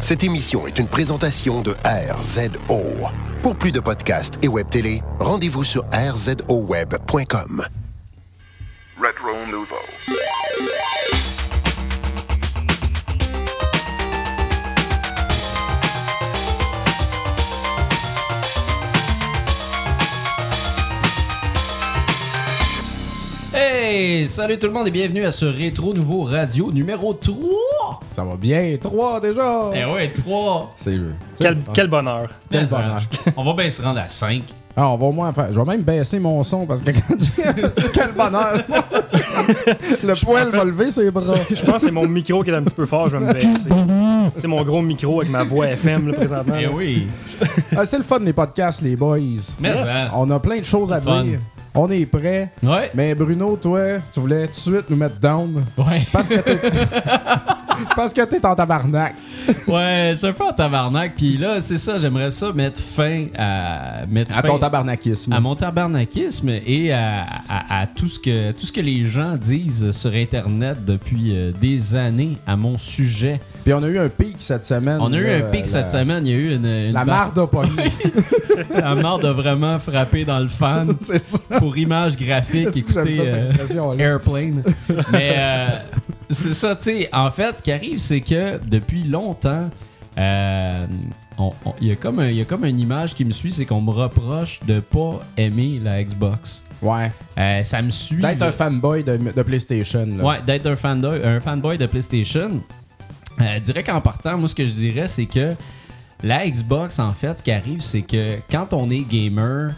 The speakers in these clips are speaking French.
Cette émission est une présentation de RZO. Pour plus de podcasts et web télé, rendez-vous sur rzoweb.com. Retro Nouveau. Hey! Salut tout le monde et bienvenue à ce Rétro Nouveau Radio numéro 3! Ça va bien, 3 déjà! Eh ouais, 3! C'est Quel bonheur. Quel bonheur. On va bien se rendre à 5. Ah, on va au moins faire. Je vais même baisser mon son parce que quand j'ai. Quel bonheur! Le poil va lever ses bras. Je pense que c'est mon micro qui est un petit peu fort, je vais me baisser. C'est mon gros micro avec ma voix FM là, présentement. Eh oui! Ah, c'est le fun les podcasts, les boys. Mais ça. On a plein de choses à Fun. dire. On est prêts. Ouais. Mais Bruno, toi, tu voulais tout de suite nous mettre down. Ouais. Parce que t'es en tabarnak. Ouais, je suis un peu en tabarnak. Puis là, c'est ça, j'aimerais ça mettre fin à ton tabarnakisme. À mon tabarnakisme et à tout ce que les gens disent sur Internet depuis des années à mon sujet. Puis on a eu un pic cette semaine. On a eu un pic cette semaine. Il y a eu une La marde a pogné. La marde a vraiment frappé dans le fan. C'est ça. Pour image graphique, Est-ce que j'aime écoutez ça, cette expression-là? Airplane. Mais c'est ça, tu sais. En fait, ce qui arrive, c'est que depuis longtemps, il y a comme une image qui me suit, c'est qu'on me reproche de pas aimer la Xbox. Ouais. Ça me suit. D'être un fanboy de PlayStation. Là. Ouais, d'être un fanboy de PlayStation. Direct en partant, moi, ce que je dirais, c'est que la Xbox, en fait, ce qui arrive, c'est que quand on est gamer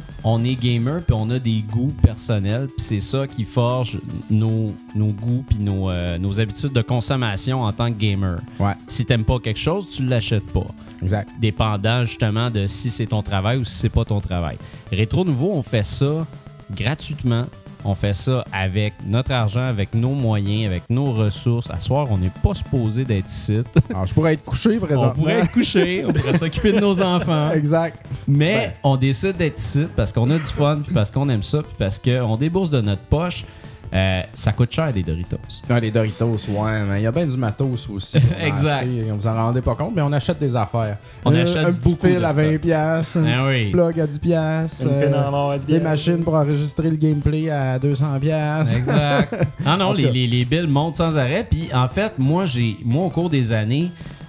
puis on a des goûts personnels, puis c'est ça qui forge nos goûts puis nos habitudes de consommation en tant que gamer. Ouais. Si t'aimes pas quelque chose, tu l'achètes pas. Exact. Dépendant justement de si c'est ton travail ou si c'est pas ton travail. Rétro Nouveau, on fait ça gratuitement. On fait ça avec notre argent, avec nos moyens, avec nos ressources. À soir, on n'est pas supposé d'être ici. Alors, je pourrais être couché présentement. On pourrait être couché, on pourrait s'occuper de nos enfants. Exact. Mais Ouais. on décide d'être ici parce qu'on a du fun, puis parce qu'on aime ça, puis parce qu'on débourse de notre poche. Ça coûte cher des Doritos. Ah, les Doritos, ouais, mais il y a bien du matos aussi. Exact. Vous en rendez pas compte, mais on achète des affaires. On achète un petit beaucoup fil de à stock. 20$, un Ah petit oui. plug à 10$, Une pine en or à 10$. des machines pour enregistrer le gameplay à 200$. Exact. Ah non, En tout cas. les billes montent sans arrêt. Puis en fait, moi, au cours des années,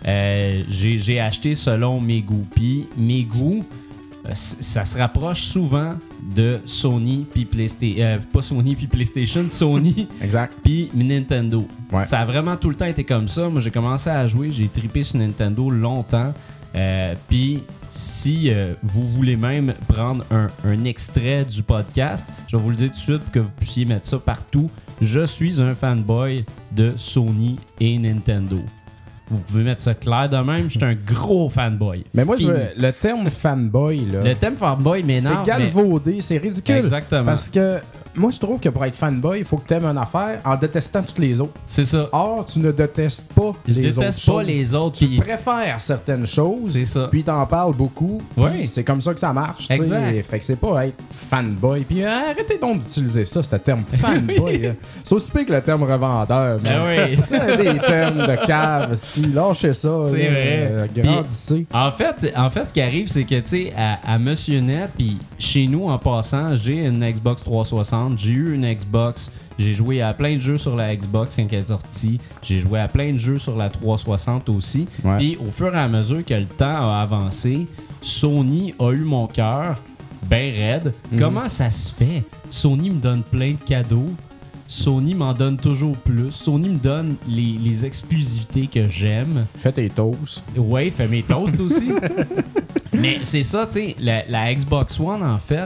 j'ai acheté selon mes goûts. Puis mes goûts, ça se rapproche souvent de Sony puis PlayStation. Pas Sony puis PlayStation, Sony Exact. puis Nintendo. Ouais. Ça a vraiment tout le temps été comme ça. Moi, j'ai commencé à jouer, j'ai trippé sur Nintendo longtemps. Puis si vous voulez même prendre un extrait du podcast, je vais vous le dire tout de suite pour que vous puissiez mettre ça partout. Je suis un fanboy de Sony et Nintendo. Vous pouvez mettre ça clair de même, je suis un gros fanboy. Mais moi, Fini. le terme fanboy, là, Le thème fanboy m'énerve. c'est galvaudé, c'est ridicule. Exactement. Parce que moi, je trouve que pour être fanboy, il faut que tu aimes une affaire en détestant toutes les autres. C'est ça. Or, tu ne détestes pas Je les autres déteste pas choses. les autres. Tu puis- préfères certaines choses, C'est ça. puis t'en parles beaucoup. Oui. puis c'est comme ça que ça marche. tu sais. Exact. Fait que c'est pas être fanboy. Puis arrêtez donc d'utiliser ça, ce terme fanboy. là. C'est aussi pire que le terme revendeur. Ben mais- oui. Des termes de cave, style, lâchez ça. C'est là, vrai. grandissez. En fait, ce qui arrive, c'est que, tu sais, à Monsieur Net, puis chez nous, en passant, j'ai une Xbox 360, j'ai eu une Xbox, j'ai joué à plein de jeux sur la Xbox quand elle est sortie, j'ai joué à plein de jeux sur la 360 aussi. Ouais. Puis au fur et à mesure que le temps a avancé, Sony a eu mon cœur ben raide. Comment ça se fait? Sony me donne plein de cadeaux. Sony m'en donne toujours plus. Sony me donne les exclusivités que j'aime. Fais tes toasts. Ouais, fait mes toasts aussi. Mais c'est ça, tu sais, la Xbox One, en fait,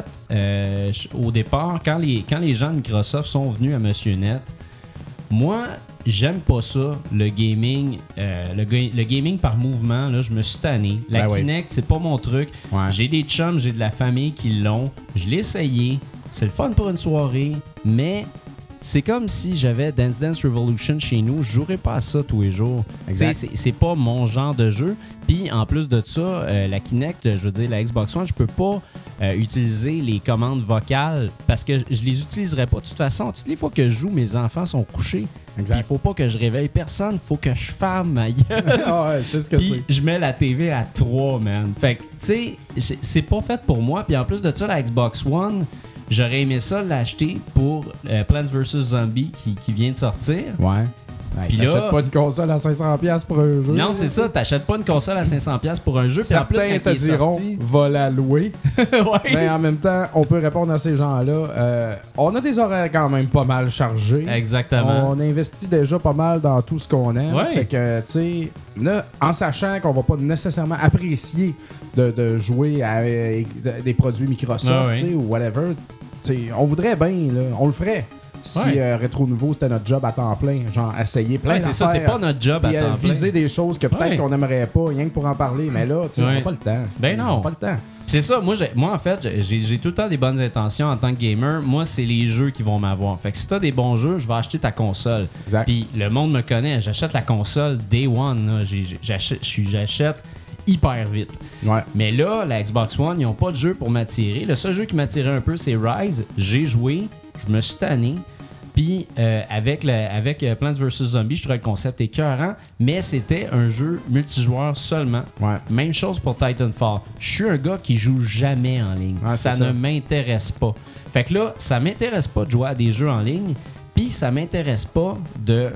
au départ, quand les gens de Microsoft sont venus à Monsieur Net, moi, j'aime pas ça, le gaming, le gaming par mouvement, là, je me suis tanné. La Ben oui. Kinect, c'est pas mon truc. Ouais. J'ai des chums, j'ai de la famille qui l'ont. Je l'ai essayé. C'est le fun pour une soirée, mais c'est comme si j'avais Dance Dance Revolution chez nous. Je jouerais pas à ça tous les jours. Exact. Tu sais, c'est pas mon genre de jeu. Puis en plus de ça, la Kinect, je veux dire, la Xbox One, je peux pas utiliser les commandes vocales parce que je les utiliserai pas. De toute façon, toutes les fois que je joue, mes enfants sont couchés. Il faut pas que je réveille personne, il faut que je ferme ma gueule. Ah ouais, je sais ce que Puis c'est. je mets la TV à 3, man. Fait que, tu sais, c'est pas fait pour moi. Puis en plus de ça, la Xbox One, j'aurais aimé ça l'acheter pour Plants vs. Zombies qui vient de sortir. Ouais. Puis T'achètes là- pas une console à 500$ pour un jeu. Non, c'est ça, t'achètes pas une console à 500$ pour un jeu. Puis en plus, Certains quand te il est diront, sorti... va la louer. Ouais. Mais en même temps, on peut répondre à ces gens-là. On a des horaires quand même pas mal chargés. Exactement. On investit déjà pas mal dans tout ce qu'on aime. Ouais. Fait que, tu sais, là, en sachant qu'on va pas nécessairement apprécier de jouer à des produits Microsoft, Ah ouais. tu sais, ou whatever, tu sais, on voudrait bien, là, on le ferait. Si Ouais. Rétro Nouveau, c'était notre job à temps plein, genre essayer plein Ouais, c'est ça, c'est d'affaires, pas notre job à puis, temps plein. viser des choses que peut-être Ouais. qu'on aimerait pas, rien que pour en parler. Mais là, tu sais, on Ouais. n'a pas le temps. Ben non. On n'a pas le temps. C'est ça, moi en fait, j'ai tout le temps des bonnes intentions en tant que gamer. Moi, c'est les jeux qui vont m'avoir. Fait que si t'as des bons jeux, je vais acheter ta console. Exact. Puis le monde me connaît, j'achète la console Day One. Là. J'achète hyper vite. Ouais. Mais là, la Xbox One, ils n'ont pas de jeu pour m'attirer. Le seul jeu qui m'attirait un peu, c'est Rise. J'ai joué, je me suis tanné. Puis avec Plants vs. Zombies, je trouvais le concept écœurant, mais c'était un jeu multijoueur seulement. Ouais. Même chose pour Titanfall. Je suis un gars qui joue jamais en ligne. Ouais, ça c'est ne ça. m'intéresse pas. Fait que là, ça m'intéresse pas de jouer à des jeux en ligne. Puis ça m'intéresse pas de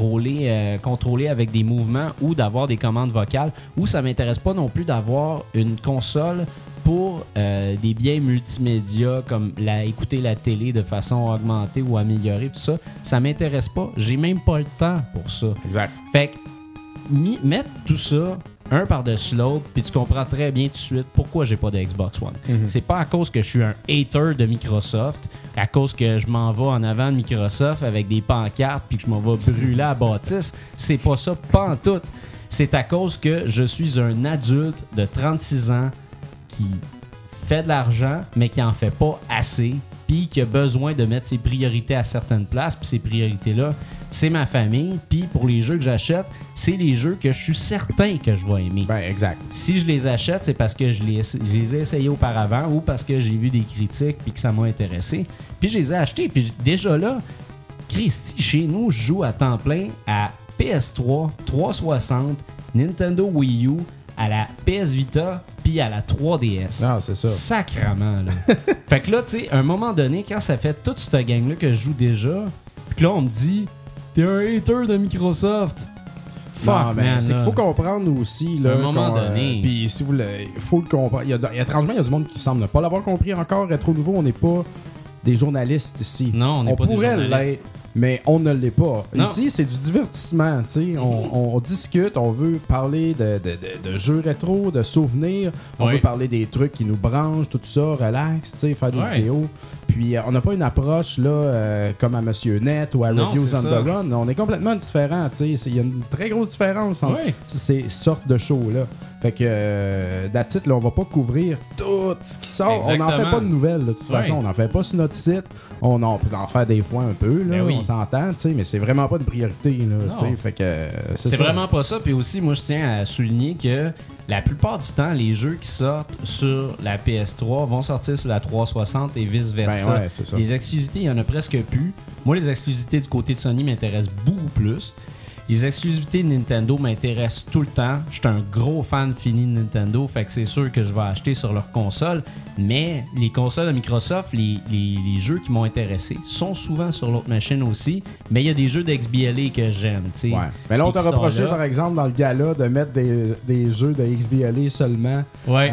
contrôler avec des mouvements ou d'avoir des commandes vocales. Ou ça m'intéresse pas non plus d'avoir une console pour des biens multimédia comme écouter la télé de façon augmentée ou améliorée, tout ça. Ça m'intéresse pas. J'ai même pas le temps pour ça. Exact. Fait que mettre tout ça un par-dessus l'autre, puis tu comprends très bien tout de suite pourquoi j'ai pas de Xbox One. C'est pas à cause que je suis un hater de Microsoft, à cause que je m'en vais en avant de Microsoft avec des pancartes puis que je m'en vais brûler à bâtisse. C'est pas ça, pas en tout. C'est à cause que je suis un adulte de 36 ans qui fait de l'argent, mais qui en fait pas assez, puis qui a besoin de mettre ses priorités à certaines places, puis ces priorités-là, c'est ma famille, puis pour les jeux que j'achète, c'est les jeux que je suis certain que je vais aimer. Ben, exact. Si je les achète, c'est parce que je les ai essayés auparavant ou parce que j'ai vu des critiques puis que ça m'a intéressé. Puis je les ai achetés. Puis déjà là, Christy, chez nous, je joue à temps plein à PS3, 360, Nintendo Wii U, à la PS Vita puis à la 3DS. Non, c'est ça. Sacrement, là. Fait que là, tu sais, à un moment donné, quand ça fait toute cette gang-là que je joue déjà, puis que là, on me dit « T'es un hater de Microsoft ». Fuck, Non, mais man. c'est qu'il là. faut comprendre aussi. Là, À un moment donné. Puis si vous il faut le comprendre. Étrangement, il y a du monde qui semble ne pas l'avoir compris encore. Rétro Nouveau, on n'est pas des journalistes ici. Non, on n'est pas des pourrait journalistes. l'être, mais on ne l'est pas. Non. Ici, c'est du divertissement. Tu sais. On discute, on veut parler de jeux rétro, de souvenirs. On Oui. veut parler des trucs qui nous branchent, tout ça, relax, tu sais, faire des Ouais. vidéos. Puis on n'a pas une approche là comme à Monsieur Net ou à Non, Reviews c'est on ça. the Run. On est complètement différents. Tu sais. Il y a une très grosse différence entre Ouais. ces sortes de shows-là. Fait que, that's it, là, on va pas couvrir tout ce qui sort. Exactement. On n'en fait pas de nouvelles, de toute Ouais. façon. On n'en fait pas sur notre site. On peut en faire des fois un peu, là, Ben oui. on s'entend, tu sais, mais c'est vraiment pas une priorité, là, tu sais. Fait que, C'est ça. vraiment pas ça. Puis aussi, moi, je tiens à souligner que la plupart du temps, les jeux qui sortent sur la PS3 vont sortir sur la 360 et vice-versa. Ben ouais, c'est ça. Les exclusivités, il y en a presque plus. Moi, les exclusivités du côté de Sony m'intéressent beaucoup plus. Les exclusivités de Nintendo m'intéressent tout le temps. Je suis un gros fan fini de Nintendo, fait que c'est sûr que je vais acheter sur leur console. Mais les consoles de Microsoft, les jeux qui m'ont intéressé sont souvent sur l'autre machine aussi. Mais il y a des jeux d'XBLA que j'aime, tu sais. Ouais. Mais là, on Puis t'a qui sont reproché, là. par exemple, dans le gala, de mettre des jeux de XBLA seulement Ouais.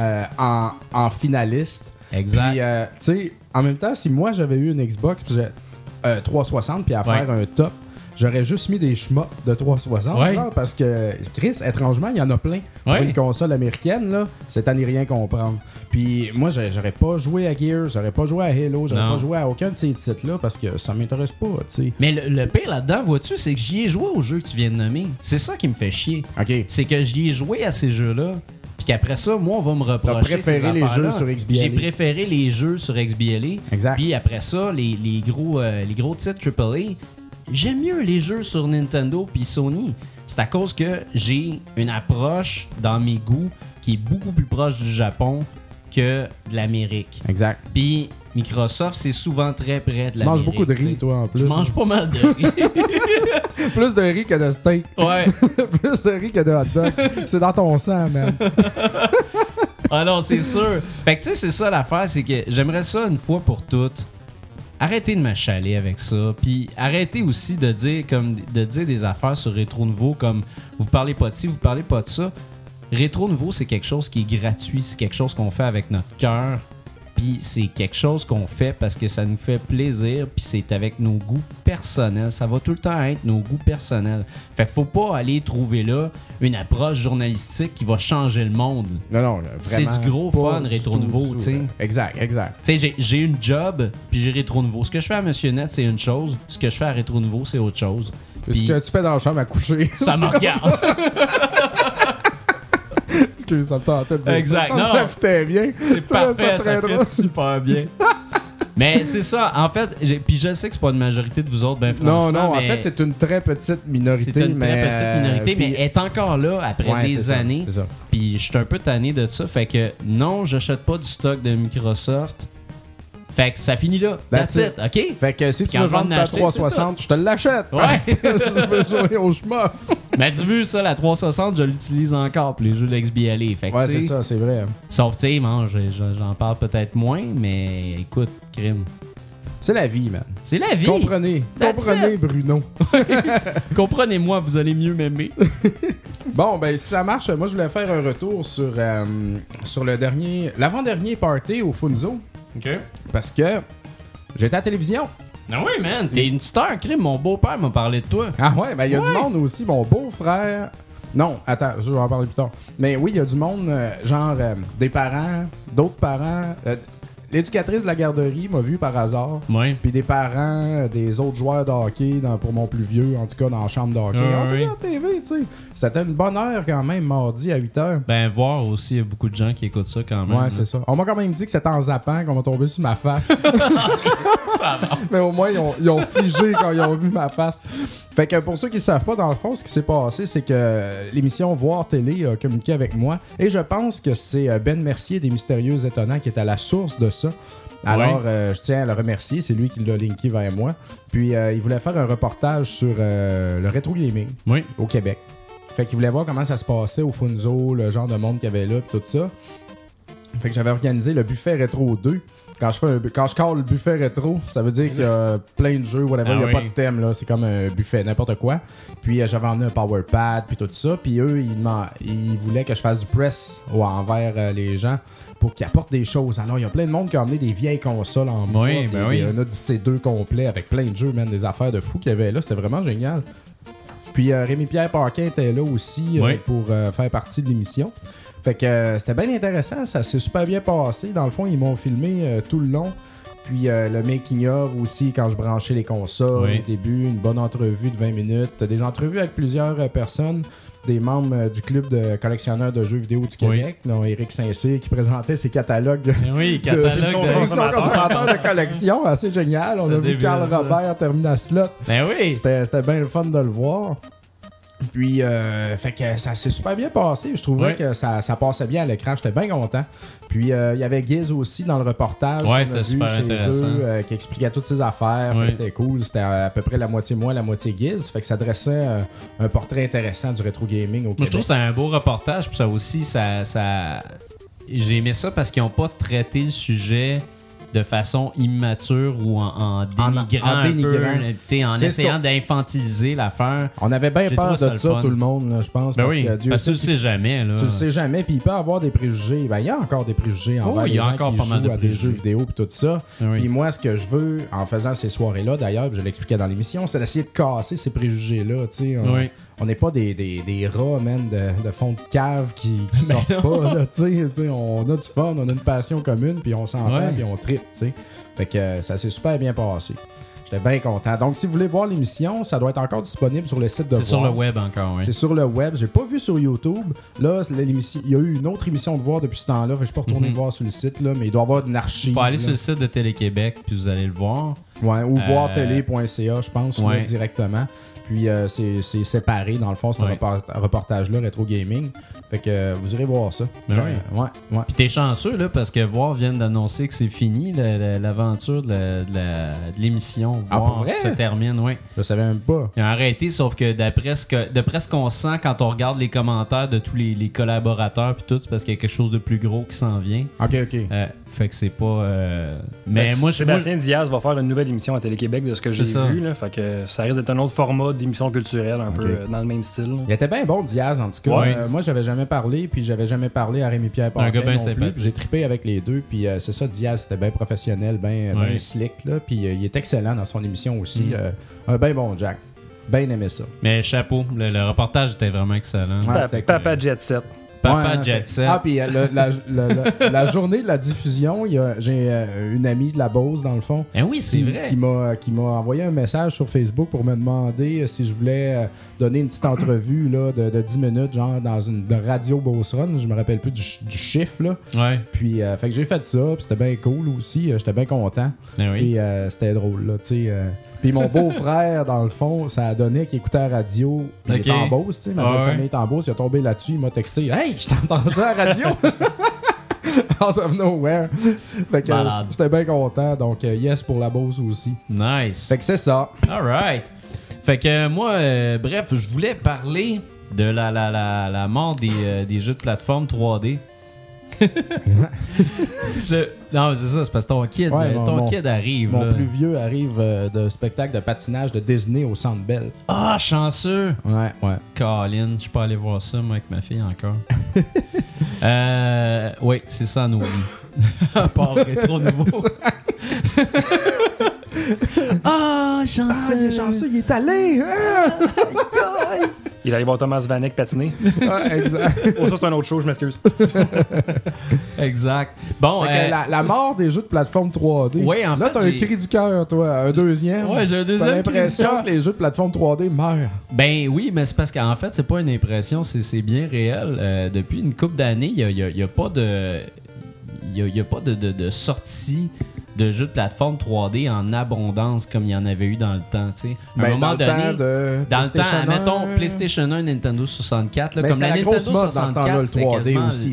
en finaliste. Exact. Puis, tu sais, en même temps, si moi j'avais eu une Xbox puis 360 puis à Ouais. faire un top, j'aurais juste mis des schmops de 360 Ouais. là, parce que Chris, étrangement, il y en a plein. Pour Ouais. une console américaine, là, c'est à n'y rien comprendre. Puis moi, j'aurais pas joué à Gears, j'aurais pas joué à Halo, j'aurais Non. pas joué à aucun de ces titres-là parce que ça m'intéresse pas, tu sais. Mais le pire là-dedans, vois-tu, c'est que j'y ai joué aux jeux que tu viens de nommer. C'est ça qui me fait chier. OK. C'est que j'y ai joué à ces jeux-là, puis qu'après ça, moi, on va me reprocher. T'as préféré ces les affaires-là. jeux sur XBLA. J'ai préféré les jeux sur XBLA. Exact. Puis après ça, les gros titres AAA, j'aime mieux les jeux sur Nintendo puis Sony. C'est à cause que j'ai une approche dans mes goûts qui est beaucoup plus proche du Japon que de l'Amérique. Exact. Puis Microsoft, c'est souvent très près de l'Amérique. Tu manges beaucoup de riz, t'sais. toi, en plus. Je mange pas mal de riz. Plus de riz que de steak. Ouais. Plus de riz que de hot dog. C'est dans ton sang, man. Ah non, c'est sûr. Fait que tu sais, c'est ça l'affaire, c'est que j'aimerais ça une fois pour toutes. Arrêtez de m'achaler avec ça. Puis arrêtez aussi de dire des affaires sur Rétro Nouveau comme vous parlez pas de ci, vous parlez pas de ça. Rétro Nouveau, c'est quelque chose qui est gratuit. C'est quelque chose qu'on fait avec notre cœur. Puis c'est quelque chose qu'on fait parce que ça nous fait plaisir. Puis c'est avec nos goûts personnels. Ça va tout le temps être nos goûts personnels. Fait qu'il faut pas aller trouver là une approche journalistique qui va changer le monde. Non, vraiment. C'est du gros pas fun, du Rétro tout, Nouveau, du tout, tu sais. là. Exact. Tu sais, j'ai une job, puis j'ai Rétro Nouveau. Ce que je fais à Monsieur Net, c'est une chose. Ce que je fais à Rétro Nouveau, c'est autre chose. Ce Puis que tu fais dans la chambre à coucher. ça me regarde. Excuse, ça me tentait de dire Exact, ça. non. Ça fitait bien. C'est parfait, ça très fait drôle. super bien. Mais c'est ça, en fait, puis je sais que c'est pas une majorité de vous autres, ben franchement. Non, en mais fait, c'est une très petite minorité. c'est une très petite minorité, mais puis- elle est encore là après Ouais, c'est des ça, années. c'est ça. Puis je suis un peu tanné de ça, fait que non, j'achète pas du stock de Microsoft. Fait que ça finit là. That's it, OK? Fait que si tu Quand veux je vais en vendre ta acheter, 360, je te l'achète. Ouais. Parce que je veux jouer au chemin. Mais tu vu ça, la 360, je l'utilise encore pour les jeux d'XBLA. Fait que Ouais, tu c'est sais, ça, c'est vrai. sauf, tu sais, bon, j'en parle peut-être moins, mais écoute, crime. C'est la vie, man. C'est la vie. Comprenez. That's Comprenez, it. Bruno. Comprenez-moi, vous allez mieux m'aimer. Bon, ben, si ça marche, moi, je voulais faire un retour sur l'avant-dernier party au Funzo. OK. Parce que j'étais à la télévision. Ah oui, man, t'es une star, crime. Mon beau-père m'a parlé de toi. Ah ouais, ben, il y a Ouais. du monde aussi. Mon beau-frère. Non, attends, je vais en parler plus tard. Mais oui, il y a du monde, des parents, d'autres parents. L'éducatrice de la garderie m'a vu par hasard. Ouais. Puis des parents, des autres joueurs de hockey, pour mon plus vieux, en tout cas dans la chambre de hockey. Ah, On oui. regarde la TV, tu sais. C'était une bonne heure quand même, mardi à 8h. Ben, voir aussi, il y a beaucoup de gens qui écoutent ça quand même. Ouais, c'est ça. On m'a quand même dit que c'était en zappant qu'on m'a tombé sur ma face. Mais au moins, ils ont figé quand ils ont vu ma face. Fait que pour ceux qui ne savent pas, dans le fond, ce qui s'est passé, c'est que l'émission Voir Télé a communiqué avec moi. Et je pense que c'est Ben Mercier des Mystérieux Étonnants qui est à la source de ça. Alors, je tiens à le remercier. C'est lui qui l'a linké vers moi. Puis, il voulait faire un reportage sur le rétro gaming Oui. au Québec. Fait qu'il voulait voir comment ça se passait au Funzo, le genre de monde qu'il y avait là, pis tout ça. Fait que j'avais organisé le buffet rétro 2. Quand je call le buffet rétro, ça veut dire qu'il y a plein de jeux, whatever, il n'y a pas de thème, là. C'est comme un buffet, n'importe quoi. Puis j'avais emmené un power pad, puis tout ça. Puis eux, ils voulaient que je fasse du press envers les gens pour qu'ils apportent des choses. Alors, il y a plein de monde qui a emmené des vieilles consoles en bois. Oui, ben oui. Un Odyssey 2 complet avec plein de jeux, même des affaires de fous qu'il y avait là. C'était vraiment génial. Puis Rémi-Pierre Paquin était là aussi pour faire partie de l'émission. Fait que c'était bien intéressant, ça s'est super bien passé. Dans le fond, ils m'ont filmé tout le long. Puis le making-of aussi, quand je branchais les consoles au début, une bonne entrevue de 20 minutes. Des entrevues avec plusieurs personnes, des membres du club de collectionneurs de jeux vidéo du Québec, dont Éric Saint-Cyr qui présentait ses catalogues Oui, catalogue de consommateurs de collection. Assez génial. On a vu Carl Robert terminer à slot. Ben oui. C'était bien le fun de le voir. Puis, fait que ça s'est super bien passé. Je trouvais que ça passait bien à l'écran. J'étais bien content. Puis, il y avait Giz aussi dans le reportage. Ouais, qu'on a c'était vu super chez intéressant. eux, qui expliquait toutes ses affaires. Fait que c'était cool. C'était à peu près la moitié moi, la moitié Giz. Fait que ça dressait un portrait intéressant du rétro gaming au Québec. Moi, je trouve que c'est un beau reportage. Puis ça aussi, j'ai aimé ça parce qu'ils n'ont pas traité le sujet de façon immature ou en dénigrant un peu, en C'est essayant ça. d'infantiliser l'affaire. On avait bien J'ai peur trouvé ça de le ça, fun. tout le monde, là, je pense. Ben parce oui, que Dieu parce que tu sait le sais jamais. Là. tu le sais jamais, puis il peut avoir des préjugés. Ben, il y a encore des préjugés envers il y les a gens encore qui pas mal jouent de à des préjugés. jeux vidéo et tout ça. Oui. Puis moi, ce que je veux, en faisant ces soirées-là, d'ailleurs, je l'expliquais dans l'émission, c'est d'essayer de casser ces préjugés-là. Tu sais, on n'est pas des rats, man, de fond de cave qui sortent pas. Là, tu sais, on a du fun, on a une passion commune, puis on s'entend, puis on tripe. Tu sais. Fait que ça s'est super bien passé. J'étais bien content. Donc, si vous voulez voir l'émission, ça doit être encore disponible sur le site de C'est Voir. sur le web encore, oui. C'est sur le web. J'ai pas vu sur YouTube. Là, l'émission, il y a eu une autre émission de Voir depuis ce temps-là. Fait que je suis pas retourné le voir sur le site, là, mais il doit y avoir une archive. Faut aller là. sur le site de Télé-Québec, puis vous allez le voir. Ouais, ou voirtélé.ca, je pense, là, Ouais. directement. Puis c'est séparé, dans le fond, ce reportage-là, Rétro Gaming. Fait que vous irez voir ça. Ouais. Puis t'es chanceux, là, parce que Voir vient d'annoncer que c'est fini, l'aventure de l'émission. Voir se termine, oui. Je savais même pas. Ils ont arrêté, sauf que d'après ce qu'on sent quand on regarde les commentaires de tous les collaborateurs puis tout, c'est parce qu'il y a quelque chose de plus gros qui s'en vient. OK. Fait que c'est pas... Mais moi, Sébastien Diaz va faire une nouvelle émission à Télé-Québec de ce que j'ai vu. Là, fait que ça risque d'être un autre format d'émission culturelle, un peu dans le même style. Il était bien bon, Diaz, en tout cas. Moi, j'avais jamais parlé, puis j'avais jamais parlé à Rémi-Pierre Paquin. Un gars bien non plus, sympathique. J'ai trippé avec les deux, puis c'est ça, Diaz, c'était bien professionnel, bien slick, là, puis il est excellent dans son émission aussi. Un bien bon Jack. Bien aimé ça. Mais chapeau, le reportage était vraiment excellent. Papa Jet Set. Papa Jet Set. Ah, puis la journée de la diffusion, j'ai une amie de la Beauce, dans le fond. Oui, c'est vrai. Qui m'a envoyé un message sur Facebook pour me demander si je voulais donner une petite entrevue là, de 10 minutes, genre dans une radio Beauce Run. Je me rappelle plus du chiffre, là. Ouais. Puis, fait que j'ai fait ça, puis c'était bien cool aussi. J'étais bien content. Puis, c'était drôle, là, tu sais. Puis mon beau-frère, dans le fond, ça a donné qu'il écoutait la radio. Il est en Beauce, tu sais. Ma belle famille est en Beauce. Il a tombé là-dessus. Il m'a texté. Hey, je t'ai entendu à la radio! Out of nowhere. Fait que j'étais bien content. Donc, yes pour la Beauce aussi. Nice. Fait que c'est ça. All right. Fait que moi, bref, je voulais parler de la mort des jeux de plateforme 3D. Non, c'est ça, c'est parce que ton kid arrive. Mon plus vieux arrive de spectacle de patinage de Disney au Centre Bell. Ah, chanceux! Ouais. Colin, je suis pas allé voir ça, moi, avec ma fille encore. Oui, c'est ça, nos vies. À part Rétro Nouveau. Ah, chanceux! Chanceux, il est allé! Il est allé voir Thomas Vanek patiner. Exact. Oh, ça, c'est un autre show, je m'excuse. Exact. Bon, la mort des jeux de plateforme 3D. Oui, en fait. Là, t'as un cri du cœur, toi. Un deuxième. Ouais, j'ai un deuxième. T'as l'impression que les jeux de plateforme 3D meurent. Ben oui, mais c'est parce qu'en fait, c'est pas une impression, c'est bien réel. Depuis une couple d'années, il y a pas de... Il n'y a pas de sortie de jeux de plateforme 3D en abondance comme il y en avait eu dans le temps. À un moment donné, dans le temps, mettons PlayStation 1, Nintendo 64, là, comme la Nintendo 64, c'était 3D quasiment... aussi.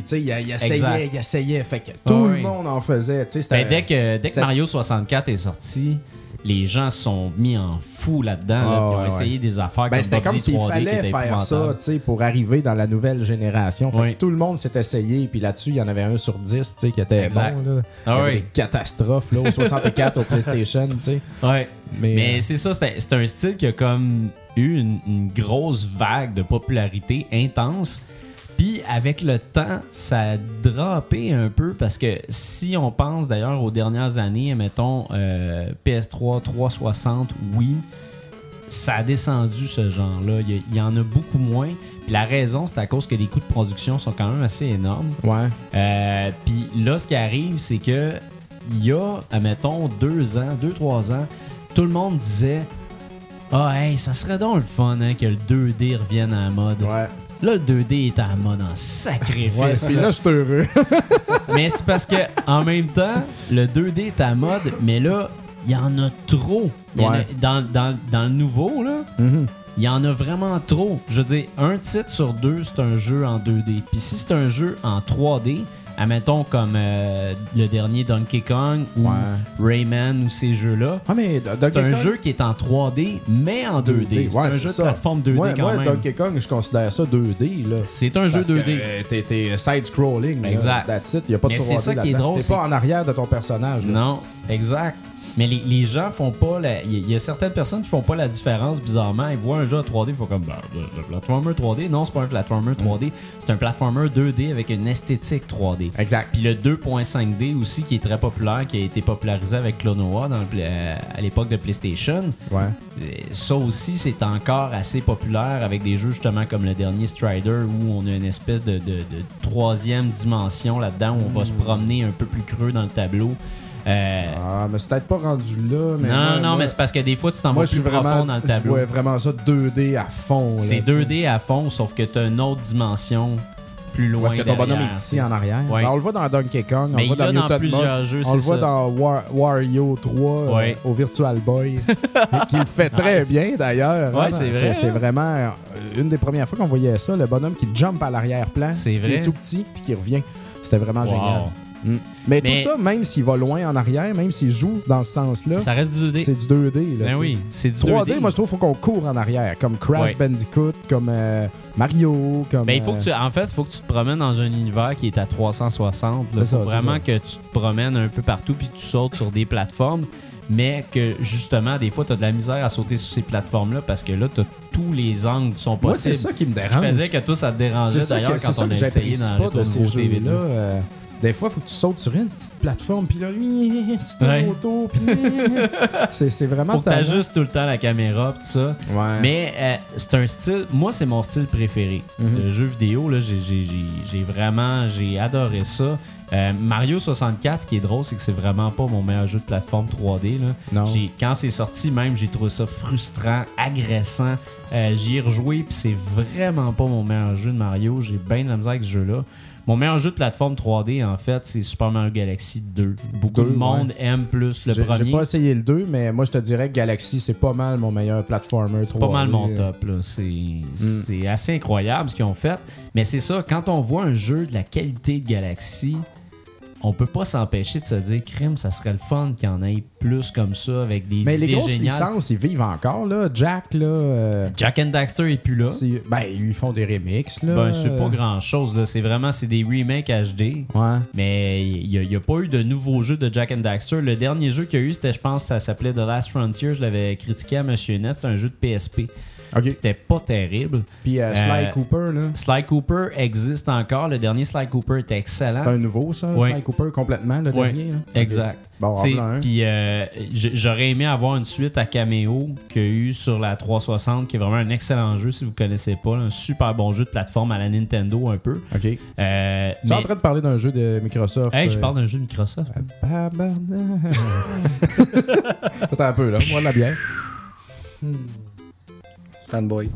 Il essayait. Fait que tout le monde en faisait. Dès que Mario 64 est sorti, les gens se sont mis en fou là-dedans. Ils ont essayé des affaires comme c'était comme s'il 3D fallait faire ça pour arriver dans la nouvelle génération. Fait que tout le monde s'est essayé. Puis là-dessus, il y en avait 1 sur 10 qui était bon. Là. Il y avait des catastrophes là, au 64 au PlayStation. Ouais. Mais c'est ça, c'est un style qui a comme eu une grosse vague de popularité intense. Puis avec le temps, ça a droppé un peu parce que si on pense d'ailleurs aux dernières années, mettons PS3, 360, oui, ça a descendu ce genre-là. Il y en a beaucoup moins. Puis la raison, c'est à cause que les coûts de production sont quand même assez énormes. Ouais. Puis là, ce qui arrive, c'est que il y a, admettons, 2-3 ans, tout le monde disait « Ah, hey, ça serait donc le fun que le 2D revienne à la mode. » Ouais. Là, le 2D est à la mode en sacrifice. Ouais, c'est là je suis heureux. Mais c'est parce que en même temps, le 2D est à la mode, mais là, il y en a trop. Dans le nouveau, là, il y en a vraiment trop. Je veux dire, un titre sur 2, c'est un jeu en 2D. Puis si c'est un jeu en 3D, admettons comme le dernier Donkey Kong ou Rayman ou ces jeux-là. C'est un jeu qui est en 3D, mais en 2D. C'est un jeu de plateforme 2D quand même. Donkey Kong, je considère ça 2D. Là. C'est un jeu 2D. T'es side-scrolling. Exact. That's it. Y a pas de 3D c'est ça qui est drôle. T'es pas en arrière de ton personnage. Là. Non, exact. Mais les gens font pas il y a certaines personnes qui font pas la différence bizarrement. Ils voient un jeu 3D, ils font comme le platformer 3D. Non, c'est pas un platformer 3D, c'est un platformer 2D avec une esthétique 3D. Exact. Puis le 2.5D aussi qui est très populaire, qui a été popularisé avec Klonoa à l'époque de PlayStation. Ouais. Ça aussi, c'est encore assez populaire avec des jeux justement comme le dernier Strider où on a une espèce de troisième dimension là-dedans où on va se promener un peu plus creux dans le tableau. Mais c'est peut-être pas rendu là. Mais non, mais c'est parce que des fois, tu t'en vas plus profond dans le tableau. Je vois vraiment ça 2D à fond. C'est 2D à fond, sauf que tu as une autre dimension plus loin. Parce que ton bonhomme derrière, est petit en arrière. Ouais. Ben, on le voit dans Donkey Kong, on Mais le voit il l'a dans dans Mutant plusieurs Mode, jeux, on c'est le voit ça. dans Wario 3 Ouais. au Virtual Boy, qui le fait très Nice. bien d'ailleurs. Ouais, Hein, c'est vrai. C'est vraiment une des premières fois qu'on voyait ça, le bonhomme qui jump à l'arrière-plan, C'est qui vrai. est tout petit puis qui revient. C'était vraiment Wow. génial. Mais tout Mais- ça, même s'il va loin en arrière, même s'il joue dans ce sens-là, Ça reste du 2D. c'est du 2D. Là, Ben tu sais. oui, c'est du 3D, 2D. moi je trouve qu'il faut qu'on court en arrière, comme Crash Ouais. Bandicoot, comme Mario, comme. Ben, il faut que il faut que tu te promènes dans un univers qui est à 360. Il C'est ça, faut c'est vraiment ça. que tu te promènes un peu partout puis tu sautes sur des plateformes. Mais que justement, des fois, tu as de la misère à sauter sur ces plateformes-là parce que là, tu as tous les angles qui sont Moi, c'est possibles. ça qui me Ce dérange. qui faisait que toi, ça te dérangeait C'est ça d'ailleurs que- c'est quand ça on que a essayé j'apprécie dans pas Retro de ces Nouveau TV2. jeux-là. Des fois, il faut que tu sautes sur une petite plateforme, puis là, tu tournes Ouais. autour, puis c'est vraiment Faut que tu tannant. ajustes tout le temps la caméra pis tout ça. Ouais. Mais c'est un style, moi c'est mon style préféré. Le jeu vidéo, là, j'ai adoré ça. Mario 64, ce qui est drôle, c'est que c'est vraiment pas mon meilleur jeu de plateforme 3D. Là. Non. Quand c'est sorti, même, j'ai trouvé ça frustrant, agressant. J'y ai rejoué, puis c'est vraiment pas mon meilleur jeu de Mario. J'ai bien de la misère avec ce jeu-là. Mon meilleur jeu de plateforme 3D, en fait, c'est Super Mario Galaxy 2. Beaucoup de monde aime plus le premier. J'ai pas essayé le 2, mais moi, je te dirais que Galaxy, c'est pas mal mon meilleur platformer 3D. C'est pas mal mon top. Là. C'est assez incroyable ce qu'ils ont fait. Mais c'est ça, quand on voit un jeu de la qualité de Galaxy, on peut pas s'empêcher de se dire, crime, ça serait le fun qu'il y en ait plus comme ça avec des Mais idées les grosses géniales. licences, ils vivent encore, là. Jack, là. Jack and Daxter est plus là. Ils font des remixes, là. Ben, c'est pas grand-chose. Là. C'est vraiment des remakes HD. Ouais. Mais il n'y a pas eu de nouveaux jeux de Jack and Daxter. Le dernier jeu qu'il y a eu, c'était, je pense, ça s'appelait The Last Frontier. Je l'avais critiqué à Monsieur Ness. C'était un jeu de PSP. OK. C'était pas terrible. Puis Sly Cooper, là. Sly Cooper existe encore. Le dernier Sly Cooper était excellent. C'est un nouveau, ça, Ouais. Sly Cooper, complètement, le Ouais, dernier. Là. exact. OK. Bon, T'sais, voilà un. puis j'aurais aimé avoir une suite à Cameo qu'il y a eu sur la 360, qui est vraiment un excellent jeu si vous connaissez pas. Là, un super bon jeu de plateforme à la Nintendo un peu. OK. Tu es en train de parler d'un jeu de Microsoft. Hey, je parle d'un jeu de Microsoft. Attends un peu, là. Moi, de la bière. Fanboy.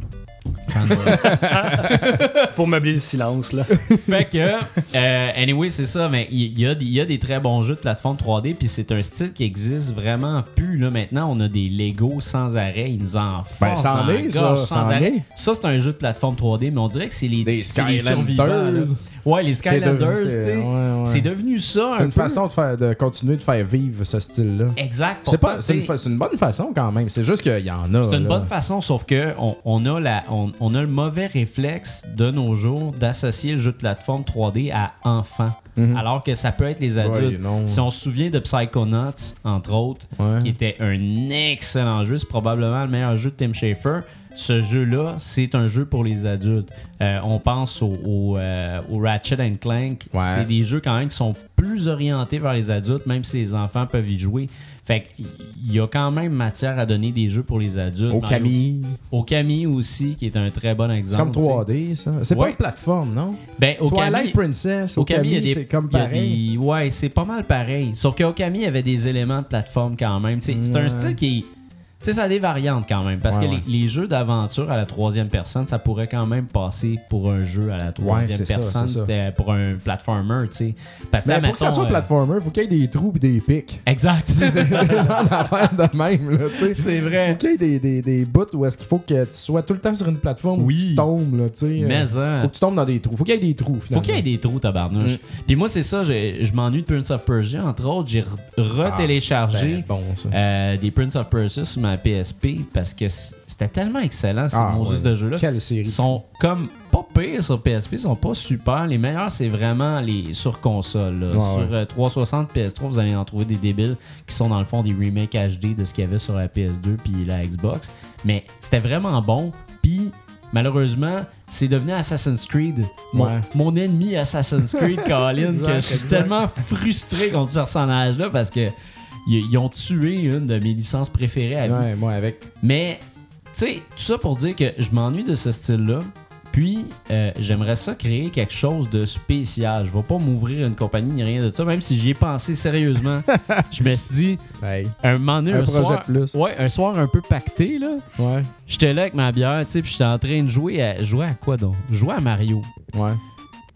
Pour meubler le silence, là. Fait que, anyway, c'est ça, mais il y a des très bons jeux de plateforme 3D, puis c'est un style qui existe vraiment plus. Là. Maintenant, on a des Lego sans arrêt, ils nous en Ben, forcent ça en dans la est, ça, gorge ça sans en arrêt. est. Ça, c'est un jeu de plateforme 3D, mais on dirait que c'est les Skylanders. survivants. Là. Ouais, les Skylanders, tu sais. ouais. C'est devenu ça C'est un une peu. façon de continuer de faire vivre ce style-là. Exact. C'est Pourtant, une bonne façon quand même. C'est juste qu'il y en a. c'est une là. bonne façon, sauf que on a le mauvais réflexe de nos jours d'associer le jeu de plateforme 3D à enfants. Alors que ça peut être les adultes. non. Si on se souvient de Psychonauts, entre autres, Ouais. qui était un excellent jeu, c'est probablement le meilleur jeu de Tim Schafer. Ce jeu-là, c'est un jeu pour les adultes. On pense au Ratchet & Clank. Ouais. C'est des jeux quand même qui sont plus orientés vers les adultes, même si les enfants peuvent y jouer. Fait qu'il y a quand même matière à donner des jeux pour les adultes. Au Mario- Camille. Au Camille aussi, qui est un très bon C'est exemple. comme 3D, ça. C'est Ouais. pas une plateforme, non? Ben, au Twilight Camille, Princess, au Camille, il y a des, c'est comme il y a pareil. ouais, c'est pas mal pareil. Sauf qu'au Camille, il y avait des éléments de plateforme quand même. C'est un Ouais. style qui est. Tu sais, ça a des variantes quand même. Parce Ouais, que ouais. les jeux d'aventure à la troisième personne, ça pourrait quand même passer pour un jeu à la troisième c'est ça, personne. c'est ça. C'était pour un platformer, tu sais. Parce que, Mais pour que ça mettons, soit un platformer, il faut qu'il y ait des trous et des pics. Exact. Genre d'affaires de même, là, tu sais. C'est vrai. Faut qu'il y ait des bouts où est-ce qu'il faut que tu sois tout le temps sur une plateforme où Oui. tu tombes, là, tu sais. Mais Faut que tu tombes dans des trous. Faut qu'il y ait des trous, Faut finalement. qu'il y ait des trous, tabarnouche. Puis moi, c'est ça, je m'ennuie de Prince of Persia. Entre autres, j'ai retéléchargé C'était bon, ça. des Prince of Persia sur ma PSP parce que c'était tellement excellent, ces Moses ouais. de jeux-là. Quelle série. Ils sont comme pas pires sur PSP, ils sont pas super. Les meilleurs, c'est vraiment les sur console. Là. Ouais, sur 360, PS3, vous allez en trouver des débiles qui sont dans le fond des remakes HD de ce qu'il y avait sur la PS2 puis la Xbox. Mais c'était vraiment bon. Puis malheureusement, c'est devenu Assassin's Creed. Mon ennemi Assassin's Creed, Colin, que je suis tellement frustré contre ce personnage-là parce que ils ont tué une de mes licences préférées à vie. Ouais, moi avec. Mais, tu sais, tout ça pour dire que je m'ennuie de ce style-là. Puis, j'aimerais ça créer quelque chose de spécial. Je vais pas m'ouvrir une compagnie ni rien de ça, même si j'y ai pensé sérieusement. Je me suis dit, Hey. un moment donné, Un un projet soir, de plus. Ouais, un soir un peu pacté, là. Ouais. J'étais là avec ma bière, tu sais, puis j'étais en train de jouer à quoi donc? Jouer à Mario. Ouais.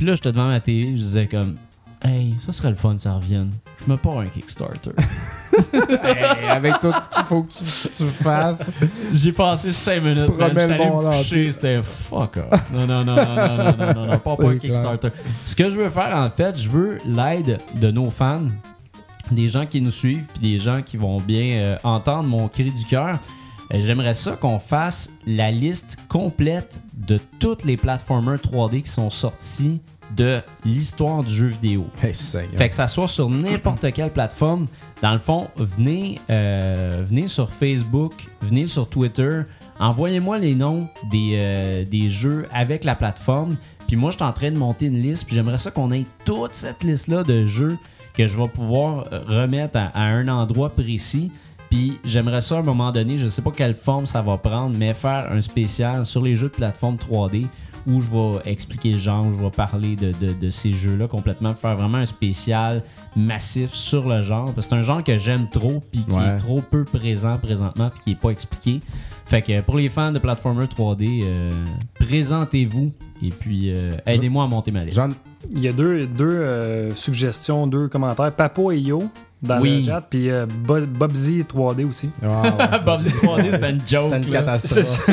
Puis là, j'étais devant ma télé, je disais comme, hey, ça serait le fun, ça revienne. Je me pars un Kickstarter. Hey, avec tout ce qu'il faut que tu fasses. J'ai passé 5 minutes, man. J'étais allé me coucher, c'était fuck off. Non, pas un Kickstarter. Ce que je veux faire, en fait, je veux l'aide de nos fans, des gens qui nous suivent, puis des gens qui vont bien entendre mon cri du cœur. J'aimerais ça qu'on fasse la liste complète de toutes les platformers 3D qui sont sortis de l'histoire du jeu vidéo. Hey, fait que ça soit sur n'importe quelle plateforme. Dans le fond, venez sur Facebook, venez sur Twitter, envoyez-moi les noms des jeux avec la plateforme. Puis moi, je suis en train de monter une liste, puis j'aimerais ça qu'on ait toute cette liste-là de jeux que je vais pouvoir remettre à un endroit précis. Puis j'aimerais ça à un moment donné, je sais pas quelle forme ça va prendre, mais faire un spécial sur les jeux de plateforme 3D où je vais expliquer le genre, où je vais parler de ces jeux-là complètement, faire vraiment un spécial massif sur le genre. Parce que c'est un genre que j'aime trop, puis qui est trop peu présent présentement, puis qui est pas expliqué. Fait que pour les fans de platformer 3D, présentez-vous et puis aidez-moi à monter ma liste. Il y a deux suggestions, 2 commentaires. Papo et Yo dans le chat, puis Bobsy 3D aussi. Oh, ouais. Bobsy 3D, c'était une joke. C'était une catastrophe.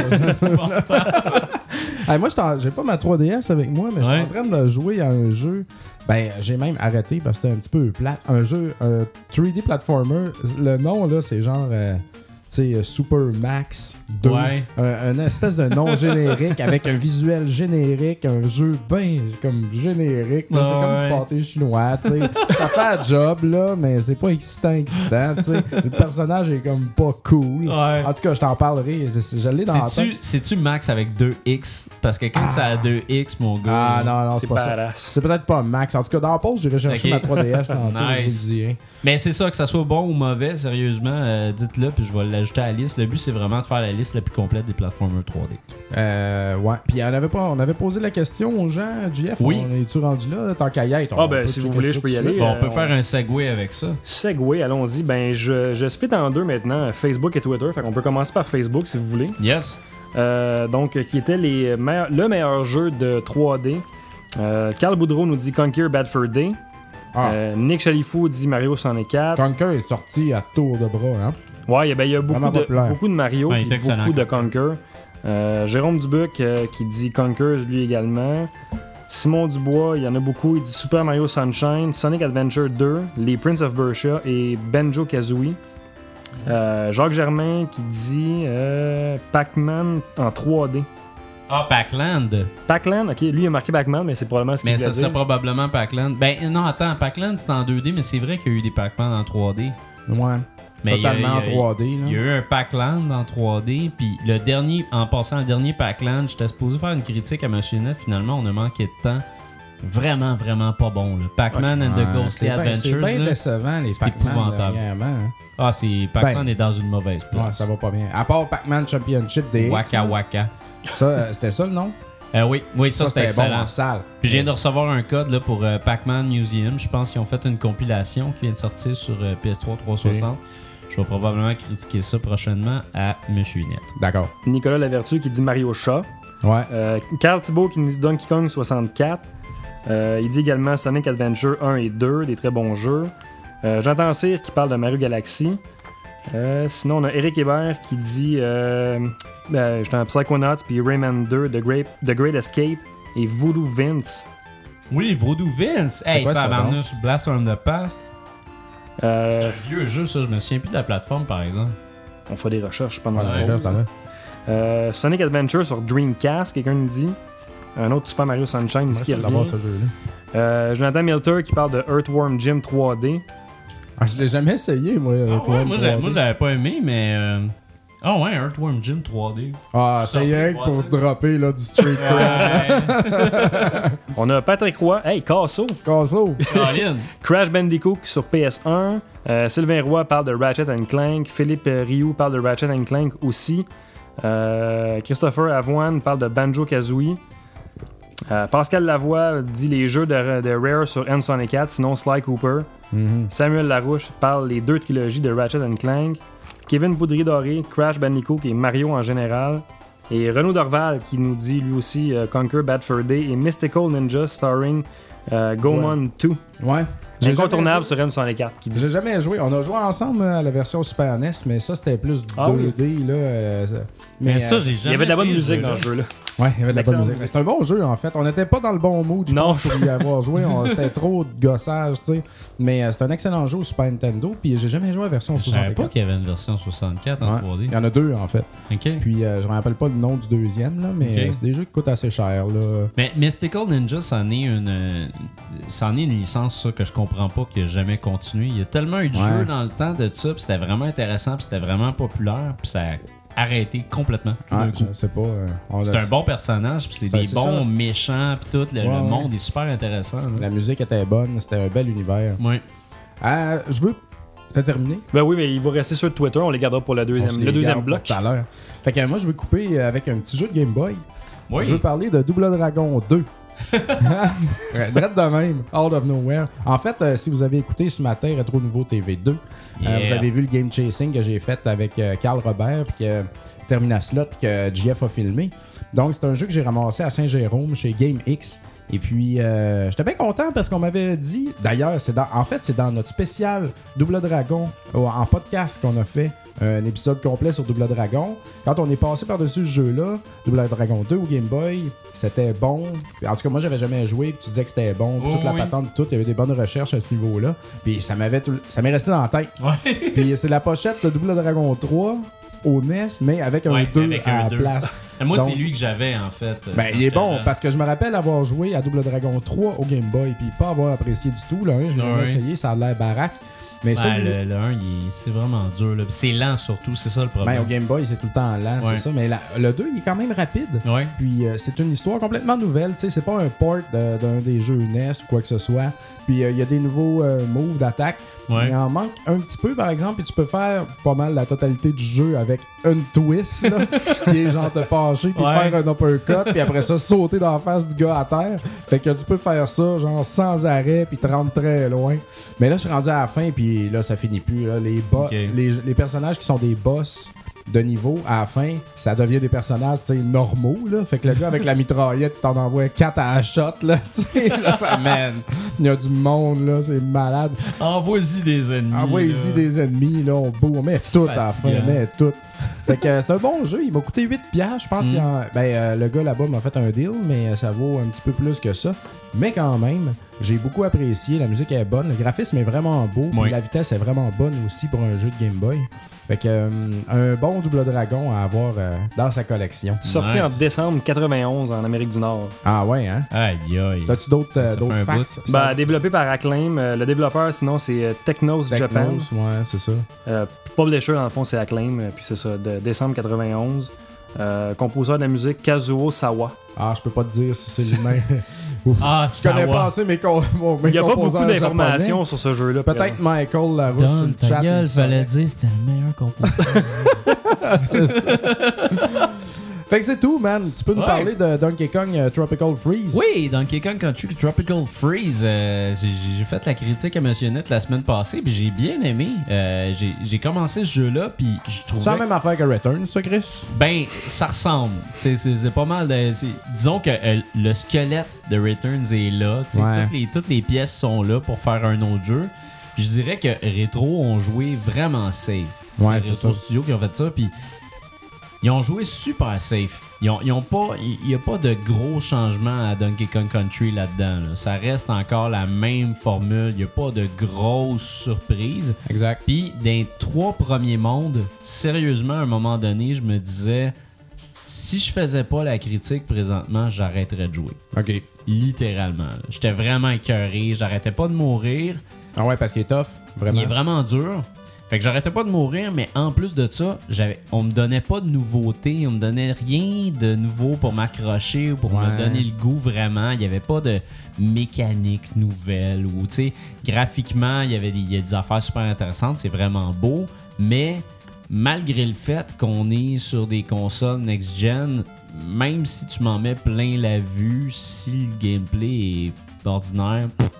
Hey, moi, j'ai pas ma 3DS avec moi, mais je suis en train de jouer à un jeu. Ben, j'ai même arrêté parce que c'était un petit peu plate. Un jeu 3D platformer. Le nom, là, c'est genre... Super Max 2. Ouais. Un espèce de nom générique avec un visuel générique, un jeu bien comme générique. Là, c'est comme du pâté chinois. T'sais. Ça fait un job, là, mais c'est pas excitant. T'sais. Le personnage est comme pas cool. Ouais. En tout cas, je t'en parlerai. Je l'ai dans la tête. C'est-tu Max avec 2X? Parce que quand ça a 2X, mon gars... Ah non, c'est pas ça. C'est peut-être pas Max. En tout cas, dans la pause, j'irai chercher ma 3DS tantôt. Nice. Je vous le dirai. Mais c'est ça, que ça soit bon ou mauvais, sérieusement, dites-le, puis je vais l'ajouter à la liste. Le but, c'est vraiment de faire la liste la plus complète des platformers 3D. Ouais. Puis on avait posé la question aux gens, JF. Oui. On est-tu rendu là? Tant qu'à y être. Si vous voulez, je peux y aller. Bon, on peut faire un segway avec ça. Segway, allons-y. Ben, je split en 2 maintenant, Facebook et Twitter. Fait qu'on peut commencer par Facebook, si vous voulez. Yes. Donc, qui était le meilleur jeu de 3D. Carl Boudreau nous dit Conquer Bad Fur Day. Nick Chalifou dit Mario 64. Conquer est sorti à tour de bras, hein? Ouais, il y a beaucoup de Mario et beaucoup de Conquer. Jérôme Dubuc qui dit Conquer lui également. Simon Dubois, il y en a beaucoup. Il dit Super Mario Sunshine, Sonic Adventure 2, les Prince of Persia et Banjo-Kazooie. Jacques Germain qui dit Pac-Man en 3D. Ah, Pac-Land. Pac-Land, ok. Lui, il a marqué Pac-Man, mais c'est probablement ce qu'il voulait dire. Mais ça serait probablement Pac-Land. Ben non, attends, Pac-Land, c'est en 2D, mais c'est vrai qu'il y a eu des Pac-Man en 3D. Ouais. Mais totalement en 3D. Il y a eu un Pac-Land en 3D, puis le dernier Pac-Land, j'étais supposé faire une critique à Monsieur Net. Finalement, on a manqué de temps. Vraiment, vraiment pas bon. Là. Pac-Man and the Ghostly Adventures. C'est bien décevant, les Pac-Man dernièrement. Ah, Pac-Man est dans une mauvaise place. Ouais, ça va pas bien. À part Pac-Man Championship DX. Waka Waka. Ça, c'était ça le nom? Oui, ça c'était excellent. Bon en salle. Puis je viens de recevoir un code là, pour Pac-Man Museum. Je pense qu'ils ont fait une compilation qui vient de sortir sur PS3 360. Je vais probablement critiquer ça prochainement à Monsieur Net. D'accord. Nicolas Lavertu qui dit Mario Chat. Ouais. Carl Thibault qui nous dit Donkey Kong 64. Il dit également Sonic Adventure 1 et 2, des très bons jeux. J'entends Cyr qui parle de Mario Galaxy. Sinon, on a Eric Hébert qui dit j'étais un Psychonauts, puis Rayman 2, The Great Escape et Voodoo Vince. Oui, Voodoo Vince! Hey, tabarnouche, Blast from the Past. C'est un vieux jeu, ça. Je me souviens plus de la plateforme, par exemple. On fait des recherches pendant la recherche. Sonic Adventure sur Dreamcast, quelqu'un nous dit. Un autre Super Mario Sunshine ici qui revient. Ce jeu-là. Jonathan Milter qui parle de Earthworm Jim 3D. Ah, je l'ai jamais essayé, moi. Moi, je l'avais pas aimé, mais... Ah ouais, Earthworm Jim 3D. Ah, c'est rien que pour dropper là, du Street Cred. On a Patrick Roy. Hey, Casso. Crash Bandicoot sur PS1. Sylvain Roy parle de Ratchet & Clank. Philippe Rioux parle de Ratchet & Clank aussi. Christopher Avoine parle de Banjo-Kazooie. Pascal Lavoie dit les jeux de Rare sur N64, sinon Sly Cooper. Samuel Larouche parle les 2 trilogies de Ratchet & Clank. Kevin Boudry-Doré, Crash Bandicoot et Mario en général. Et Renaud Dorval qui nous dit lui aussi Conquer Bad Fur Day et Mystical Ninja starring Gomon 2. Ouais. Incontournable sur N64 qui dit. J'ai jamais joué. On a joué ensemble à la version Super NES, mais ça c'était plus 2D. Oui. Là, mais ça, j'ai jamais. Il y avait de la bonne musique dans ce jeu-là. Ouais, il y avait de la bonne musique. C'est un bon jeu en fait. On n'était pas dans le bon mood, je pense, pour y avoir joué. C'était trop de gossage, tu sais. Mais c'est un excellent jeu au Super Nintendo. Puis j'ai jamais joué à la version 64. Je savais pas qu'il y avait une version 64 en 3D. Il y en a 2 en fait. OK. Puis je me rappelle pas le nom du deuxième, là, mais c'est des jeux qui coûtent assez cher. Là. Mais Mystical Ninja, c'en est une licence ça, que je comprends pas, qui a jamais continué. Il y a tellement eu de jeux dans le temps de ça, puis c'était vraiment intéressant, puis c'était vraiment populaire, puis ça a arrêté complètement tout d'un coup. Je sais pas. C'est un bon personnage, puis c'est des bons méchants, puis tout. Le monde est super intéressant. Là. La musique était bonne, c'était un bel univers. Oui. Je veux... C'est terminé? Ben oui, mais il va rester sur Twitter, on les gardera pour le deuxième bloc. Tout à l'heure. Fait que moi, je veux couper avec un petit jeu de Game Boy. Oui. Je veux parler de Double Dragon 2. Drette de même, out of nowhere. En fait, si vous avez écouté ce matin Retro Nouveau TV 2, vous avez vu le game chasing que j'ai fait avec Carl Robert, puis que Termina Slot, puis que GF a filmé. Donc, c'est un jeu que j'ai ramassé à Saint-Jérôme chez Game X. Et puis, j'étais bien content parce qu'on m'avait dit, d'ailleurs, c'est dans notre spécial Double Dragon en podcast qu'on a fait un épisode complet sur Double Dragon. Quand on est passé par-dessus ce jeu-là, Double Dragon 2 au Game Boy, c'était bon. En tout cas, moi, j'avais jamais joué, puis tu disais que c'était bon, toute la patente, tout. Il y avait des bonnes recherches à ce niveau-là. Puis ça m'est resté dans la tête. Ouais. Puis c'est la pochette de Double Dragon 3 au NES, mais avec un 2 à la place. Moi, donc, c'est lui que j'avais, en fait. Il est bon, parce que je me rappelle avoir joué à Double Dragon 3 au Game Boy, puis pas avoir apprécié du tout. Le 1, je l'ai jamais essayé, ça a l'air baraque. Mais ça, le 1, c'est vraiment dur. Là. C'est lent surtout, c'est ça le problème. Au Game Boy, c'est tout le temps lent, c'est ça. Mais le 2, il est quand même rapide. Ouais. Puis c'est une histoire complètement nouvelle. Tu sais, c'est pas un port d'un des jeux NES ou quoi que ce soit. Puis il y a des nouveaux moves d'attaque. Il en manque un petit peu, par exemple, et tu peux faire pas mal la totalité du jeu avec une twist, là, qui est genre te pencher, puis faire un uppercut, puis après ça, sauter dans la face du gars à terre. Fait que tu peux faire ça, genre, sans arrêt, puis te rendre très loin. Mais là, je suis rendu à la fin, puis là, ça finit plus. Là. Les personnages qui sont des boss de niveau, à la fin, ça devient des personnages, tu sais, normaux, là. Fait que le gars avec la mitraillette, il t'en envoie 4 à la shot, là, tu sais, là, ça mène. Il y a du monde, là, c'est malade. Envoie-y des ennemis. Des ennemis, là, on met tout à la fin, on met tout. Fait que c'est un bon jeu, il m'a coûté 8$, je pense qu'il le gars là-bas m'a fait un deal, mais ça vaut un petit peu plus que ça. Mais quand même, j'ai beaucoup apprécié, la musique est bonne, le graphisme est vraiment beau, puis la vitesse est vraiment bonne aussi pour un jeu de Game Boy. Fait que un bon Double Dragon à avoir dans sa collection. Sorti en décembre 91 en Amérique du Nord. Ah ouais, hein? Aïe aïe. T'as-tu d'autres facts? Développé par Acclaim. Le développeur, sinon, c'est Technos Japan. Ouais, c'est ça. Publisher, dans le fond, c'est Acclaim. Puis c'est ça, de décembre 91. Compositeur de la musique, Kazuo Sawa. Ah, je peux pas te dire si c'est lui-même. Je connais pas assez mes composants. Il n'y a pas beaucoup d'informations sur ce jeu-là. Peut-être Michael Larouche sur le chat. Il fallait dire que c'était le meilleur compositeur. Fait que c'est tout, man. Tu peux nous parler de Donkey Kong Tropical Freeze? Oui, Donkey Kong Country Tropical Freeze. J'ai fait la critique à Monsieur Net la semaine passée, puis j'ai bien aimé. J'ai commencé ce jeu-là, puis je trouvais... C'est la même affaire que Return, ça, Chris? Ben, ça ressemble. C'est pas mal de... Disons que le squelette de Returns est là. Toutes les pièces sont là pour faire un autre jeu. Puis je dirais que Retro ont joué vraiment safe. C'est Retro Studio qui ont fait ça, puis... Ils ont joué super safe. Il n'y a pas de gros changements à Donkey Kong Country là-dedans. Là. Ça reste encore la même formule. Il n'y a pas de grosses surprises. Exact. Puis, dans les 3 premiers mondes, sérieusement, à un moment donné, je me disais, si je faisais pas la critique présentement, j'arrêterais de jouer. OK. Littéralement. J'étais vraiment écœuré. J'arrêtais pas de mourir. Ah ouais, parce qu'il est tough. Vraiment. Il est vraiment dur. Fait que j'arrêtais pas de mourir, mais en plus de ça, on me donnait pas de nouveautés, on me donnait rien de nouveau pour m'accrocher ou pour me donner le goût vraiment. Il y avait pas de mécanique nouvelle ou, tu sais, graphiquement, il y a des affaires super intéressantes, c'est vraiment beau, mais malgré le fait qu'on est sur des consoles next-gen, même si tu m'en mets plein la vue, si le gameplay est ordinaire,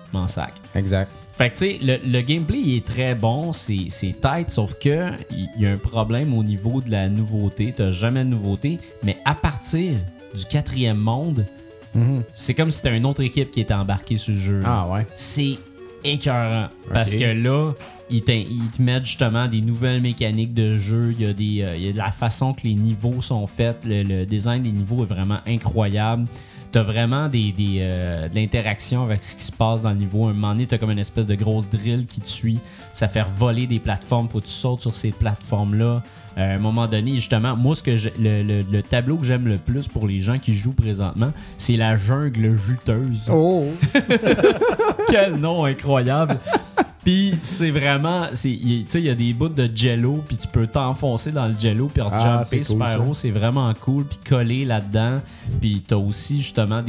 m'en sac. Exact. Fait que tu sais, le gameplay il est très bon, c'est tight, sauf que il y a un problème au niveau de la nouveauté. T'as jamais de nouveauté, mais à partir du 4e monde, c'est comme si c'était une autre équipe qui était embarquée sur le jeu. Ah ouais. C'est écœurant. Parce que là, ils te mettent justement des nouvelles mécaniques de jeu. Il y a de la façon que les niveaux sont faits. Le design des niveaux est vraiment incroyable. T'as vraiment de l'interaction avec ce qui se passe dans le niveau. À un moment donné, t'as comme une espèce de grosse drill qui te suit. Ça fait voler des plateformes. Faut que tu sautes sur ces plateformes-là. À un moment donné, justement, moi, le tableau que j'aime le plus pour les gens qui jouent présentement, c'est la jungle juteuse. Oh! Quel nom incroyable! Puis c'est vraiment, tu sais, il y a des bouts de jello, puis tu peux t'enfoncer dans le jello, puis jumper super haut, c'est vraiment cool, puis coller là-dedans. Puis t'as aussi justement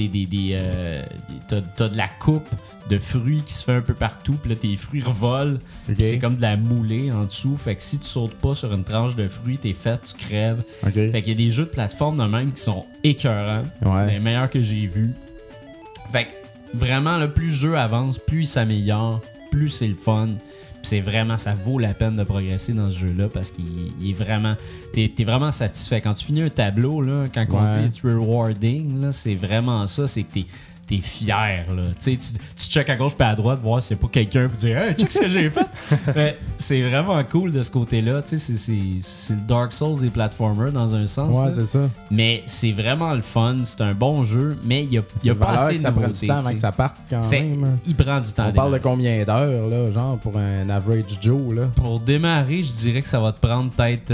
t'as de la coupe de fruits qui se fait un peu partout, puis là tes fruits revolent, puis c'est comme de la moulée en dessous, fait que si tu sautes pas sur une tranche de fruits, t'es fait, tu crèves. Fait qu'il y a des jeux de plateforme de même qui sont écœurants, les meilleurs que j'ai vus. Fait que vraiment, là, plus le jeu avance, plus il s'améliore, plus c'est le fun. Puis c'est vraiment, ça vaut la peine de progresser dans ce jeu-là parce qu'il est vraiment... T'es vraiment satisfait. Quand tu finis un tableau, là, quand on dit it's rewarding, là, c'est vraiment ça, c'est que t'es fier, là. Tu checkes à gauche puis à droite, voir s'il n'y a pas quelqu'un pour dire « Hey, check ce que j'ai fait! » Mais c'est vraiment cool de ce côté-là. Tu sais, c'est le Dark Souls des platformers dans un sens. Ouais, là. c'est ça. Mais c'est vraiment le fun. C'est un bon jeu, mais il y a pas assez de nouveautés. Ça prend du temps avant que ça parte quand même. Il prend du temps. On parle de combien d'heures, là, genre, pour un average Joe, là? Pour démarrer, je dirais que ça va te prendre peut-être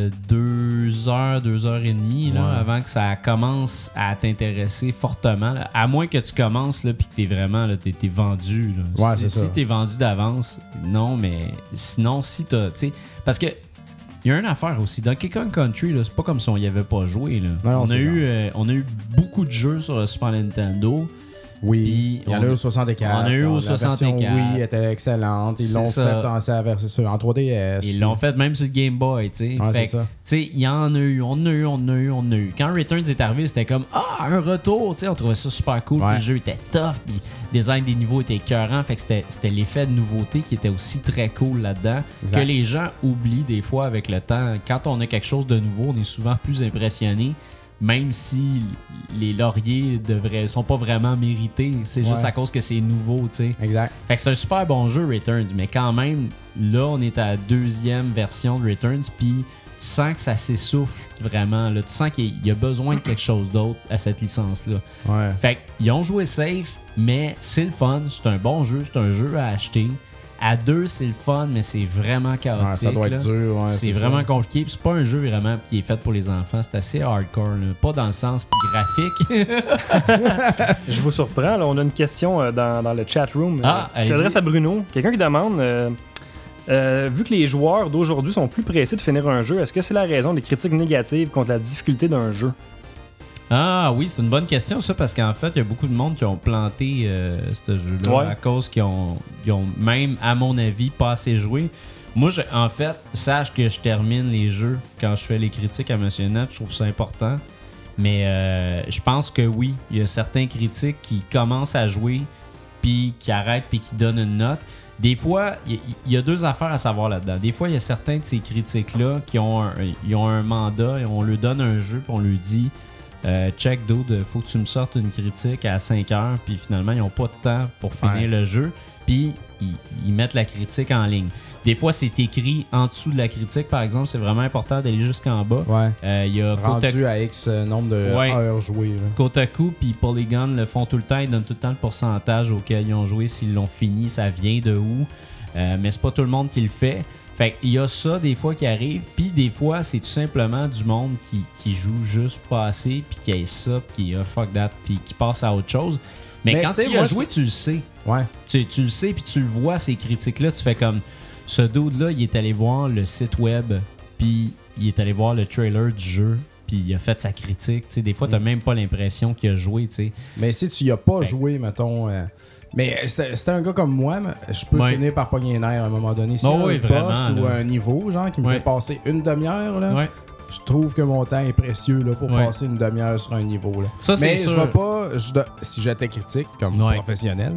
2 heures, 2 heures et demie, là, avant que ça commence à t'intéresser fortement. Là. À moins que tu commences là, puis que t'es vraiment là, t'es vendu. Là. Ouais, si t'es vendu d'avance, non, mais sinon, si t'as. Parce que il y a une affaire aussi. Dans Donkey Kong Country, là, c'est pas comme si on y avait pas joué. Là. Non, on a eu beaucoup de jeux sur le Super Nintendo. Oui, il y en a eu au 64. On a eu au 64. La version Wii était excellente. Ils l'ont fait en 3DS. Ils l'ont fait même sur le Game Boy, tu sais. Ouais, c'est ça. Tu sais, il y en a eu, on a eu. Quand Returns est arrivé, c'était comme un retour, tu sais, on trouvait ça super cool. Le jeu était tough, puis le design des niveaux était écœurant. Fait que c'était l'effet de nouveauté qui était aussi très cool là-dedans. Exact. Que les gens oublient des fois avec le temps. Quand on a quelque chose de nouveau, on est souvent plus impressionné. Même si les lauriers sont pas vraiment mérités, c'est juste à cause que c'est nouveau, tu sais. Exact. Fait que c'est un super bon jeu, Returns, mais quand même, là, on est à la 2e version de Returns, puis tu sens que ça s'essouffle vraiment. Là. Tu sens qu'il y a besoin de quelque chose d'autre à cette licence-là. Ouais. Fait qu'ils ont joué safe, mais c'est le fun, c'est un bon jeu, c'est un jeu à acheter. À 2, c'est le fun, mais c'est vraiment chaotique. Ça doit être dur. C'est vraiment compliqué. Puis c'est pas un jeu vraiment qui est fait pour les enfants. C'est assez hardcore. Là. Pas dans le sens graphique. Je vous surprends. Là, on a une question dans le chat room. Qui s'adresse à Bruno. Quelqu'un qui demande vu que les joueurs d'aujourd'hui sont plus pressés de finir un jeu, est-ce que c'est la raison des critiques négatives contre la difficulté d'un jeu? Ah oui, c'est une bonne question ça, parce qu'en fait, il y a beaucoup de monde qui ont planté ce jeu-là à cause qu'ils ont même, à mon avis, pas assez joué. Moi, en fait, sache que je termine les jeux quand je fais les critiques à Monsieur Net, je trouve ça important. Mais je pense que oui, il y a certains critiques qui commencent à jouer, puis qui arrêtent, puis qui donnent une note. Des fois, il y a 2 affaires à savoir là-dedans. Des fois, il y a certains de ces critiques-là qui ont un mandat, et on leur donne un jeu, puis on leur dit... check dude, faut que tu me sortes une critique à 5 heures, puis finalement ils ont pas de temps pour finir le jeu, puis ils mettent la critique en ligne. Des fois c'est écrit en dessous de la critique, par exemple, c'est vraiment important d'aller jusqu'en bas. Y a rendu à X nombre de heures jouées. Là. Kotaku puis Polygon le font tout le temps, ils donnent tout le temps le pourcentage auquel ils ont joué, s'ils l'ont fini, ça vient de où, mais c'est pas tout le monde qui le fait. Fait qu'il y a ça des fois qui arrive, puis des fois c'est tout simplement du monde qui joue juste pas assez, puis qui a ça, puis qui a fuck that, puis qui passe à autre chose. Mais quand tu y as joué, tu le sais. Ouais. Tu le sais, puis tu le vois, ces critiques-là, tu fais comme ce dude-là, il est allé voir le site web, puis il est allé voir le trailer du jeu, puis il a fait sa critique. T'sais, des fois, t'as même pas l'impression qu'il a joué. T'sais. Mais si tu y as pas joué, mettons... Mais c'était un gars comme moi, je peux finir par pogner les nerfs à un moment donné. Si un boss ou un niveau, genre, qui me fait passer une demi-heure, là, je trouve que mon temps est précieux là, pour passer une demi-heure sur un niveau. Là. Ça, c'est sûr. Je vais pas, si j'étais critique comme professionnel,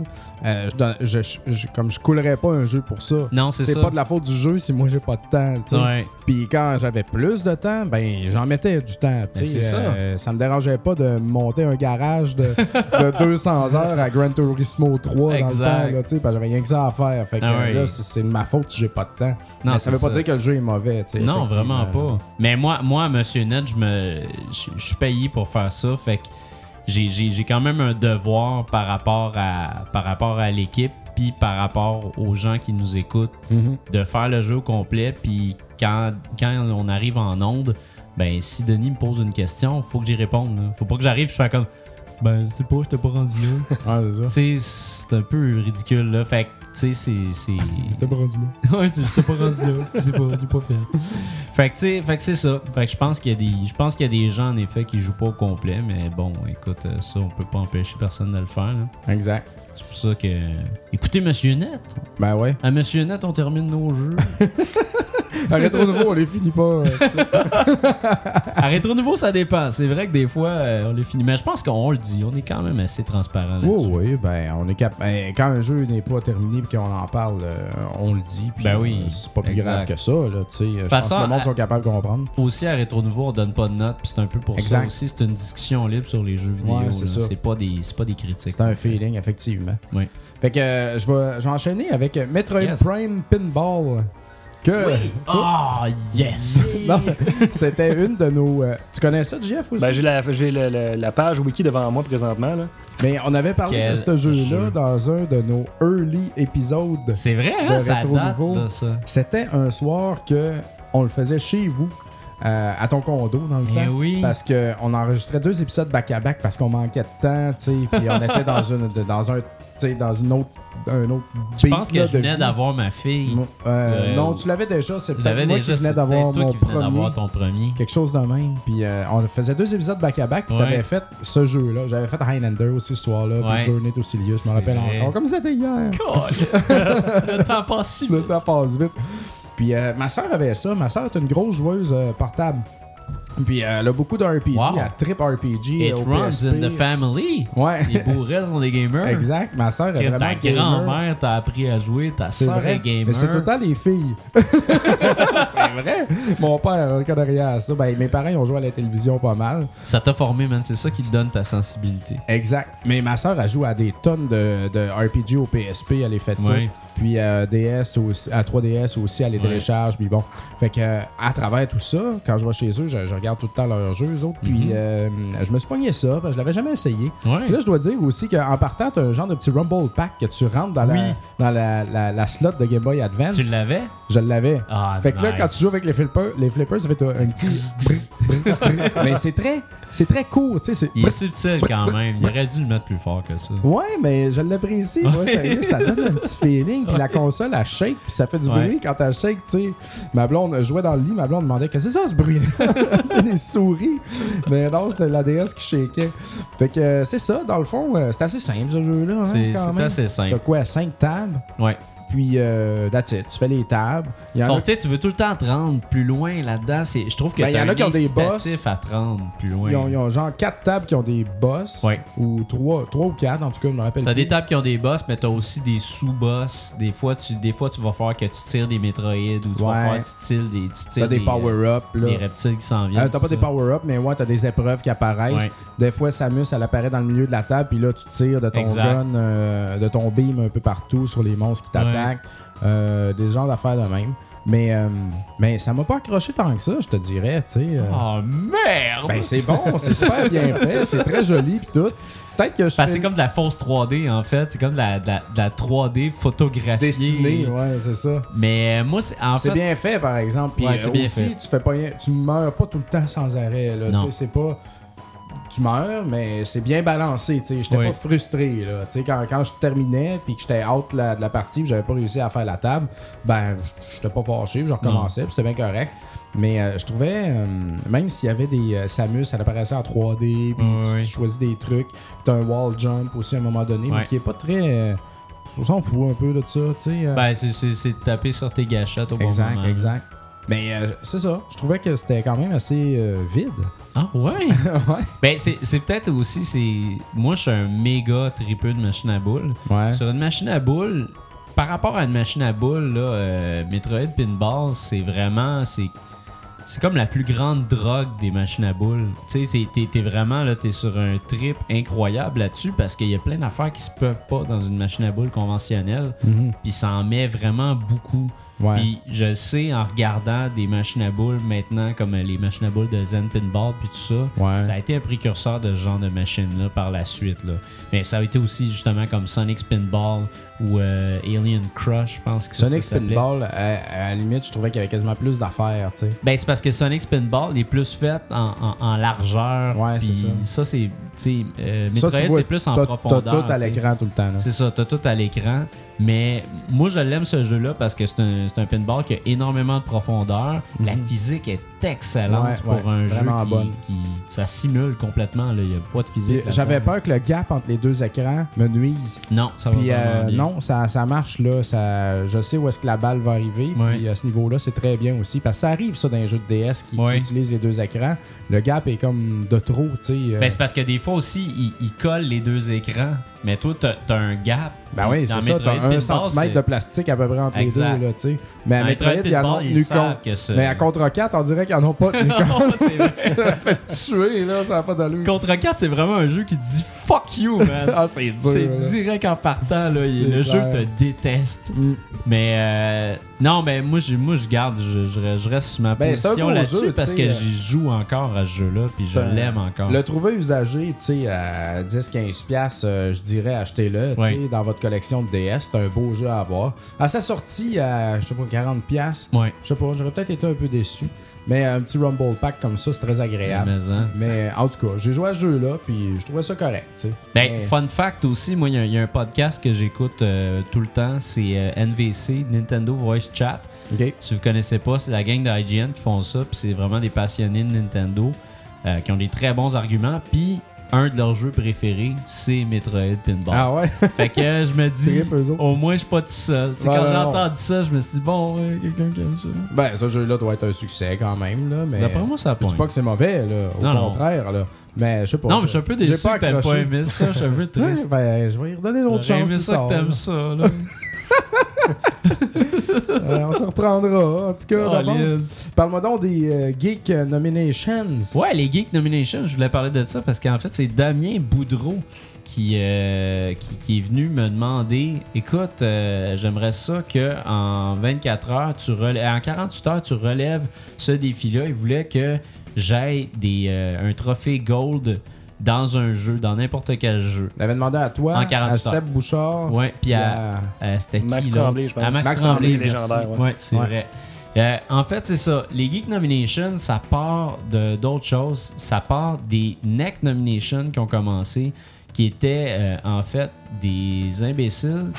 je coulerais pas un jeu pour ça. Non, c'est ça. Pas de la faute du jeu si moi j'ai pas de temps. Ouais. Puis quand j'avais plus de temps, ben j'en mettais du temps. C'est ça. Ça me dérangeait pas de monter un garage de 200 heures à Gran Turismo 3 dans le temps. Là, parce que j'avais rien que ça à faire. Fait que là, c'est de ma faute si j'ai pas de temps. Non, mais ça veut pas dire que le jeu est mauvais. Non, vraiment pas. Mais moi, Monsieur Net, je suis payé pour faire ça. Fait que j'ai quand même un devoir par rapport à l'équipe puis par rapport aux gens qui nous écoutent de faire le jeu au complet. Puis quand on arrive en onde, ben si Denis me pose une question, faut que j'y réponde. Là. Faut pas que j'arrive et je fais comme ben je sais pas, je t'ai pas rendu là. Ah, c'est ça. Tu sais, c'est un peu ridicule là. Fait que tu sais, c'est. T'es pas rendu là. Ouais, t'es pas rendu là. Je sais pas, j'ai pas fait. Fait que c'est ça. Fait que je pense qu'il y a des gens en effet qui jouent pas au complet, mais bon, écoute, ça on peut pas empêcher personne de le faire. Là. Exact. C'est pour ça que. Écoutez, Monsieur Net. Ben ouais. À Monsieur Net, on termine nos jeux. À Rétro Nouveau, on les finit pas. À Rétro Nouveau, ça dépend. C'est vrai que des fois, on les finit. Mais je pense qu'on le dit. On est quand même assez transparent là-dessus. Oui, ben, on est quand un jeu n'est pas terminé et qu'on en parle, on le dit. Ben oui. C'est pas plus grave que ça. Là, je pense que le monde sont capables de comprendre. Aussi, à Rétro Nouveau, on donne pas de notes. Puis c'est un peu pour ça aussi. C'est une discussion libre sur les jeux vidéo. Ouais, c'est pas des critiques. C'est un feeling, effectivement. Oui. Fait que je vais enchaîner avec Metroid Prime Pinball. Yes! Non, c'était une de nos... Tu connais ça, Jeff, aussi? Ben, j'ai la page wiki devant moi présentement. Là. Mais on avait parlé de ce jeu-là dans un de nos early épisodes. C'est vrai, hein? Ça date, là, ça. C'était un soir que on le faisait chez vous. À ton condo dans le temps. Oui. Parce qu'on enregistrait 2 épisodes back-à-back parce qu'on manquait de temps, tu sais, puis on était dans une autre je pense que je venais d'avoir ma fille. Non, tu l'avais déjà. C'est peut-être moi qui venais d'avoir mon premier. Ton premier. Quelque chose de même. Puis on faisait 2 épisodes back-à-back. Puis t'avais fait ce jeu-là. J'avais fait Highlander aussi ce soir-là. Puis Journey to Cilia. Je me rappelle encore. Comme c'était hier. Le temps passe si vite. Le temps passe vite. Puis ma soeur avait ça. Ma soeur est une grosse joueuse portable. Puis elle a beaucoup de RPG, elle trippe RPG. It runs PSP. in the family. Ouais. Les bourrets sont des gamers. Exact. Ma soeur est vraiment ta grand-mère t'a appris à jouer, ta soeur est gamer. Mais c'est tout le temps les filles. C'est vrai. Mon père, le cas derrière ça, ben, mes parents ils ont joué à la télévision pas mal. Ça t'a formé, man. C'est ça qui te donne ta sensibilité. Exact. Mais ma soeur, elle joue à des tonnes de RPG au PSP. Elle les fait toutes. Puis DS aussi, à 3DS aussi, elle les télécharge. Puis bon. Fait que à travers tout ça, quand je vais chez eux, je regarde tout le temps leurs jeux, eux autres. Puis je me suis pogné ça, parce que je l'avais jamais essayé. Puis là, je dois dire aussi qu'en partant, t'as un genre de petit Rumble Pack que tu rentres dans la slot de Game Boy Advance. Tu l'avais? Je l'avais. Fait que là, quand tu joues avec les flippers, ça fait un petit... Mais c'est très court, tu sais. Il est subtil quand même. Il aurait dû le mettre plus fort que ça. Ouais, mais je l'apprécie. Moi, sérieux, ça donne un petit feeling. Puis la console, elle shake, puis ça fait du bruit quand elle shake, tu sais. Ma blonde jouait dans le lit, ma blonde demandait qu'est-ce que c'est ça, ce bruit-là? Des souris. Mais non, c'était la DS qui shakeait. Fait que c'est ça, dans le fond, c'est assez simple, ce jeu-là. C'est assez simple. T'as quoi, 5 tables? Ouais. Puis, that's it. Tu fais les tables. Sauf que tu veux tout le temps te rendre plus loin là-dedans. Je trouve que il y en a qui ont des boss à te rendre plus loin. Ils ont genre 4 tables qui ont des boss. Ou 3 ou 4, en tout cas, je me rappelle. T'as des tables qui ont des boss, mais t'as aussi des sous-boss. Des fois, tu vas faire que tu tires des métroïdes ou tu vas faire tu tires des power-ups. Des reptiles qui s'en viennent. T'as pas des power-ups, mais t'as des épreuves qui apparaissent. Des fois, Samus, elle apparaît dans le milieu de la table, puis là, tu tires de ton gun, de ton beam un peu partout sur les monstres qui t'attaquent. Des genres d'affaires de même. Mais ça m'a pas accroché tant que ça, je te dirais, tu sais. Oh merde! Ben c'est bon, c'est super bien fait, c'est très joli pis tout. Peut-être que c'est comme de la fausse 3D en fait, c'est comme de la 3D photographiée. Dessinée, ouais, c'est ça. Mais moi c'est bien fait par exemple. Puis aussi, tu meurs pas tout le temps sans arrêt là, tu sais, c'est pas tu meurs, mais c'est bien balancé. J'étais pas frustré. Là. Quand je terminais puis que j'étais out de la partie et j'avais pas réussi à faire la table, ben j'étais pas fâché, je recommençais, puis c'était bien correct. Mais je trouvais, même s'il y avait des Samus, elle apparaissait en 3D, puis tu choisis des trucs, puis t'as un wall jump aussi à un moment donné, mais qui est pas très... on s'en fout un peu de ça, tu sais. Ben, c'est de taper sur tes gâchettes au bon moment. Exact. Mais c'est ça. Je trouvais que c'était quand même assez vide. Ah ouais? Ouais. Ben, c'est peut-être aussi... Moi, je suis un méga tripeux de machine à boules. Ouais. Sur une machine à boules, par rapport à une machine à boules, là, Metroid Pinball, c'est vraiment... C'est comme la plus grande drogue des machines à boules. Tu sais, t'es vraiment là, t'es sur un trip incroyable là-dessus parce qu'il y a plein d'affaires qui se peuvent pas dans une machine à boules conventionnelle. Puis ça en met vraiment beaucoup. Ouais. Puis je sais, en regardant des machines à boules maintenant, comme les machines à boules de Zen Pinball puis tout ça, Ouais. ça a été un précurseur de ce genre de machine-là par la suite. Là. Mais ça a été aussi justement comme Sonic Pinball ou Alien Crush, je pense que Sonic ça s'appelait. Pinball, à la limite, je trouvais qu'il y avait quasiment plus d'affaires, tu sais. Ben, c'est parce que Sonic Pinball est plus fait en largeur. Ouais, c'est puis ça. c'est... Tu sais, Ça, Metroid, tu vois, c'est plus en t'as profondeur. tout à t'sais. l'écran tout le temps. Là. C'est ça, t'as tout à l'écran. Mais moi, je l'aime ce jeu-là parce que c'est un pinball qui a énormément de profondeur. La physique est excellente Ouais, pour un jeu vraiment bonne. qui ça simule complètement. Il n'y a pas de physique. J'avais peur que le gap entre les deux écrans me nuise. Non, ça va Puis vraiment bien. non, ça marche là. Je sais où est-ce que la balle va arriver. Ouais. Puis à ce niveau-là, c'est très bien aussi. Parce que ça arrive ça dans les jeux de DS qui utilisent les deux écrans. Le gap est comme de trop, tu sais. Ben, c'est parce que des fois aussi, ils collent les deux écrans. Mais toi, t'as un gap. Ben oui, c'est ça. T'as 1 cm de plastique à peu près entre Exact. les deux, là, tu sais. Mais à Metroid, il y en a ils savent tenu que ça... Mais à Contre 4, on dirait qu'ils en ont pas tenu compte. c'est vrai. Ça m'a fait tuer, là. Ça n'a pas d'allure. Contre 4, c'est vraiment un jeu qui te dit « fuck you, man ». Ah, c'est dur. C'est là. direct en partant, là. Le clair. jeu te déteste. Mais non, mais moi je garde, je reste sur ma Ben, c'est un position beau là-dessus jeu, parce tu sais, que j'y joue encore à ce jeu-là, puis je l'aime encore. Le trouver usagé, tu sais, à 10-15$, je dirais, achetez-le, tu sais, dans votre collection de DS. C'est un beau jeu à avoir. À sa sortie, à, je sais pas, 40$, Ouais. je sais pas, j'aurais peut-être été un peu déçu. Mais un petit Rumble Pack comme ça, c'est très agréable. Mais en tout cas, j'ai joué à ce jeu-là, puis je trouvais ça correct, tu sais. Ben, fun fact aussi, moi, il y a un podcast que j'écoute tout le temps, c'est NVC, Nintendo Voice Chat. Okay. Si vous connaissez pas, c'est la gang de IGN qui font ça, puis c'est vraiment des passionnés de Nintendo qui ont des très bons arguments, puis un de leurs jeux préférés, c'est Metroid Pinball. Ah ouais? Fait que je me dis, au moins, je suis pas tout seul. Quand j'ai entendu ça, je me suis dit, bon, quelqu'un qui aime ça. Ben, ce jeu-là doit être un succès quand même, là. Mais d'après moi, ça pointe. Je dis pas que c'est mauvais, là. Au contraire, là. Mais je sais pas. Non, mais je suis un peu déçu que t'aimes pas aimé ça. Je suis un peu triste. Ben, je vais y redonner d'autres chances. J'aurais aimé ça que t'aimes ça, là. On se reprendra, en tout cas. Parle-moi donc des Geek Nominations. Ouais, les Geek Nominations, je voulais parler de ça parce qu'en fait, c'est Damien Boudreau qui est venu me demander, écoute, j'aimerais ça qu'en 24 heures, en 48 heures, tu relèves ce défi-là. Il voulait que j'aille un trophée Gold dans un jeu, dans n'importe quel jeu. Il avait demandé à toi, à Seb Bouchard. Ouais, puis c'était Max qui, Tremblay, je pense. À Max Tremblay, légendaire. Ouais, c'est vrai. En fait, c'est ça. Les Geek Nominations, ça part d'autres choses. Ça part des NEC Nominations qui ont commencé, qui étaient en fait des imbéciles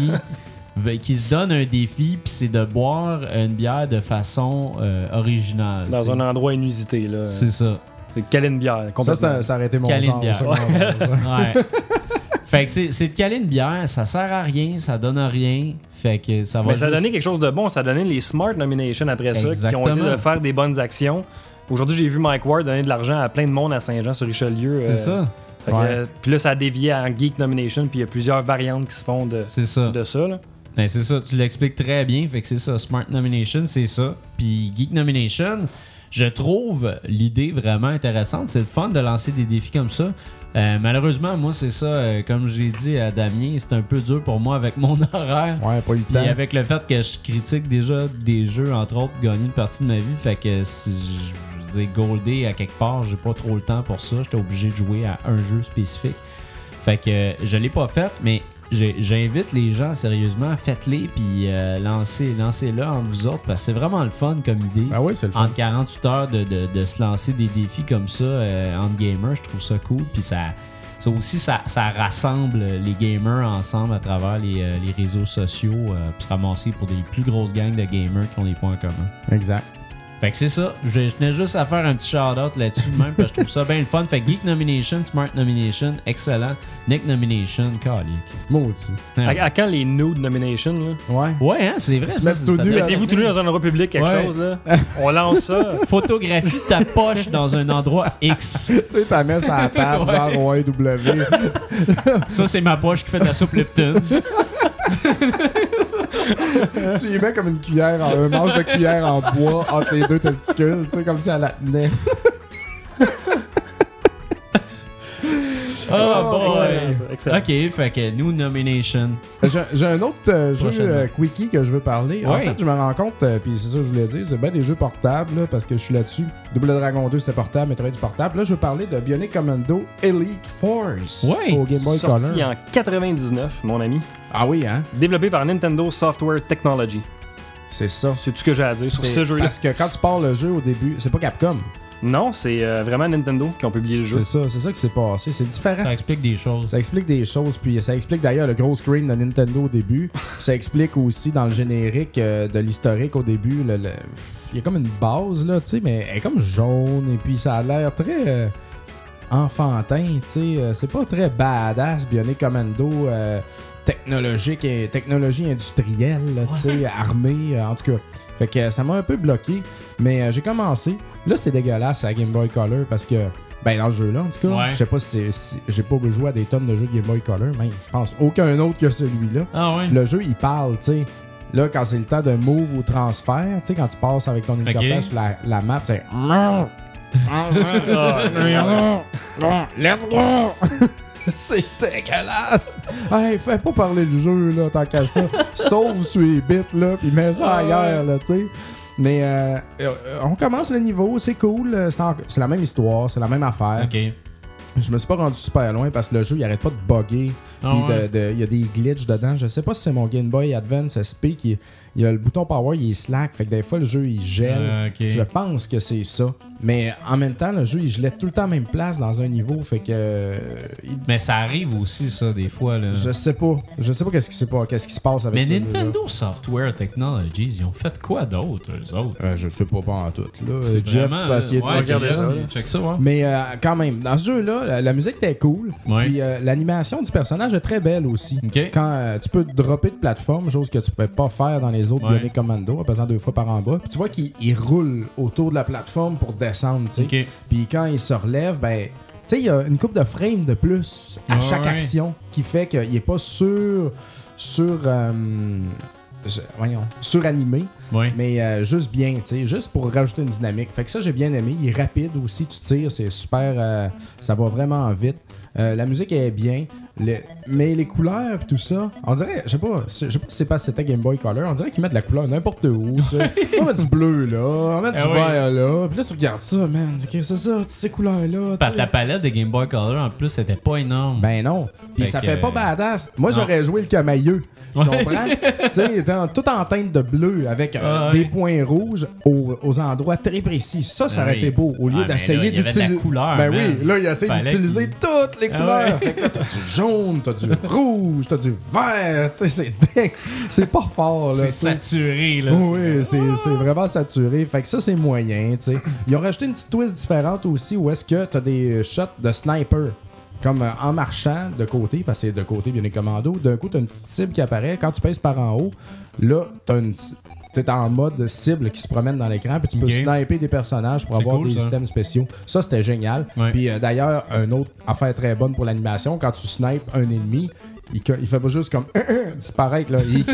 qui se donnent un défi, puis c'est de boire une bière de façon originale. Dans un endroit inusité, là. C'est ça. C'est caler une bière. Ça aurait été mon genre. Ouais. Fait que c'est de caler une bière, ça sert à rien, ça donne à rien. Fait que ça va. Mais ça a donné quelque chose de bon, ça a donné les Smart Nominations après ça, qui ont été de faire des bonnes actions. Aujourd'hui, j'ai vu Mike Ward donner de l'argent à plein de monde à Saint-Jean-sur-Richelieu. C'est ça. Puis là, ça a dévié en Geek Nomination, puis il y a plusieurs variantes qui se font de ça. Là. Ben c'est ça, tu l'expliques très bien. Fait que c'est ça, Smart Nomination, c'est ça. Puis Geek Nomination, je trouve l'idée vraiment intéressante. C'est le fun de lancer des défis comme ça. Malheureusement, moi, c'est ça. Comme j'ai dit à Damien, c'est un peu dur pour moi avec mon horaire. Ouais, pas eu le temps. Puis avec le fait que je critique déjà des jeux, entre autres, gagner une partie de ma vie. Fait que si je veux dire, golder à quelque part, j'ai pas trop le temps pour ça. J'étais obligé de jouer à un jeu spécifique. Fait que je l'ai pas fait, mais j'invite les gens, sérieusement, faites-les, puis lancez-le entre vous autres, parce que c'est vraiment le fun comme idée. Ah oui, c'est le fun. Entre 48 heures de se lancer des défis comme ça entre gamers, je trouve ça cool. Puis ça rassemble les gamers ensemble à travers les réseaux sociaux, puis se ramasser pour des plus grosses gangs de gamers qui ont des points en commun. Exact. Fait que c'est ça. Je tenais juste à faire un petit shout-out là-dessus même, parce que je trouve ça bien le fun. Fait que Geek Nomination, Smart Nomination, excellent. Nick Nomination, calique. Maudit. À quand les nude nominations, là? Ouais, hein, c'est vrai. Mettez-vous tout nu dans un endroit public, quelque chose, là. On lance ça. Photographie ta poche dans un endroit X. Tu sais, t'as mis ça à la table, genre ouais, W. Ça, c'est ma poche qui fait de la soupe Lipton. Tu y mets comme une cuillère, un manche de cuillère en bois entre les deux testicules, tu sais, comme si elle la tenait. Oh boy! Ok, fait que New Nomination. J'ai un autre jeu quickie que je veux parler. En fait, je me rends compte, puis c'est ça que je voulais dire, c'est bien des jeux portables, là, parce que je suis là-dessus. Double Dragon 2 c'était portable, Metroid du portable. Là, je veux parler de Bionic Commando Elite Force au Game Boy Color. Sorti en 99, mon ami. Ah oui, hein? Développé par Nintendo Software Technology. C'est ça. C'est tout ce que j'ai à dire sur ce jeu-là. Parce que quand tu pars le jeu au début, c'est pas Capcom. Non, c'est vraiment Nintendo qui ont publié le jeu. C'est ça qui s'est passé. C'est différent. Ça explique des choses. Ça explique des choses, puis ça explique d'ailleurs le gros screen de Nintendo au début. Ça explique aussi dans le générique de l'historique au début. Il y a comme une base, là, tu sais, mais elle est comme jaune, et puis ça a l'air très enfantin, tu sais. C'est pas très badass, Bionic Commando. Technologie industrielle, tu sais, armée, en tout cas. Fait que ça m'a un peu bloqué, mais j'ai commencé. Là, c'est dégueulasse à Game Boy Color parce que, ben, dans le jeu-là, en tout cas, je sais pas si j'ai pas joué à des tonnes de jeux de Game Boy Color, mais je pense aucun autre que celui-là. Ah ouais? Le jeu, il parle, tu sais. Là, quand c'est le temps de move ou transfert, tu sais, quand tu passes avec ton hélicoptère sur la map, c'est... Let's go! C'est dégueulasse! Hey, fais pas parler le jeu, là, tant qu'à ça. Sauve sur les bits, là, pis mets ça ailleurs, là, tu sais. Mais on commence le niveau, c'est cool. C'est la même histoire, c'est la même affaire. OK. Je me suis pas rendu super loin parce que le jeu, il arrête pas de bugger. Il y a des glitches dedans. Je sais pas si c'est mon Game Boy Advance SP qui... Il y a le bouton power, il est slack, fait que des fois le jeu il gèle. Okay. Je pense que c'est ça. Mais en même temps, le jeu il gelait tout le temps à la même place dans un niveau, fait que. Mais ça arrive aussi ça des fois là. Je sais pas qu'est-ce qui se passe avec ça. Mais Nintendo Software Technologies, ils ont fait quoi d'autre eux autres? Je sais pas en tout là. Jeff, tu vas essayer de regarder ça. Check ça, ouais. Mais quand même, dans ce jeu-là, la musique était cool. Ouais. Puis l'animation du personnage est très belle aussi. Okay. Quand tu peux dropper de plateforme, chose que tu pouvais pas faire dans les autres Bionic Commando, en passant 2 fois par en bas. Puis tu vois qu'il roule autour de la plateforme pour descendre, tu sais. Okay. Puis quand il se relève, ben, tu sais, il y a une couple de frames de plus à chaque action qui fait qu'il est pas suranimé, mais juste bien, tu sais, juste pour rajouter une dynamique. Fait que ça, j'ai bien aimé. Il est rapide aussi, tu tires, c'est super, ça va vraiment vite. La musique est bien, mais les couleurs pis tout ça, on dirait, je sais pas si c'est pas c'était Game Boy Color, on dirait qu'ils mettent de la couleur n'importe où. On met du bleu là, on met du vert là, pis là tu regardes ça, man, c'est ça, ces couleurs là. Parce que la palette de Game Boy Color en plus c'était pas énorme. Ben non, pis ça fait pas badass. Moi j'aurais joué le camailleux. Tu comprends? Tu sais, tout en teinte de bleu avec des points rouges aux endroits très précis. Ça aurait été beau. Au lieu d'essayer d'utiliser. Ben oui, là, il essaie d'utiliser toutes les couleurs. Fait que là, t'as du jaune, t'as du rouge, t'as du vert. Tu sais, c'est pas fort, là. C'est saturé, là. Oui, c'est vraiment saturé. Fait que ça, c'est moyen, tu sais. Ils ont rajouté une petite twist différente aussi où est-ce que t'as des shots de sniper. Comme en marchant de côté, parce que c'est de côté Bionic Commando, d'un coup, t'as une petite cible qui apparaît. Quand tu pèses par en haut, là, t'es en mode cible qui se promène dans l'écran, puis tu peux sniper des personnages pour avoir des items spéciaux. Ça, c'était génial. Puis d'ailleurs, une autre affaire très bonne pour l'animation, quand tu snipes un ennemi, il fait pas juste comme disparaître, là. Il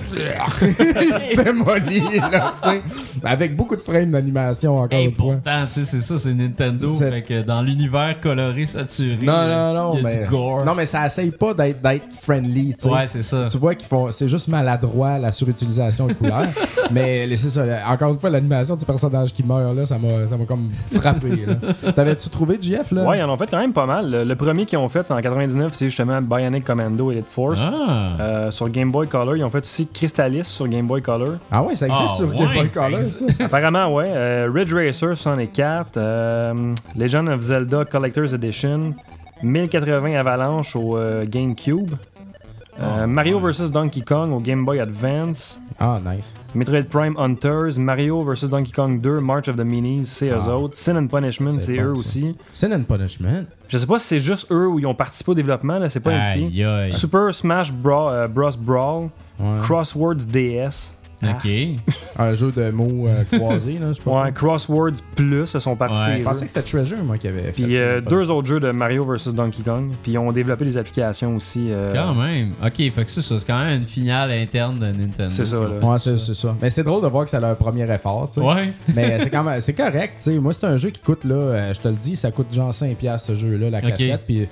se démolit, là, tu sais. Avec beaucoup de frames d'animation, encore une fois. Pourtant, tu sais, c'est ça, c'est Nintendo. Fait que dans l'univers coloré, saturé, non, il y a du gore. Non, mais ça essaye pas d'être friendly, tu sais. Ouais, c'est ça. Tu vois qu'ils font... C'est juste maladroit, la surutilisation de couleurs. Mais c'est ça. Encore une fois, l'animation du personnage qui meurt, là, ça m'a comme frappé, là. T'avais-tu trouvé, JF, là? Ouais, ils en ont fait quand même pas mal. Le premier qu'ils ont fait en 99, c'est justement Bionic Commando Elite Force. Sur Game Boy Color, ils ont fait aussi Crystalis sur Game Boy Color. Ah ouais, ça existe sur Game Boy Color, ça? Apparemment, ouais. Ridge Racer 64, Legend of Zelda Collector's Edition, 1080 Avalanche au GameCube. Mario vs Donkey Kong au Game Boy Advance. Ah, nice. Metroid Prime Hunters, Mario vs Donkey Kong 2, March of the Minis, c'est eux autres. Sin and Punishment, c'est eux aussi. Sin and Punishment? Je sais pas si c'est juste eux où ils ont participé au développement, là, c'est pas indiqué. Super Smash Bros. Brawl, Crosswords DS. Ok. Un jeu de mots croisés, là, je pense. Ouais, Crosswords Plus, ils sont partis. Je pensais que c'était Treasure, moi, qui avait fait. Puis deux autres jeux de Mario vs Donkey Kong. Puis ils ont développé des applications aussi. Quand même. Ok, fait que ça, c'est quand même une finale interne de Nintendo. C'est ça, là. Ouais, c'est ça. Mais c'est drôle de voir que c'est leur premier effort, tu sais. Ouais. Mais c'est correct, tu sais. Moi, c'est un jeu qui coûte, là, je te le dis, ça coûte genre 5$ ce jeu-là, la cassette. Puis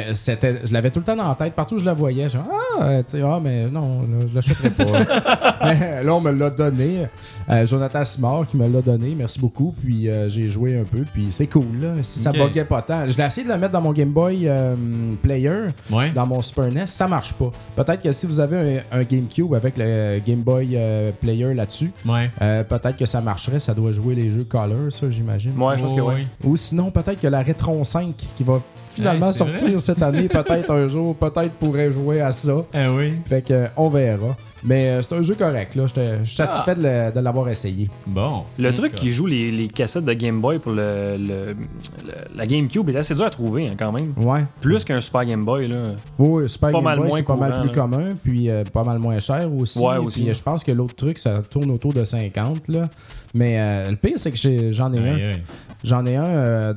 je l'avais tout le temps dans la tête. Partout où je la voyais, genre, mais non, là, je l'achèterais pas. Mais là, on me l'a donné. Jonathan Simard qui me l'a donné. Merci beaucoup. Puis j'ai joué un peu. Puis c'est cool, là. Si ça buguait pas tant. Je l'ai essayé de le mettre dans mon Game Boy Player, dans mon Super NES. Ça marche pas. Peut-être que si vous avez un GameCube avec le Game Boy Player là-dessus, peut-être que ça marcherait. Ça doit jouer les jeux Color, ça, j'imagine. Ouais, je pense que oui. Ou sinon, peut-être que la Retron 5 qui va finalement sortir cette année, peut-être un jour, peut-être pourrait jouer à ça. Fait que on verra. Mais c'est un jeu correct, là. Je suis satisfait de l'avoir essayé. Bon. Le truc qui joue les cassettes de Game Boy pour la GameCube est assez dur à trouver, hein, quand même. Ouais. Plus qu'un Super Game Boy, là. Oui, Super Game Boy, c'est pas courant, mal plus commun, puis pas mal moins cher aussi. Ouais, aussi. Puis je pense que l'autre truc, ça tourne autour de 50, là. Mais le pire, c'est que j'en ai un. J'en ai un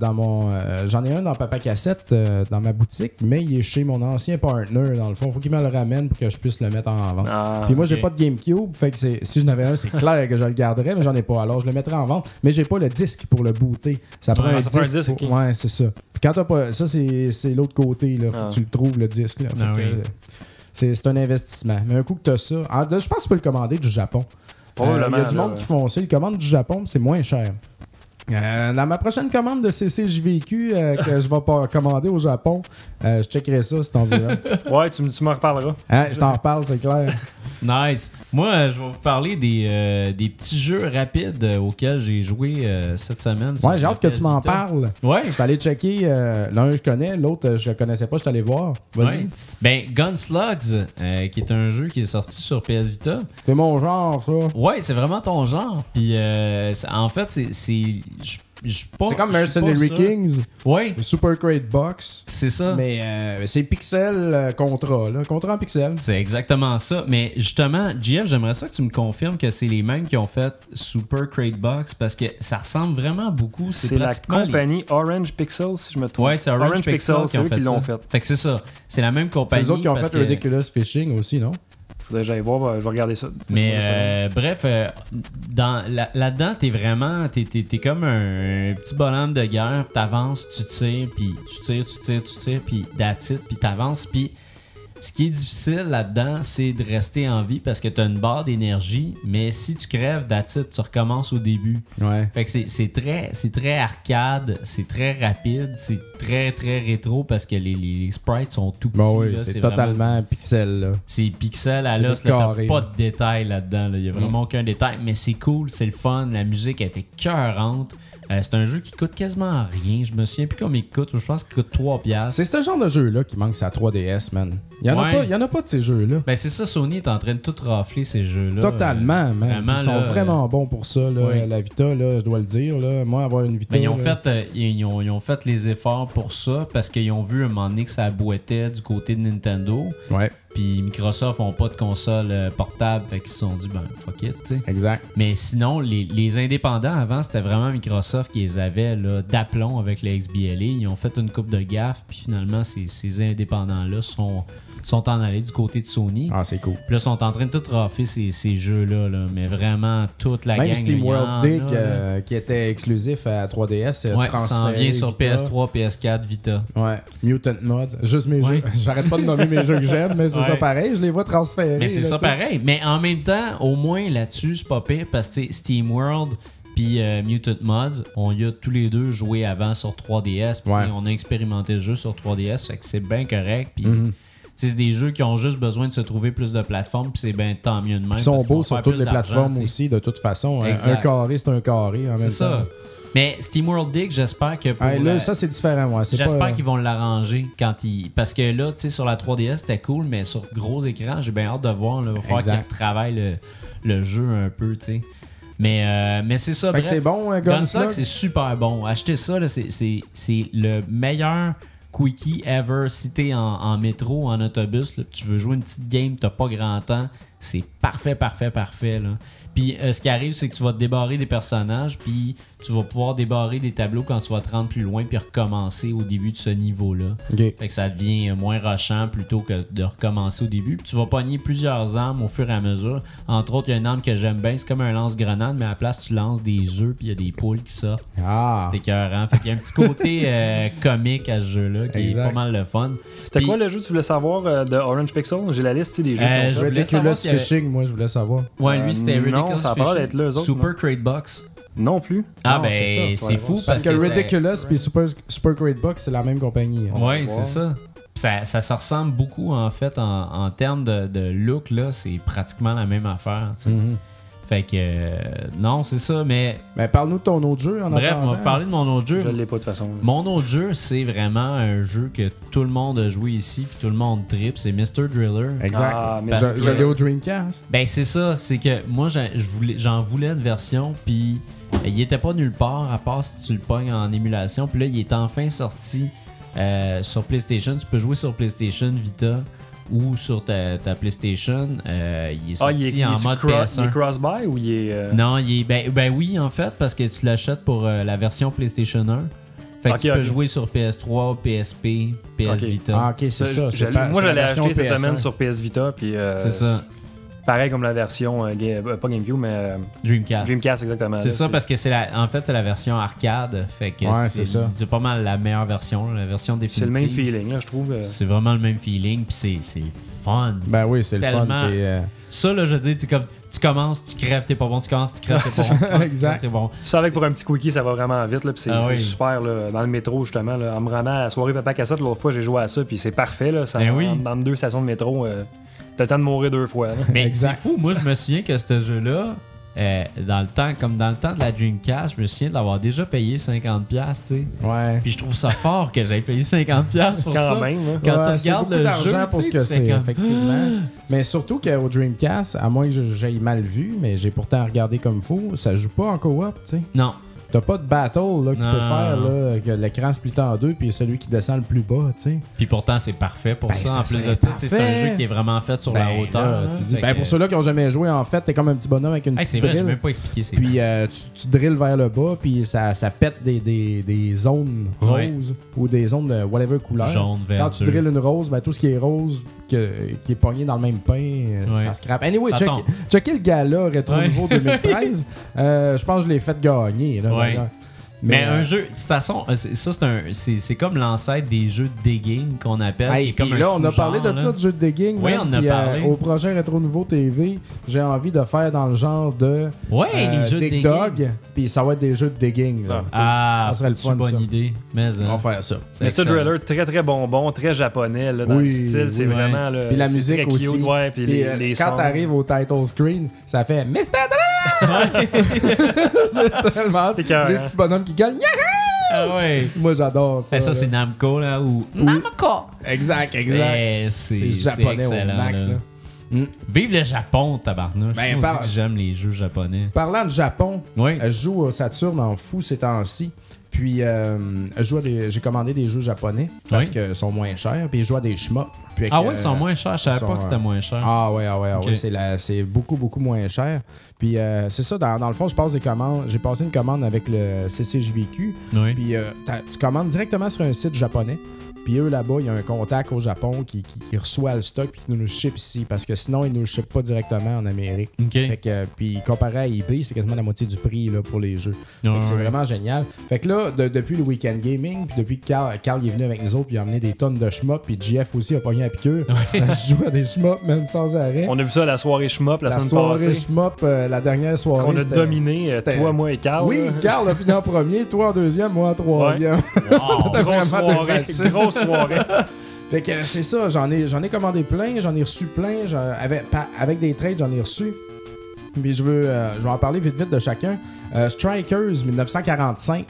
dans Papa Cassette, dans ma boutique, mais il est chez mon ancien partner, dans le fond. Faut qu'il me le ramène pour que je puisse le mettre en vente. Puis moi, j'ai pas de GameCube, fait que si j'en avais un, c'est clair que je le garderais, mais j'en ai pas. Alors, je le mettrais en vente, mais j'ai pas le disque pour le booter. Ça prend un disque. Okay. Ouais, c'est ça. Puis quand t'as pas ça, c'est l'autre côté, là. Faut que tu le trouves, le disque, là. C'est un investissement. Mais un coup que t'as ça, je pense que tu peux le commander du Japon. Il y a du monde qui font ça. Ils commandent du Japon, c'est moins cher. Dans ma prochaine commande de CCJVQ que je vais pas commander au Japon, je checkerai ça si t'en veux. Ouais, tu m'en reparleras. Je t'en reparle, c'est clair. Nice. Moi, je vais vous parler des petits jeux rapides auxquels j'ai joué cette semaine. Ouais, j'ai hâte que tu m'en parles. Ouais. Je suis allé checker. L'un, je connais. L'autre, je le connaissais pas. Je suis allé voir. Vas-y. Ouais. Ben, Gunslugs, qui est un jeu qui est sorti sur PS Vita. C'est mon genre, ça. Ouais, c'est vraiment ton genre. Puis, en fait, c'est comme Mercenary Kings. Ouais. Super Crate Box. C'est ça. Mais c'est pixel contrat, là. Contrat en pixel. C'est exactement ça. Mais justement, JF, j'aimerais ça que tu me confirmes que c'est les mêmes qui ont fait Super Crate Box parce que ça ressemble vraiment beaucoup. C'est la compagnie Orange Pixel, si je me trompe. Ouais, c'est Orange Pixel qui ont fait qui l'ont ça. fait. Fait que c'est ça. C'est la même compagnie. C'est eux autres qui ont fait Ridiculous Fishing aussi, non? Faudrait que j'aille voir, je vais regarder ça. Mais bref, là-dedans, t'es vraiment... T'es comme un petit bonhomme de guerre. T'avances, tu tires, puis tu tires, puis that's it, puis t'avances, puis... Ce qui est difficile là-dedans, c'est de rester en vie parce que tu as une barre d'énergie, mais si tu crèves, that's it, tu recommences au début. Ouais. Fait que c'est très arcade, c'est très rapide, c'est très très rétro parce que les sprites sont tout petits. Bon, oui, là, c'est totalement vraiment, pixel. Là. C'est pixel à l'os, t'as pas de détails là-dedans. Il y a vraiment aucun détail, mais c'est cool, c'est le fun, la musique était écœurante. C'est un jeu qui coûte quasiment rien. Je me souviens plus combien il coûte. Je pense qu'il coûte 3$. C'est ce genre de jeu-là qui manque sa 3DS, man. Il y en a pas de ces jeux-là. Ben c'est ça, Sony est en train de tout rafler ces jeux-là. Totalement, man. Ils sont vraiment bons pour ça, là. Oui. La Vita, là, je dois le dire. Là. Moi, avoir une Vita... Ben, ils ont fait les efforts pour ça parce qu'ils ont vu un moment donné que ça boitait du côté de Nintendo. Ouais. Puis Microsoft n'ont pas de console portable, fait qu'ils se sont dit, ben fuck it, tu sais. Exact. Mais sinon, les indépendants avant, c'était vraiment Microsoft qui les avait là, d'aplomb avec le XBLA. Ils ont fait une coupe de gaffes, puis finalement, ces indépendants-là sont en allés du côté de Sony. Ah, c'est cool. Puis là, ils sont en train de tout rafler ces jeux-là, là, mais vraiment toute la gang. Même Steam World Dig, qui était exclusif à 3DS, ça s'en vient sur Vita. PS3, PS4, Vita. Ouais, Mutant Mods. Juste mes jeux. J'arrête pas de nommer mes jeux que j'aime, mais c'est ça pareil. Je les vois transférer. Mais c'est ça pareil. Mais en même temps, au moins là-dessus, c'est pas pire parce que Steam World puis Mutant Mods, on y a tous les deux joué avant sur 3DS. On a expérimenté le jeu sur 3DS, fait que c'est bien correct. Puis c'est des jeux qui ont juste besoin de se trouver plus de plateformes, puis c'est bien tant mieux de même. Ils sont beaux sur toutes les plateformes aussi, de toute façon. Un carré, c'est un carré. En même temps. Mais SteamWorld Dig, j'espère que pour là, ça, c'est différent, moi. J'espère qu'ils vont l'arranger parce que là, tu sais, sur la 3DS, c'était cool, mais sur gros écran, j'ai bien hâte de voir. Il va falloir qu'ils retravaillent le jeu un peu, tu sais. Mais c'est ça. Fait que c'est bon, Gunslug, c'est super bon. Achetez ça, là, c'est le meilleur quickie ever. Si t'es en métro, en autobus, là, tu veux jouer une petite game, t'as pas grand temps, c'est parfait, là. Puis ce qui arrive, c'est que tu vas te débarrer des personnages, puis tu vas pouvoir débarrer des tableaux quand tu vas te rendre plus loin, puis recommencer au début de ce niveau-là. Okay. Fait que ça devient moins rushant plutôt que de recommencer au début. Puis tu vas pogner plusieurs armes au fur et à mesure. Entre autres, il y a une arme que j'aime bien, c'est comme un lance-grenade, mais à la place, tu lances des œufs, puis il y a des poules qui sortent. C'est écœurant. Fait qu'il y a un petit côté comique à ce jeu-là qui est pas mal le fun. C'était quoi le jeu que tu voulais savoir de Orange Pixel? J'ai la liste des jeux. Ridiculous Fishing, moi, je voulais savoir. Ouais, lui, c'était Ridiculous ça Fishing. D'être là, autres, Super Crate Box. Non plus. Non, c'est fou parce que Ridiculous et Super Crate Box, c'est la même compagnie. Ouais, c'est ça. Ça se ressemble beaucoup, en fait, en termes de look, là, c'est pratiquement la même affaire, tu sais. Fait que, non, c'est ça, mais... parle-nous de ton autre jeu. Bref, on va parler de mon autre jeu. Je l'ai pas de toute façon. Mon autre jeu, c'est vraiment un jeu que tout le monde a joué ici, puis tout le monde tripe, c'est Mr. Driller. Exact. Je l'ai au Dreamcast. Ben, c'est ça, c'est que moi, j'en voulais une version, puis il était pas nulle part, à part si tu le pognes en émulation, puis là, il est enfin sorti sur PlayStation. Tu peux jouer sur PlayStation Vita ou sur ta PlayStation. Il est sorti en mode PS1. Il est cross-buy ou il est... Non, il est... Ben oui, en fait, parce que tu l'achètes pour la version PlayStation 1. Fait que tu peux jouer sur PS3, PSP, PS Vita. Ah, ok, c'est ça. Moi, je l'ai acheté cette semaine sur PS Vita. Puis, c'est ça. Pareil comme la version, pas GameCube, mais Dreamcast. Dreamcast, exactement. C'est ça, parce que en fait, c'est la version arcade. Fait que c'est pas mal la meilleure version, la version définitive. C'est le même feeling, là, je trouve. C'est vraiment le même feeling, puis c'est fun. Ben oui, c'est tellement... le fun. Ça, là, je veux dire, tu commences, tu crèves, t'es pas bon, tu commences, tu crèves, t'es pas bon, exact. C'est bon. Ça, avec pour un petit quickie, ça va vraiment vite, là, puis c'est super, là, dans le métro, justement, là, en me rendant à la soirée Papa Cassette, l'autre fois, j'ai joué à ça, puis c'est parfait, là, ça, dans 2 stations de métro, t'as le temps de mourir 2 fois. Là. Mais c'est fou, moi, je me souviens que ce jeu-là, dans le temps de la Dreamcast, je me souviens de l'avoir déjà payé 50$, tu sais. Ouais. Puis je trouve ça fort que j'aille payé 50$ pour ça. Quand même, hein. Quand tu regardes le jeu, pour ce que c'est, effectivement. Mais surtout qu'au Dreamcast, à moins que j'aille mal vu, mais j'ai pourtant regardé comme il faut, ça joue pas en coop, tu sais. Non. T'as pas de battle là, que tu peux faire, là, que l'écran split en 2 puis celui qui descend le plus bas, tu sais. Puis pourtant, c'est parfait pour ça. En plus de ça, c'est un jeu qui est vraiment fait sur la hauteur. Là, tu dis, pour ceux-là qui ont jamais joué, en fait, t'es comme un petit bonhomme avec une petite drill. C'est vrai, j'ai même pas expliqué. Puis tu drilles vers le bas, puis ça pète des zones roses ou des zones de whatever couleur. Jaune, vert. Quand tu drilles une rose, ben, tout ce qui est rose, qui est pogné dans le même pain, ça scrape. Anyway, checkez le gars-là, Retro Nouveau 2013. Je pense que je l'ai fait gagner. Là, mais un jeu, de toute façon, ça c'est comme l'ancêtre des jeux de digging qu'on appelle. Hey, comme là, on a parlé de ça, de jeux de digging. Oui, on en a parlé. Au prochain Retro Nouveau TV, j'ai envie de faire dans le genre de les jeux de digging. Dog, puis ça va être des jeux de digging. Là. Ça serait une bonne idée. Mais, on va faire ça. Mr. Driller, très très bonbon, très japonais là, dans le style. C'est vraiment. Puis la musique aussi. Cute, puis les quand t'arrives au title screen, ça fait Mr. Driller! C'est tellement. Les petits bonhommes qui gagnent. Ah ouais. Moi j'adore ça. Ça c'est Namco là ou Namco. Exact. C'est japonais au max là. Vive le Japon, tabarnouche. Moi, on dit que j'aime les jeux japonais. Parlant de Japon, je joue au Saturn en fou ces temps-ci. Puis j'ai commandé des jeux japonais parce qu'ils sont moins chers. Puis je joue à des shmups. Ils sont moins chers. Je savais pas que c'était moins cher. Ah ouais. C'est beaucoup moins cher. Puis c'est ça, dans le fond, je passe des commandes. J'ai passé une commande avec le CCJVQ. Puis tu commandes directement sur un site japonais. Puis eux, là-bas, il y a un contact au Japon qui reçoit le stock puis qui nous le ship ici. Parce que sinon, ils nous le shippent pas directement en Amérique. Fait que, puis comparé à eBay, c'est quasiment la moitié du prix là, pour les jeux. C'est vraiment génial. Fait que là, depuis le Weekend Gaming, puis depuis que Carl est venu avec nous autres, puis il a amené des tonnes de shmup, puis JF aussi a pogné à piqûre. Je joue à des shmup, même sans arrêt. On a vu ça à la soirée shmup la semaine passée. La soirée shmup, la dernière soirée. On a dominé, toi, moi et Carl. Oui, Carl a fini en premier, toi en deuxième, moi en troisième. Grosse soirée. Fait que c'est ça, j'en ai commandé plein, j'en ai reçu plein, avec des trades, j'en ai reçu. Puis je vais en parler vite de chacun. Strikers 1945.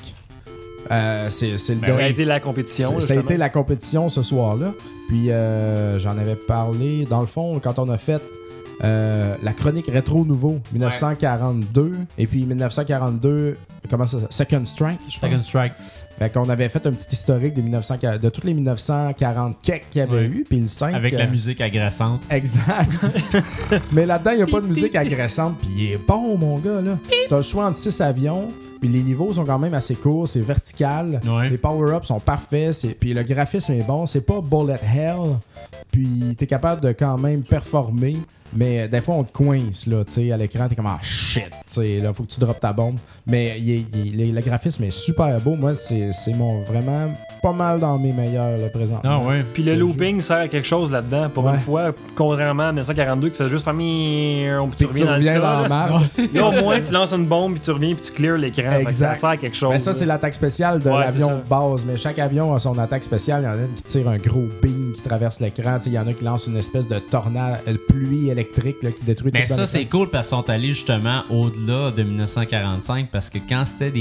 Ça a été la compétition. Ça a été la compétition ce soir-là. Puis j'en avais parlé, dans le fond, quand on a fait la chronique Rétro Nouveau 1942. Et puis 1942, comment ça s'appelle? Second Strike, je pense. Second Strike. Fait qu'on avait fait un petit historique de tous les 1940 keks qu'il y avait eu. Puis le 5. Avec la musique agressante. Exact. Mais là-dedans, il n'y a pas de musique agressante. Puis il est bon, mon gars, là. T'as le choix entre 6 avions. Puis les niveaux sont quand même assez courts, c'est vertical. Les power-ups sont parfaits. Puis le graphisme est bon. C'est pas bullet hell. Puis t'es capable de quand même performer. Mais des fois, on te coince là, à l'écran. T'es comme « Ah, shit! » Là, faut que tu droppes ta bombe. Mais le graphisme est super beau. Moi, c'est vraiment pas mal dans mes meilleurs là, présentement. Ah ouais. Puis le looping sert à quelque chose là-dedans. Pour une fois, contrairement à 1942, que tu fais juste faire « Puis tu reviens dans la marque. Là, au moins, tu lances une bombe, puis tu reviens, puis tu clears l'écran. Ça sert à quelque chose. Mais ça, c'est l'attaque spéciale de l'avion de base. Mais chaque avion a son attaque spéciale. Il y en a qui tire un gros beam qui traverse l'écran. Il y en a qui lancent une espèce de tornade, pluie électrique là, qui détruit tout. Mais ça, c'est cool parce qu'ils sont allés justement au-delà de 1945 parce que quand c'était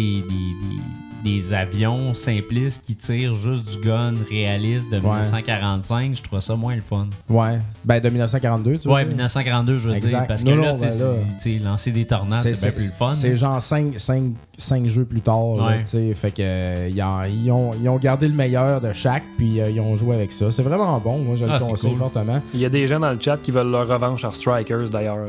des avions simplistes qui tirent juste du gun réaliste de 1945, je trouve ça moins le fun. Ouais. Ben, de 1942, tu vois. Ouais, 1942, je veux dire. Parce que là, tu sais, lancer des tornades, c'est bien plus le fun. C'est genre 5 jeux plus tard. Là, fait que ils ont gardé le meilleur de chaque, puis ils ont joué avec ça. C'est vraiment bon. Moi, je le conseille fortement. Il y a des gens dans le chat qui veulent leur revanche à Strikers, d'ailleurs.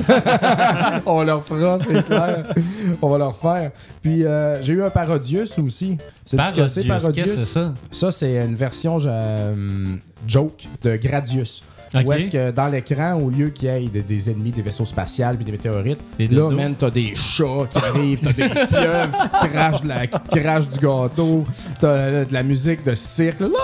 On leur fera, c'est clair. On va leur faire. Puis, j'ai eu un Parodius aussi. Parodius, qu'est-ce que c'est ça? Ça, c'est une version joke de Gradius. Okay. Où est-ce que dans l'écran, au lieu qu'il y ait des ennemis, des vaisseaux spatials puis des météorites, là, man, t'as des chats qui arrivent, t'as des pieuvres qui crachent du gâteau, t'as de la musique de cirque, là,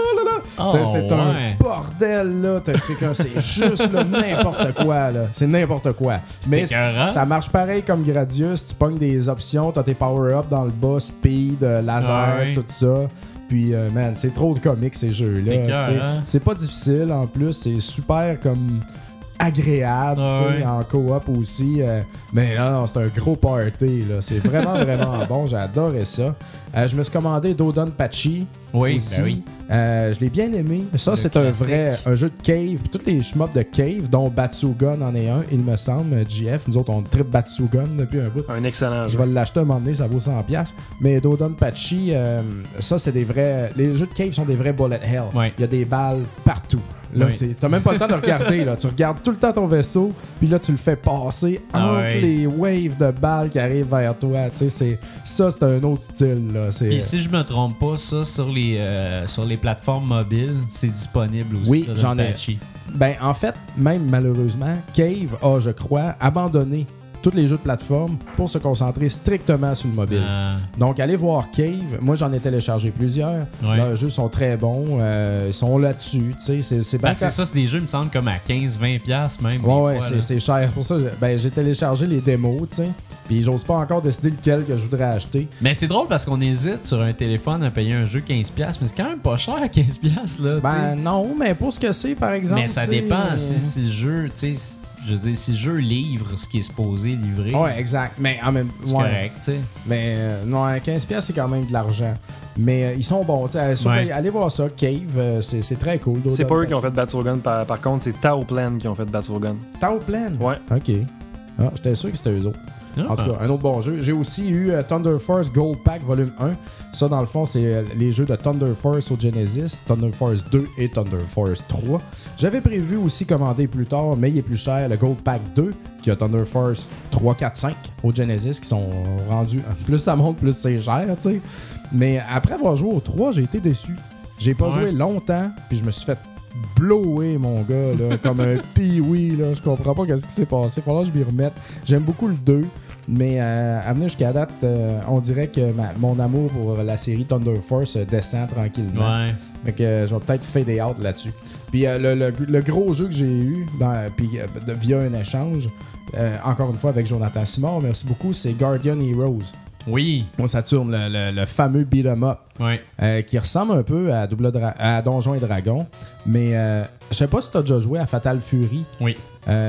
c'est un bordel, là. C'est juste là, n'importe quoi, là. C'est n'importe quoi. Mais ça marche pareil comme Gradius. Tu pognes des options, t'as tes power-ups dans le bas, speed, laser, tout ça. Puis, man, c'est trop de comiques, ces jeux-là. C'est pas difficile, en plus. C'est super, comme, agréable, en coop aussi. Mais là, c'est un gros party, là. C'est vraiment, vraiment bon. J'ai adoré ça. Je me suis commandé Dodonpachi aussi. Ben oui. Je l'ai bien aimé. Ça, c'est un jeu de cave. Puis tous les shmups de cave, dont Batsugun en est un, il me semble. GF, nous autres, on trip Batsugun depuis un bout. Un excellent jeu. Je vais l'acheter un moment donné, ça vaut 100$. Mais Dodonpachi, ça, c'est des vrais... Les jeux de cave sont des vrais bullet hell. Il y a des balles partout. Là, t'as même pas le temps de regarder. Là. Tu regardes tout le temps ton vaisseau, puis là, tu le fais passer entre les waves de balles qui arrivent vers toi. C'est un autre style. Et si je me trompe pas, ça, sur les plateformes mobiles, c'est disponible aussi. Oui, j'en ai. Ben, en fait, même malheureusement, Cave a, je crois, abandonné tous les jeux de plateforme pour se concentrer strictement sur le mobile. Donc, allez voir Cave. Moi, j'en ai téléchargé plusieurs. Leurs jeux sont très bons. Ils sont là-dessus. C'est ça, c'est des jeux, il me semble, comme à 15-20$ même. Ouais, c'est cher. Pour ça, j'ai téléchargé les démos, puis j'ose pas encore décider lequel que je voudrais acheter. Mais c'est drôle parce qu'on hésite sur un téléphone à payer un jeu 15$, mais c'est quand même pas cher à 15$. Là, ben non, mais pour ce que c'est, par exemple. Mais ça dépend si le jeu, tu sais... Je veux dire, si le jeu livre ce qui est supposé livrer. Ouais, exact. Mais en même c'est correct, tu sais. Mais non, 15$, c'est quand même de l'argent. Mais ils sont bons, tu sais. Allez voir ça, Cave, c'est très cool. C'est pas eux qui ont fait Batsurgun, par contre, c'est Taoplan qui ont fait Batsurgun. Taoplan? Ouais. Ok. Ah, j'étais sûr que c'était eux autres. En tout cas, un autre bon jeu. J'ai aussi eu Thunder Force Gold Pack Volume 1. Ça, dans le fond, c'est les jeux de Thunder Force au Genesis, Thunder Force 2 et Thunder Force 3. J'avais prévu aussi commander plus tard, mais il est plus cher, le Gold Pack 2, qui a Thunder Force 3, 4, 5 au Genesis, qui sont rendus... Plus ça monte, plus c'est cher, tu sais. Mais après avoir joué au 3, j'ai été déçu. J'ai pas joué longtemps, puis je me suis fait blower, mon gars, là, comme un pee-wee, là. Je comprends pas ce qui s'est passé. Faudra que je m'y remette. J'aime beaucoup le 2, mais à venir jusqu'à date, on dirait que mon amour pour la série Thunder Force descend tranquillement. Ouais. Fait que je vais peut-être fade out là-dessus. Puis le gros jeu que j'ai eu via un échange, encore une fois avec Jonathan Simard, merci beaucoup, c'est Guardian Heroes. Oui. On Saturne, le fameux beat'em up. Qui ressemble un peu à Donjons et Dragons. Mais je sais pas si t'as déjà joué à Fatal Fury. Oui.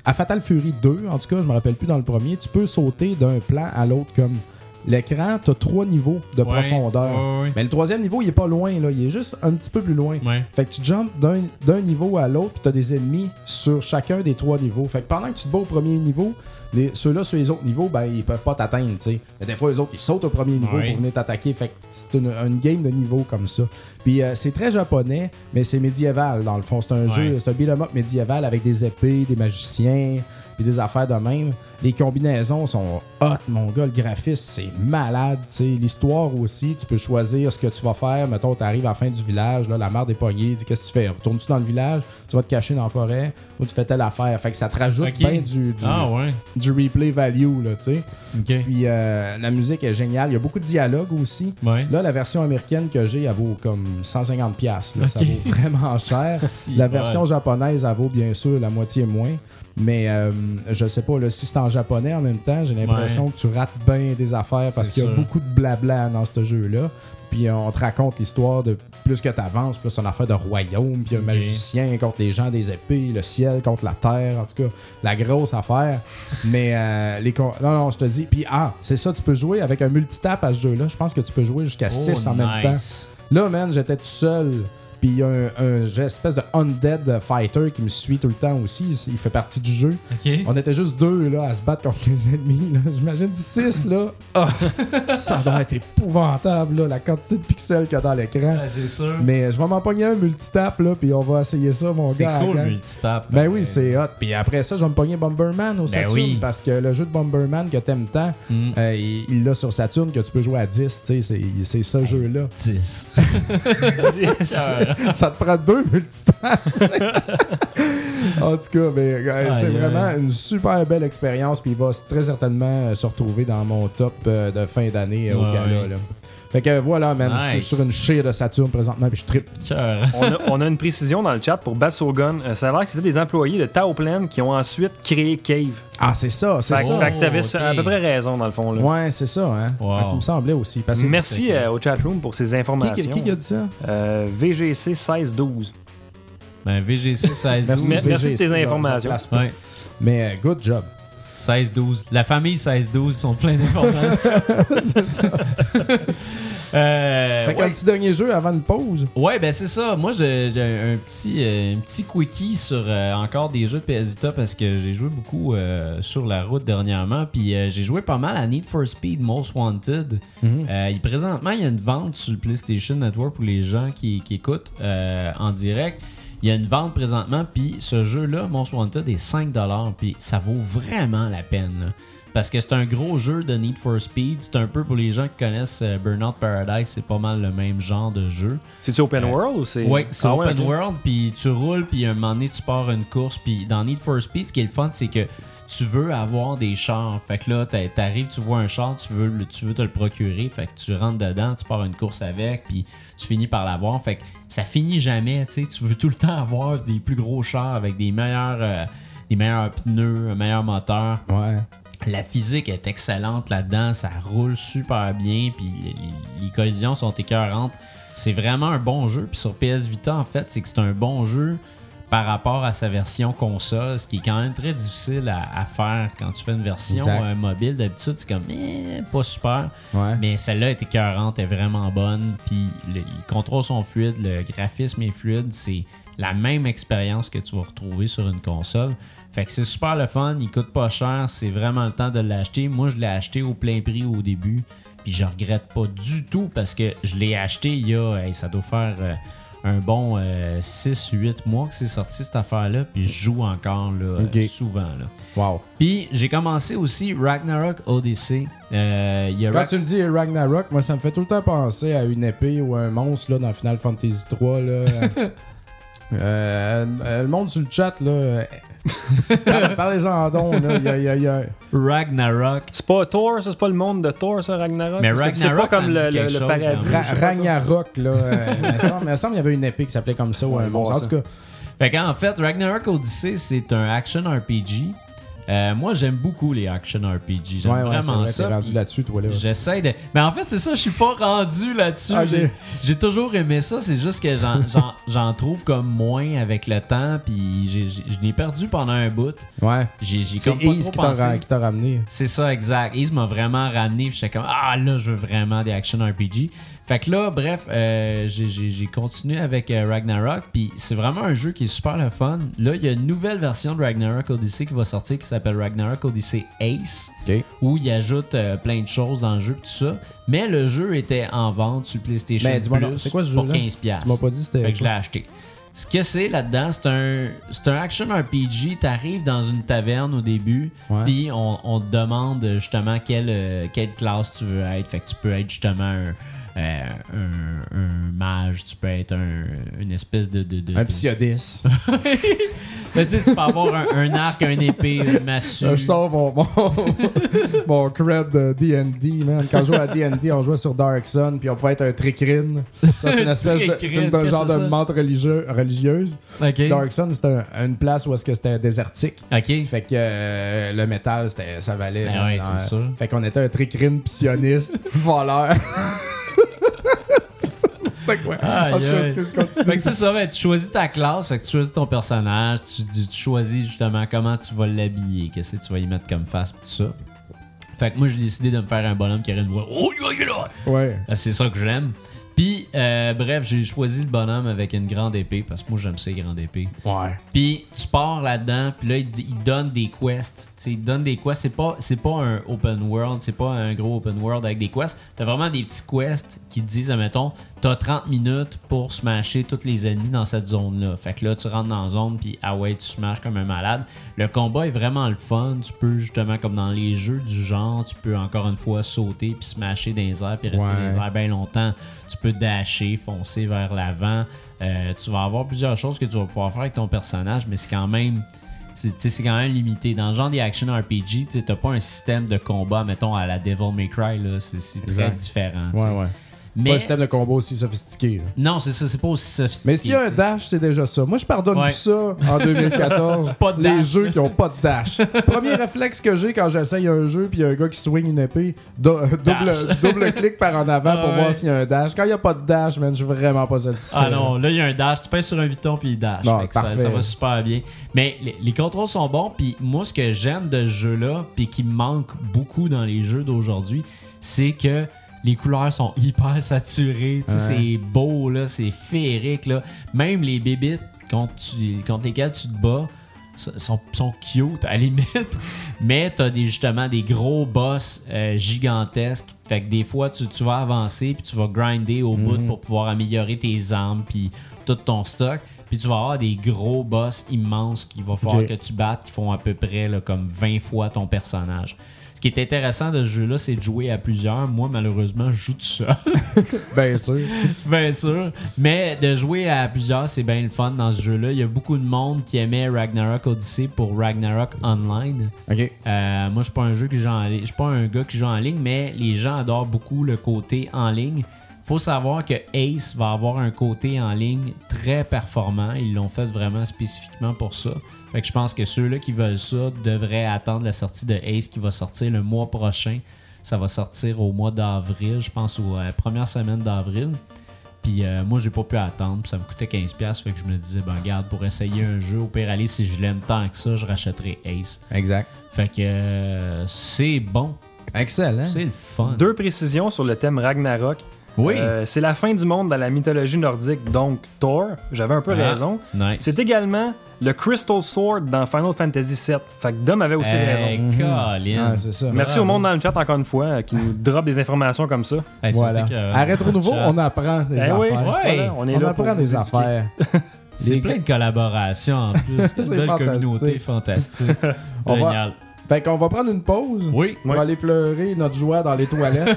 à Fatal Fury 2, en tout cas, je me rappelle plus dans le premier, tu peux sauter d'un plan à l'autre comme l'écran, t'as 3 niveaux de profondeur. Mais le 3e niveau, il est pas loin, là. Il est juste un petit peu plus loin. Fait que tu jumpes d'un niveau à l'autre, puis t'as des ennemis sur chacun des 3 niveaux. Fait que pendant que tu te bats au premier niveau, ceux-là sur les autres niveaux, ben ils peuvent pas t'atteindre, tu sais. Mais des fois, les autres, ils sautent au premier niveau pour venir t'attaquer. Fait que c'est une game de niveau comme ça. Puis c'est très japonais, mais c'est médiéval, dans le fond. C'est un jeu, c'est un beat'em up médiéval avec des épées, des magiciens, puis des affaires de même. Les combinaisons sont hot, mon gars. Le graphisme, c'est malade, tu sais. L'histoire aussi, tu peux choisir ce que tu vas faire. Mettons, t'arrives à la fin du village, là, la merde est pognée. Dis, qu'est-ce que tu fais? Retournes-tu dans le village? Tu vas te cacher dans la forêt? Ou tu fais telle affaire? Fait que ça te rajoute bien du replay value, là, tu sais. Puis la musique est géniale. Il y a beaucoup de dialogues aussi. Là, la version américaine que j'ai, elle vaut comme 150$. Là. Ça vaut vraiment cher. La version japonaise, elle vaut bien sûr la moitié moins. Mais je sais pas, là, si c'est en japonais en même temps, j'ai l'impression que tu rates bien des affaires parce qu'il y a beaucoup de blabla dans ce jeu-là. Puis on te raconte l'histoire de plus que t'avances, plus une affaire de royaume, puis un magicien contre les gens des épées, le ciel contre la terre, en tout cas, la grosse affaire. Mais non, je te dis. Puis c'est ça, tu peux jouer avec un multitap à ce jeu-là. Je pense que tu peux jouer jusqu'à 6 en même temps. Là, man, j'étais tout seul. Puis il y a un espèce de undead fighter qui me suit tout le temps aussi. Il fait partie du jeu. On était juste 2 là, à se battre contre les ennemis. Là. J'imagine 6 là. Ça doit être épouvantable, là, la quantité de pixels qu'il y a dans l'écran. C'est sûr. Mais je vais m'en pogner un multitap, là, puis on va essayer ça, mon gars. C'est cool, le multitap. Ben oui, c'est hot. Puis après ça, je vais me pogner Bomberman au Saturn. Parce que le jeu de Bomberman que t'aimes tant, il l'a sur Saturn que tu peux jouer à 10. C'est ce jeu-là. 10. 10. Ça te prend 2 multitaps. En tout cas, c'est vraiment une super belle expérience. Puis il va très certainement se retrouver dans mon top de fin d'année au gala. Là. Fait que voilà, man, je suis sur une chire de Saturn présentement, puis je trippe. On a une précision dans le chat pour Batsogun. Ça a l'air que c'était des employés de Taoplan qui ont ensuite créé Cave. Ah, c'est ça, c'est ça. Fait que t'avais à peu près raison, dans le fond. Là. Ouais, c'est ça, hein. Wow. Il me semblait aussi. Merci au chatroom pour ces informations. Qui a dit ça? VGC 1612. VGC 1612. Merci de tes informations. Mais good job. 16-12. La famille 16-12 sont pleins d'informations. C'est ça. Fait qu'un petit dernier jeu avant une pause. Ouais, ben c'est ça. Moi, j'ai un petit quickie sur encore des jeux de PS Vita parce que j'ai joué beaucoup sur la route dernièrement. Puis j'ai joué pas mal à Need for Speed Most Wanted. Présentement, il y a une vente sur le PlayStation Network pour les gens qui écoutent en direct. Il y a une vente présentement, puis ce jeu-là, Most Wanted, est 5$, puis ça vaut vraiment la peine. Là. Parce que c'est un gros jeu de Need for Speed. C'est un peu pour les gens qui connaissent Burnout Paradise, c'est pas mal le même genre de jeu. C'est-tu open world ou c'est... Oui, c'est open world, puis tu roules, puis à un moment donné, tu pars une course. Puis dans Need for Speed, ce qui est le fun, c'est que tu veux avoir des chars. Fait que là, t'arrives, tu vois un char, tu veux te le procurer. Fait que tu rentres dedans, tu pars une course avec, puis tu finis par l'avoir. Fait que ça finit jamais, tu sais. Tu veux tout le temps avoir des plus gros chars avec des meilleurs pneus, un meilleur moteur. Ouais. La physique est excellente là-dedans, ça roule super bien, puis les collisions sont écœurantes. C'est vraiment un bon jeu. Puis sur PS Vita, en fait, c'est que c'est un bon jeu par rapport à sa version console, ce qui est quand même très difficile à faire quand tu fais une version mobile. D'habitude, c'est comme pas super. Ouais. Mais celle-là est écœurante, est vraiment bonne. Puis les contrôles sont fluides, le graphisme est fluide. C'est la même expérience que tu vas retrouver sur une console. Fait que c'est super le fun, il coûte pas cher, c'est vraiment le temps de l'acheter. Moi, je l'ai acheté au plein prix au début, puis je regrette pas du tout parce que je l'ai acheté il y a, ça doit faire un bon 6-8 mois que c'est sorti cette affaire-là, puis je joue encore là, souvent. Là. Wow. Puis j'ai commencé aussi Ragnarok Odyssey. Quand tu me dis Ragnarok, moi ça me fait tout le temps penser à une épée ou un monstre là, dans Final Fantasy 3. Là. Le monde sur le chat, là. Parlez-en donc, là. Il y a... Ragnarok. C'est pas Thor, ça, c'est pas le monde de Thor, ça, Ragnarok. Mais Ragnarok, c'est pas comme le paradis. Ragnarok, là. Il me semble qu'il y avait une épée qui s'appelait comme ça, ou un monstre. En tout cas. Fait qu'en fait, Ragnarok Odyssey, c'est un action RPG. Moi, j'aime beaucoup les action RPG. J'aime vraiment ça. T'es rendu là-dessus, toi, là. J'essaie de... Mais en fait, c'est ça, je suis pas rendu là-dessus. J'ai toujours aimé ça. C'est juste que j'en trouve comme moins avec le temps. Puis je l'ai perdu pendant un bout. Ouais. C'est Ace qui t'a ramené. C'est ça, exact. Ace m'a vraiment ramené. Puis j'étais comme, là, je veux vraiment des action RPG. Fait que là, bref, j'ai continué avec Ragnarok, puis c'est vraiment un jeu qui est super le fun. Là, il y a une nouvelle version de Ragnarok Odyssey qui va sortir qui s'appelle Ragnarok Odyssey Ace, où il ajoute plein de choses dans le jeu, tout ça. Mais le jeu était en vente sur PlayStation Plus c'est quoi ce pour jeu-là? $15. Tu m'as pas dit c'était. Fait que je l'ai acheté. Ce que c'est là-dedans, c'est un action RPG. T'arrives dans une taverne au début, puis on te demande justement quelle classe tu veux être. Fait que tu peux être justement un mage, tu peux être une espèce de un psiodis. Mais tu sais, tu peux avoir un arc, une épée, une massue. Je sors mon cred de D&D, man. Quand je jouais à D&D, on jouait sur Dark Sun, puis on pouvait être un tricrine. Ça, c'est une espèce de... C'est un genre de menthe religieuse. Okay. Dark Sun, c'était une place où c'était désertique. OK. Fait que le métal, ça valait. Ben ouais, c'est sûr. Fait qu'on était un tricrine psioniste, voleur. Fait que c'est ça, tu choisis ta classe, fait que tu choisis ton personnage, tu choisis justement comment tu vas l'habiller, qu'est-ce que tu vas y mettre comme face, tout ça. Fait que moi, j'ai décidé de me faire un bonhomme qui aurait une voix. Ouais. C'est ça que j'aime. Puis, bref, j'ai choisi le bonhomme avec une grande épée, parce que moi, j'aime ça, les grandes épées. Ouais. Puis, tu pars là-dedans, puis là, il donne des quests. T'sais, il donne des quests. C'est pas un open world, c'est pas un gros open world avec des quests. T'as vraiment des petits quests qui te disent, admettons, t'as 30 minutes pour smasher tous les ennemis dans cette zone-là. Fait que là, tu rentres dans la zone, puis tu smashes comme un malade. Le combat est vraiment le fun. Tu peux, justement, comme dans les jeux du genre, tu peux encore une fois sauter, puis smasher dans les airs, puis rester dans les airs bien longtemps. Tu peux dasher, foncer vers l'avant. Tu vas avoir plusieurs choses que tu vas pouvoir faire avec ton personnage, mais c'est quand même limité. Dans le genre des action RPG, t'as pas un système de combat, mettons, à la Devil May Cry. Là. C'est très différent. Ouais. Mais... Pas un système de combat aussi sophistiqué. Là. Non, c'est ça, c'est pas aussi sophistiqué. Mais s'il y a un dash, c'est déjà ça. Moi, je pardonne plus ça en 2014. Pas de les dash. jeux qui ont pas de dash. Premier réflexe que j'ai quand j'essaye un jeu puis il y a un gars qui swing une épée, double clic par en avant pour voir s'il y a un dash. Quand il n'y a pas de dash, man, je suis vraiment pas satisfait. Ah non, là, il y a un dash. Tu pèses sur un bouton puis il dash. Non, fait que ça va super bien. Mais les contrôles sont bons. Puis moi, ce que j'aime de ce jeu-là, puis qui me manque beaucoup dans les jeux d'aujourd'hui, c'est que les couleurs sont hyper saturées. C'est beau, là, c'est féerique. Là. Même les bébites contre lesquelles tu te bats sont cute à la limite. Mais t'as justement des gros boss gigantesques. Fait que des fois, tu vas avancer puis tu vas grinder au bout pour pouvoir améliorer tes armes puis tout ton stock. Puis tu vas avoir des gros boss immenses qu'il va falloir que tu battes qui font à peu près là, comme 20 fois ton personnage. Ce qui est intéressant de ce jeu-là, c'est de jouer à plusieurs. Moi, malheureusement, je joue tout seul. Bien sûr. Bien sûr. Mais de jouer à plusieurs, c'est bien le fun dans ce jeu-là. Il y a beaucoup de monde qui aimait Ragnarok Odyssey pour Ragnarok Online. OK. Moi, je suis pas un jeu qui joue en ligne. Je suis pas un gars qui joue en ligne, mais les gens adorent beaucoup le côté en ligne. Faut savoir que Ace va avoir un côté en ligne très performant. Ils l'ont fait vraiment spécifiquement pour ça. Fait que je pense que ceux-là qui veulent ça devraient attendre la sortie de Ace qui va sortir le mois prochain. Ça va sortir au mois d'avril, je pense aux premières semaines d'avril. Puis moi, j'ai pas pu attendre. Puis ça me coûtait $15. Fait que je me disais, ben regarde, pour essayer un jeu, au pire aller, si je l'aime tant que ça, je rachèterai Ace. Exact. Fait que c'est bon. Excellent. C'est le fun. 2 précisions sur le thème Ragnarok. Oui. C'est la fin du monde dans la mythologie nordique, donc Thor. J'avais un peu raison. Nice. C'est également le Crystal Sword dans Final Fantasy VII. Fait que Dom avait aussi raison. Colin. C'est ça. Merci au monde dans le chat encore une fois qui nous drop des informations comme ça. Voilà. À Rétro Nouveau, on apprend des affaires. Oui, voilà, on là apprend des affaires. C'est plein de collaborations en plus. C'est une belle communauté fantastique. Génial. Fait qu'on va prendre une pause. Oui. Pour aller pleurer notre joie dans les toilettes.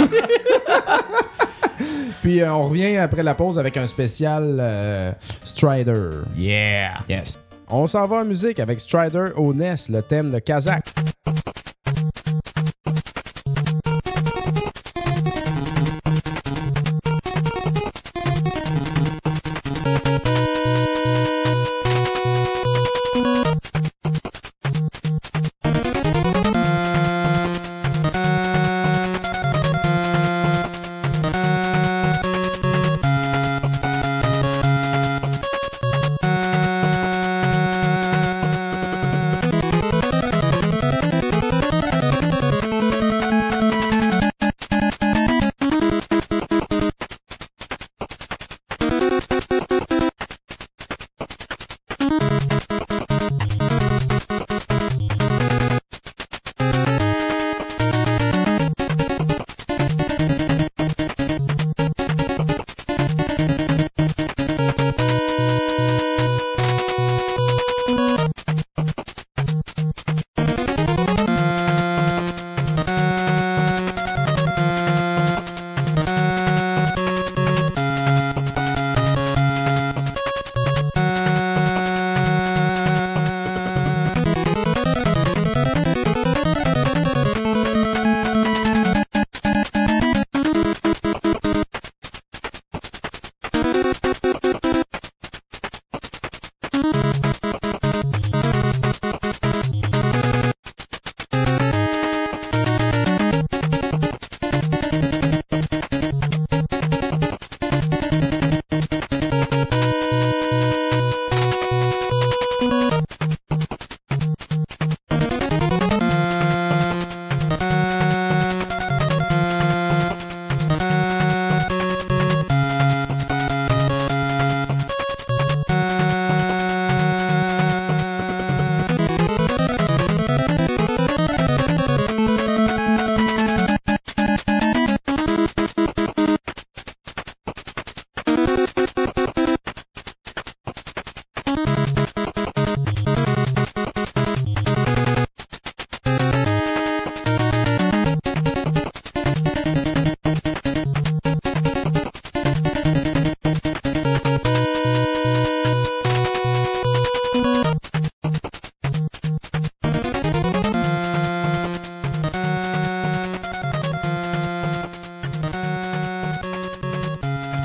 Puis on revient après la pause avec un spécial Strider. Yeah! Yes. On s'en va en musique avec Strider au NES, le thème de Kazakh.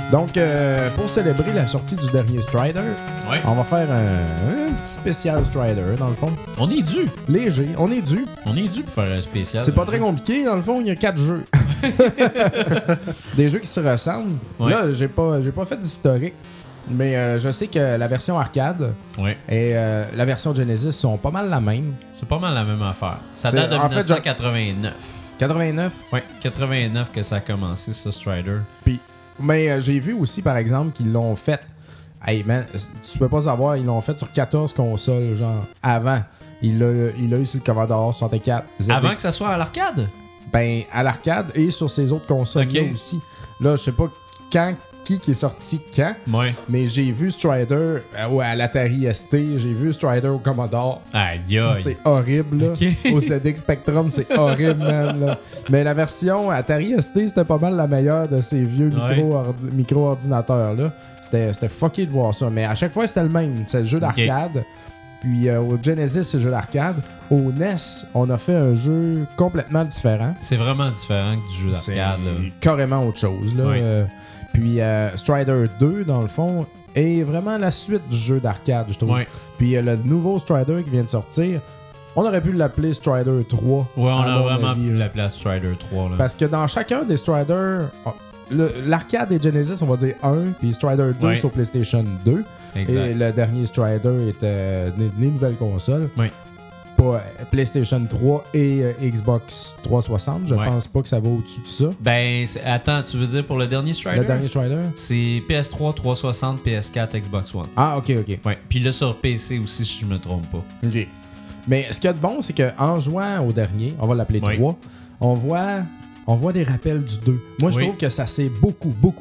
Donc, pour célébrer la sortie du dernier Strider, on va faire un petit spécial Strider, dans le fond. On est dû. Léger, on est dû. On est dû pour faire un spécial. C'est pas très compliqué, dans le fond, il y a 4 jeux. Des jeux qui se ressemblent. Là, j'ai pas fait d'historique, mais je sais que la version arcade et la version Genesis sont pas mal la même. C'est pas mal la même affaire. Ça date de 1989. 89? Oui, 89 que ça a commencé, ça, Strider. Mais j'ai vu aussi, par exemple, qu'ils l'ont fait. Hey man, tu peux pas savoir, ils l'ont fait sur 14 consoles, genre, avant. Il l'a eu sur le Commodore 64. ZX. Avant que ça soit à l'arcade? Ben, à l'arcade et sur ses autres consoles aussi. Là, je sais pas qui est sorti quand, mais j'ai vu Strider à l'Atari ST, j'ai vu Strider au Commodore. Aïe. C'est horrible, là. Au ZX Spectrum, c'est horrible, man. Là. Mais la version Atari ST, c'était pas mal la meilleure de ces vieux micro-ordinateurs, là. C'était fucké de voir ça. Mais à chaque fois, c'était le même. C'est le jeu d'arcade. Puis au Genesis, c'est le jeu d'arcade. Au NES, on a fait un jeu complètement différent. C'est vraiment différent que du jeu d'arcade. C'est carrément autre chose, là. Puis Strider 2, dans le fond, est vraiment la suite du jeu d'arcade, je trouve. Puis le nouveau Strider qui vient de sortir, on aurait pu l'appeler Strider 3. Ouais, on a vraiment pu l'appeler Strider 3. Là. Parce que dans chacun des Strider, l'arcade et Genesis, on va dire 1, puis Strider 2 sur PlayStation 2. Exact. Et le dernier Strider était des nouvelles consoles. Pas PlayStation 3 et Xbox 360. Je pense pas que ça va au-dessus de ça. Ben, attends, tu veux dire pour le dernier Strider? Le dernier Strider? C'est PS3, 360, PS4, Xbox One. Ah, ok. Ouais. Puis là, sur PC aussi, si je me trompe pas. Ok. Mais ce qu'il y a de bon, c'est qu'en jouant au dernier, on va l'appeler 3, on voit des rappels du 2. Moi, je trouve que ça s'est beaucoup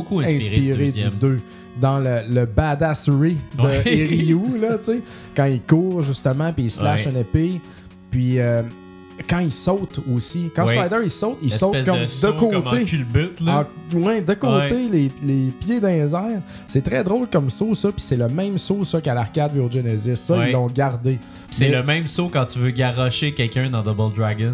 inspiré du 2. Dans le badassery de Ryu, là, tu sais, quand il court, justement, puis il slash une épée, puis quand il saute aussi. Quand Strider, il saute comme de côté. Culbute, là. De côté, les pieds dans les airs. C'est très drôle comme saut, ça, puis c'est le même saut, ça, qu'à l'arcade et au Genesis. Ça, ils l'ont gardé. C'est le même saut quand tu veux garrocher quelqu'un dans Double Dragon.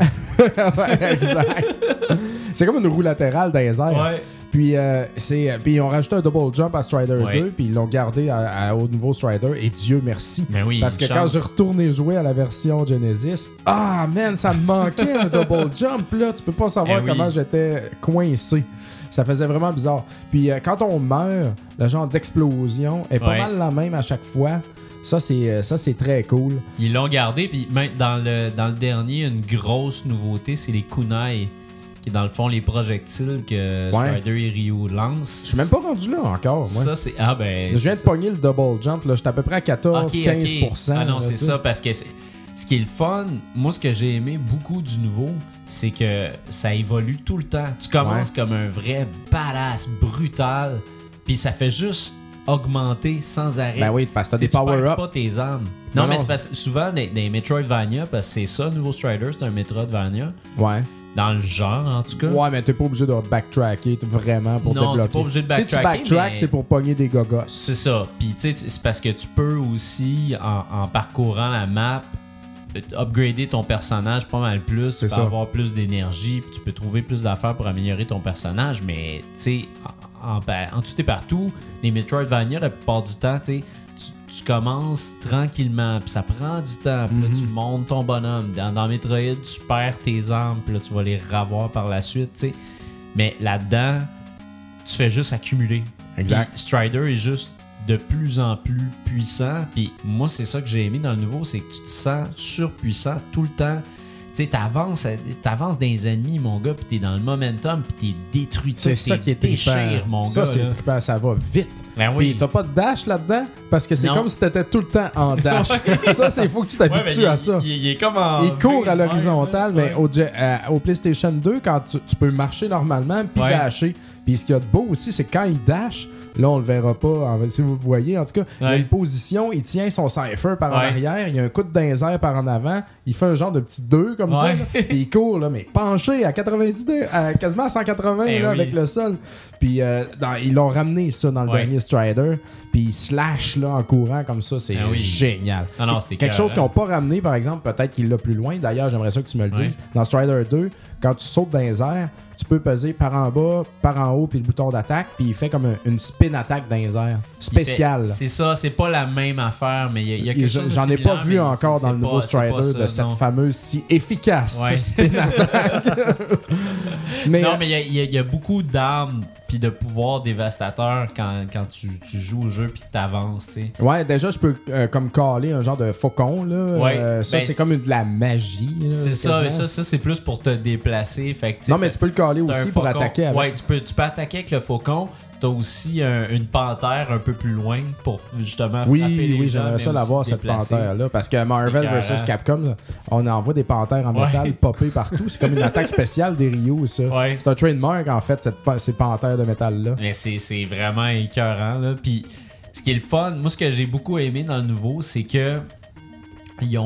Exact. C'est comme une roue latérale dans les airs. Puis, puis ils ont rajouté un double jump à Strider 2, puis ils l'ont gardé au nouveau Strider, et Dieu merci. Parce que quand j'ai retourné jouer à la version Genesis, man, ça me manquait un double jump, là. Tu peux pas savoir comment j'étais coincé. Ça faisait vraiment bizarre. Puis quand on meurt, le genre d'explosion est pas mal la même à chaque fois. Ça, c'est très cool. Ils l'ont gardé, puis même dans le dernier, une grosse nouveauté, c'est les kunai. Qui est dans le fond les projectiles que Strider et Ryu lancent. Je suis même pas rendu là encore. Moi. Ça, c'est. Je viens de pogner le double jump. J'étais à peu près à 14-15%. Ah non, c'est ça, parce que ce qui est le fun, moi, ce que j'ai aimé beaucoup du nouveau, c'est que ça évolue tout le temps. Tu commences comme un vrai badass brutal, puis ça fait juste augmenter sans arrêt. Ben oui, parce que t'as des power-up. Tu perds pas tes armes. Non, mais c'est parce que souvent, dans les Metroidvania, parce que c'est ça, le nouveau Strider, c'est un Metroidvania. Dans le genre, en tout cas. Ouais, mais t'es pas obligé de backtracker vraiment pour débloquer. Non, t'es pas obligé de backtracker. Si tu backtrack, c'est pour pogner des gogos. C'est ça. Puis, tu sais, c'est parce que tu peux aussi, en parcourant la map, upgrader ton personnage pas mal plus. Tu peux avoir plus d'énergie, puis tu peux trouver plus d'affaires pour améliorer ton personnage. Mais, tu sais, en tout et partout, les Metroidvania, la plupart du temps, tu sais, tu commences tranquillement, puis ça prend du temps, puis là, tu montes ton bonhomme. Dans Metroid, tu perds tes armes, puis là, tu vas les revoir par la suite, tu sais. Mais là-dedans, tu fais juste accumuler. Exact. Puis Strider est juste de plus en plus puissant, puis moi, c'est ça que j'ai aimé dans le nouveau, c'est que tu te sens surpuissant tout le temps. Tu sais, t'avances dans les ennemis, mon gars, puis t'es dans le momentum, puis t'es détruit. C'est ça qui est déchire, mon gars. Ça, c'est trippant, ça va vite. Ben oui. Puis t'as pas de dash là-dedans, parce que c'est comme si t'étais tout le temps en dash. Ça, il faut que tu t'habitues à ça. Il est comme en... Il court à l'horizontale, mais au PlayStation 2, quand tu peux marcher normalement, puis dasher. Puis ce qu'il y a de beau aussi, c'est que quand il dash, là, on le verra pas, si vous voyez, en tout cas, il y a une position, il tient son cipher par en arrière, il y a un coup de désert par en avant, il fait un genre de petit 2 comme ça, là, et il court, là, mais penché à 90, quasiment à 180 avec le sol. Puis ils l'ont ramené ça dans le dernier Strider, puis il slash là, en courant comme ça, c'est génial. Non, c'était quelque chose qu'ils n'ont pas ramené, par exemple, peut-être qu'il l'a plus loin, d'ailleurs, j'aimerais ça que tu me le dises. Dans Strider 2, quand tu sautes dans les airs, tu peux peser par en bas, par en haut, puis le bouton d'attaque, puis il fait comme une spin attaque dans les airs. Spécial. C'est ça, c'est pas la même affaire, mais il y a quelque chose de J'en ai pas vu encore dans le nouveau Strider de cette fameuse si efficace spin attaque. Non, mais il y a beaucoup d'armes puis de pouvoirs dévastateurs quand tu joues au jeu puis t'avances, tu sais. Ouais, déjà, je peux comme caller un genre de faucon, là. Ouais, ça, c'est comme de la magie. Là, c'est ça, mais ça, c'est plus pour te déplacer. Fait que, non, mais tu peux le caller aussi pour attaquer avec. Ouais, tu peux attaquer avec le faucon. T'as aussi une panthère un peu plus loin pour justement frapper les gens. Oui, j'aimerais ça l'avoir, cette panthère-là. Parce que Marvel vs Capcom, on envoie des panthères en métal popées partout. C'est comme une attaque spéciale des Ryu, ça. Ouais. C'est un trademark, en fait, ces panthères de métal-là. Mais c'est vraiment écœurant, là. Puis ce qui est le fun, moi, ce que j'ai beaucoup aimé dans le nouveau, c'est que ils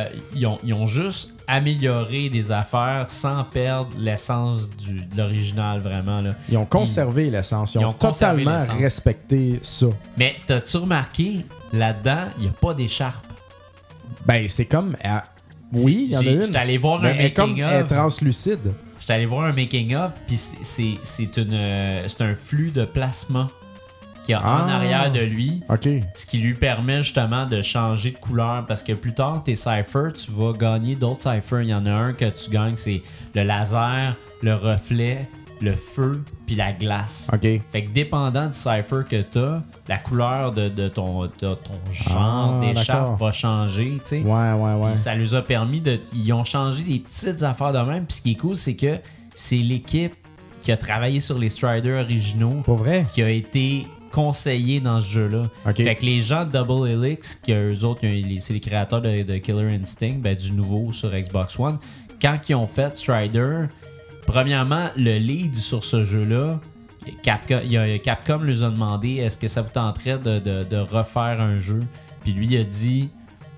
ont juste amélioré des affaires sans perdre l'essence de l'original, vraiment. Là. Ils ont conservé l'essence. Ils ont totalement respecté ça. Mais t'as-tu remarqué, là-dedans, il n'y a pas d'écharpe? Ben, c'est comme... oui, il y en a une. J'étais allé voir un making-of. Elle est translucide. J'étais allé voir un making-of, puis c'est un flux de plasma qui est en arrière de lui, ce qui lui permet justement de changer de couleur, parce que plus tard, tes Cypher, tu vas gagner d'autres Cypher. Il y en a un que tu gagnes, c'est le laser, le reflet, le feu, puis la glace. Fait que dépendant du Cypher que t'as, la couleur de ton genre d'écharpe va changer, tu sais. Ouais. Ça leur a permis ils ont changé des petites affaires de même, puis ce qui est cool, c'est que c'est l'équipe qui a travaillé sur les Striders originaux qui a été conseillé dans ce jeu-là. Fait que les gens de Double Helix, que eux autres, c'est les créateurs de Killer Instinct, du nouveau sur Xbox One, quand ils ont fait Strider, premièrement, le lead sur ce jeu-là, Capcom leur a demandé est-ce que ça vous tenterait de refaire un jeu, puis lui il a dit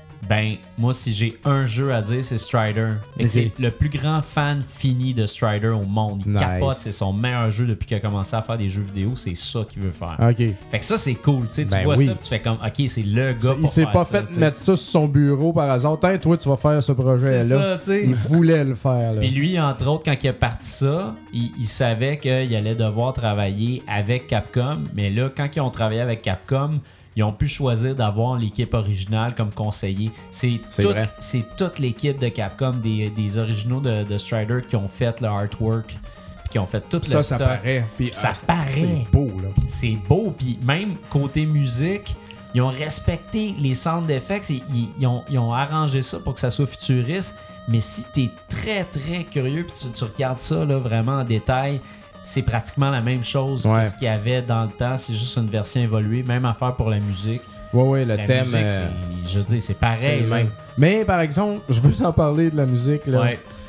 moi, si j'ai un jeu à dire, c'est Strider. C'est le plus grand fan fini de Strider au monde. Il capote, c'est son meilleur jeu depuis qu'il a commencé à faire des jeux vidéo. C'est ça qu'il veut faire. Fait que ça, c'est cool. Tu vois ça, tu fais comme, OK, c'est le gars pour faire ça. Il s'est pas fait mettre ça sur son bureau par hasard. Toi, tu vas faire ce projet-là. Il voulait le faire. Puis lui, entre autres, quand il a parti ça, il savait qu'il allait devoir travailler avec Capcom. Mais là, quand ils ont travaillé avec Capcom, ils ont pu choisir d'avoir l'équipe originale comme conseiller. C'est toute l'équipe de Capcom, des originaux de Strider qui ont fait le artwork, puis qui ont fait tout le stock. Ça paraît. Puis ça paraît. C'est beau, là. C'est beau. Puis même côté musique, ils ont respecté les sound effects. Ils ont arrangé ça pour que ça soit futuriste. Mais si t'es très, très curieux puis tu regardes ça là, vraiment en détail, c'est pratiquement la même chose que ce qu'il y avait dans le temps. C'est juste une version évoluée. Même affaire pour la musique. Oui, le thème. Musique, je veux dire, c'est pareil. C'est mais par exemple, je veux en parler de la musique. Là.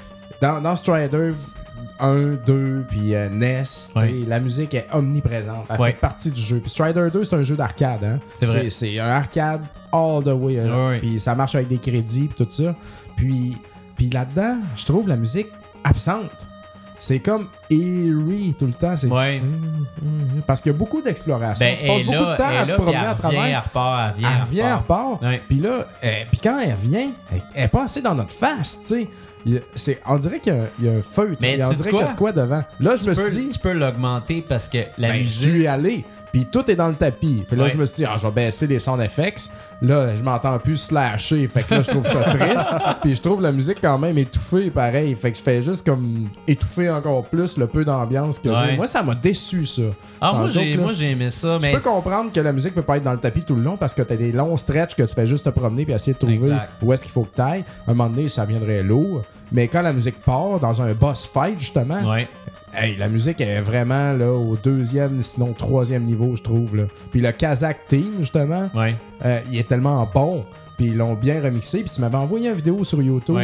Dans Strider 1, 2, puis NES, la musique est omniprésente. Elle fait partie du jeu. Puis Strider 2, c'est un jeu d'arcade. Hein? C'est vrai. C'est un arcade all the way. Puis ça marche avec des crédits et tout ça. Puis là-dedans, je trouve la musique absente. C'est comme eerie tout le temps. C'est... Parce qu'il y a beaucoup d'exploration. Tu passes beaucoup de temps à te promener à travers. Elle revient, elle repart. Puis là, puis quand elle revient, elle est pas assez dans notre face, tu sais. On dirait qu'il y a un feutre. On dirait qu'il y a quoi devant. Là, je me suis dit... Tu peux l'augmenter parce que la musique... Je suis allé. Puis tout est dans le tapis. Fait là, je me suis dit, je vais baisser les sound effects. Là, je m'entends plus slasher. Fait que là, je trouve ça triste. Puis je trouve la musique quand même étouffée, pareil. Fait que je fais juste comme étouffer encore plus le peu d'ambiance que j'ai. Moi, ça m'a déçu, ça. Moi, j'ai aimé ça. Je peux comprendre que la musique peut pas être dans le tapis tout le long parce que t'as des longs stretches que tu fais juste te promener puis essayer de trouver où est-ce qu'il faut que t'ailles. À un moment donné, ça viendrait lourd. Mais quand la musique part dans un boss fight, justement... la musique est vraiment là, au 2e, sinon 3e niveau, je trouve. Là. Puis le Kazakh Team, justement, il est tellement bon. Puis ils l'ont bien remixé. Puis tu m'avais envoyé une vidéo sur YouTube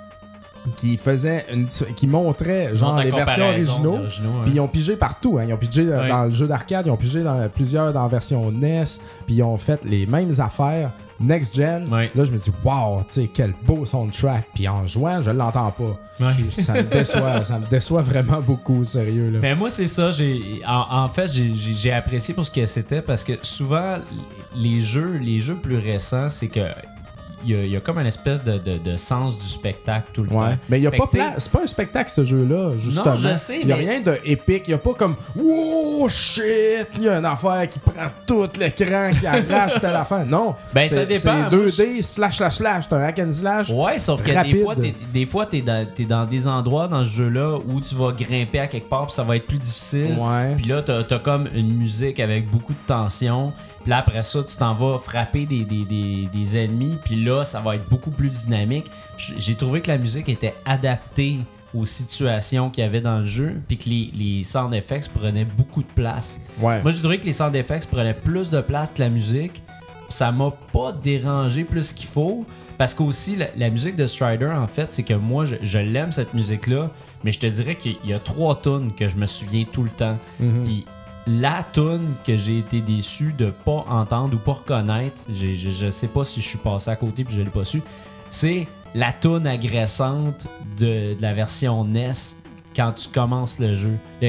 qui montrait genre les versions originaux. Puis ils ont pigé partout. Ils ont pigé dans le jeu d'arcade, ils ont pigé dans plusieurs dans la version NES. Puis ils ont fait les mêmes affaires. Next Gen, là je me dis wow, tu sais quel beau soundtrack. Puis en jouant, je l'entends pas. Ça me déçoit vraiment beaucoup, sérieux là. Mais moi c'est ça, en fait j'ai apprécié pour ce que c'était parce que souvent les jeux plus récents, c'est que y a comme une espèce de sens du spectacle tout le temps. Mais y a pas c'est pas un spectacle ce jeu-là, justement. Non, je sais, y a rien de épique. Y a pas comme wow shit, y a une affaire qui prend tout l'écran, qui arrache telle affaire. Non. Ben ça dépend. C'est 2D slash. T'as un hack and slash. Ouais, sauf que des fois t'es dans des endroits dans ce jeu-là où tu vas grimper à quelque part, puis ça va être plus difficile. Ouais. Puis là, t'as comme une musique avec beaucoup de tension. Puis là, après ça, tu t'en vas frapper des ennemis. Puis là, ça va être beaucoup plus dynamique. J'ai trouvé que la musique était adaptée aux situations qu'il y avait dans le jeu. Puis que les sound effects prenaient beaucoup de place. Ouais. Moi, j'ai trouvé que les sound effects prenaient plus de place que la musique. Puis ça m'a pas dérangé plus qu'il faut. Parce qu'aussi, la musique de Strider, en fait, c'est que moi, je l'aime, cette musique-là. Mais je te dirais qu'il y a 3 tunes que je me souviens tout le temps. Puis la tune que j'ai été déçu de pas entendre ou pas reconnaître, je sais pas si je suis passé à côté puis je l'ai pas su, c'est la tune agressante de la version NES quand tu commences le jeu. Le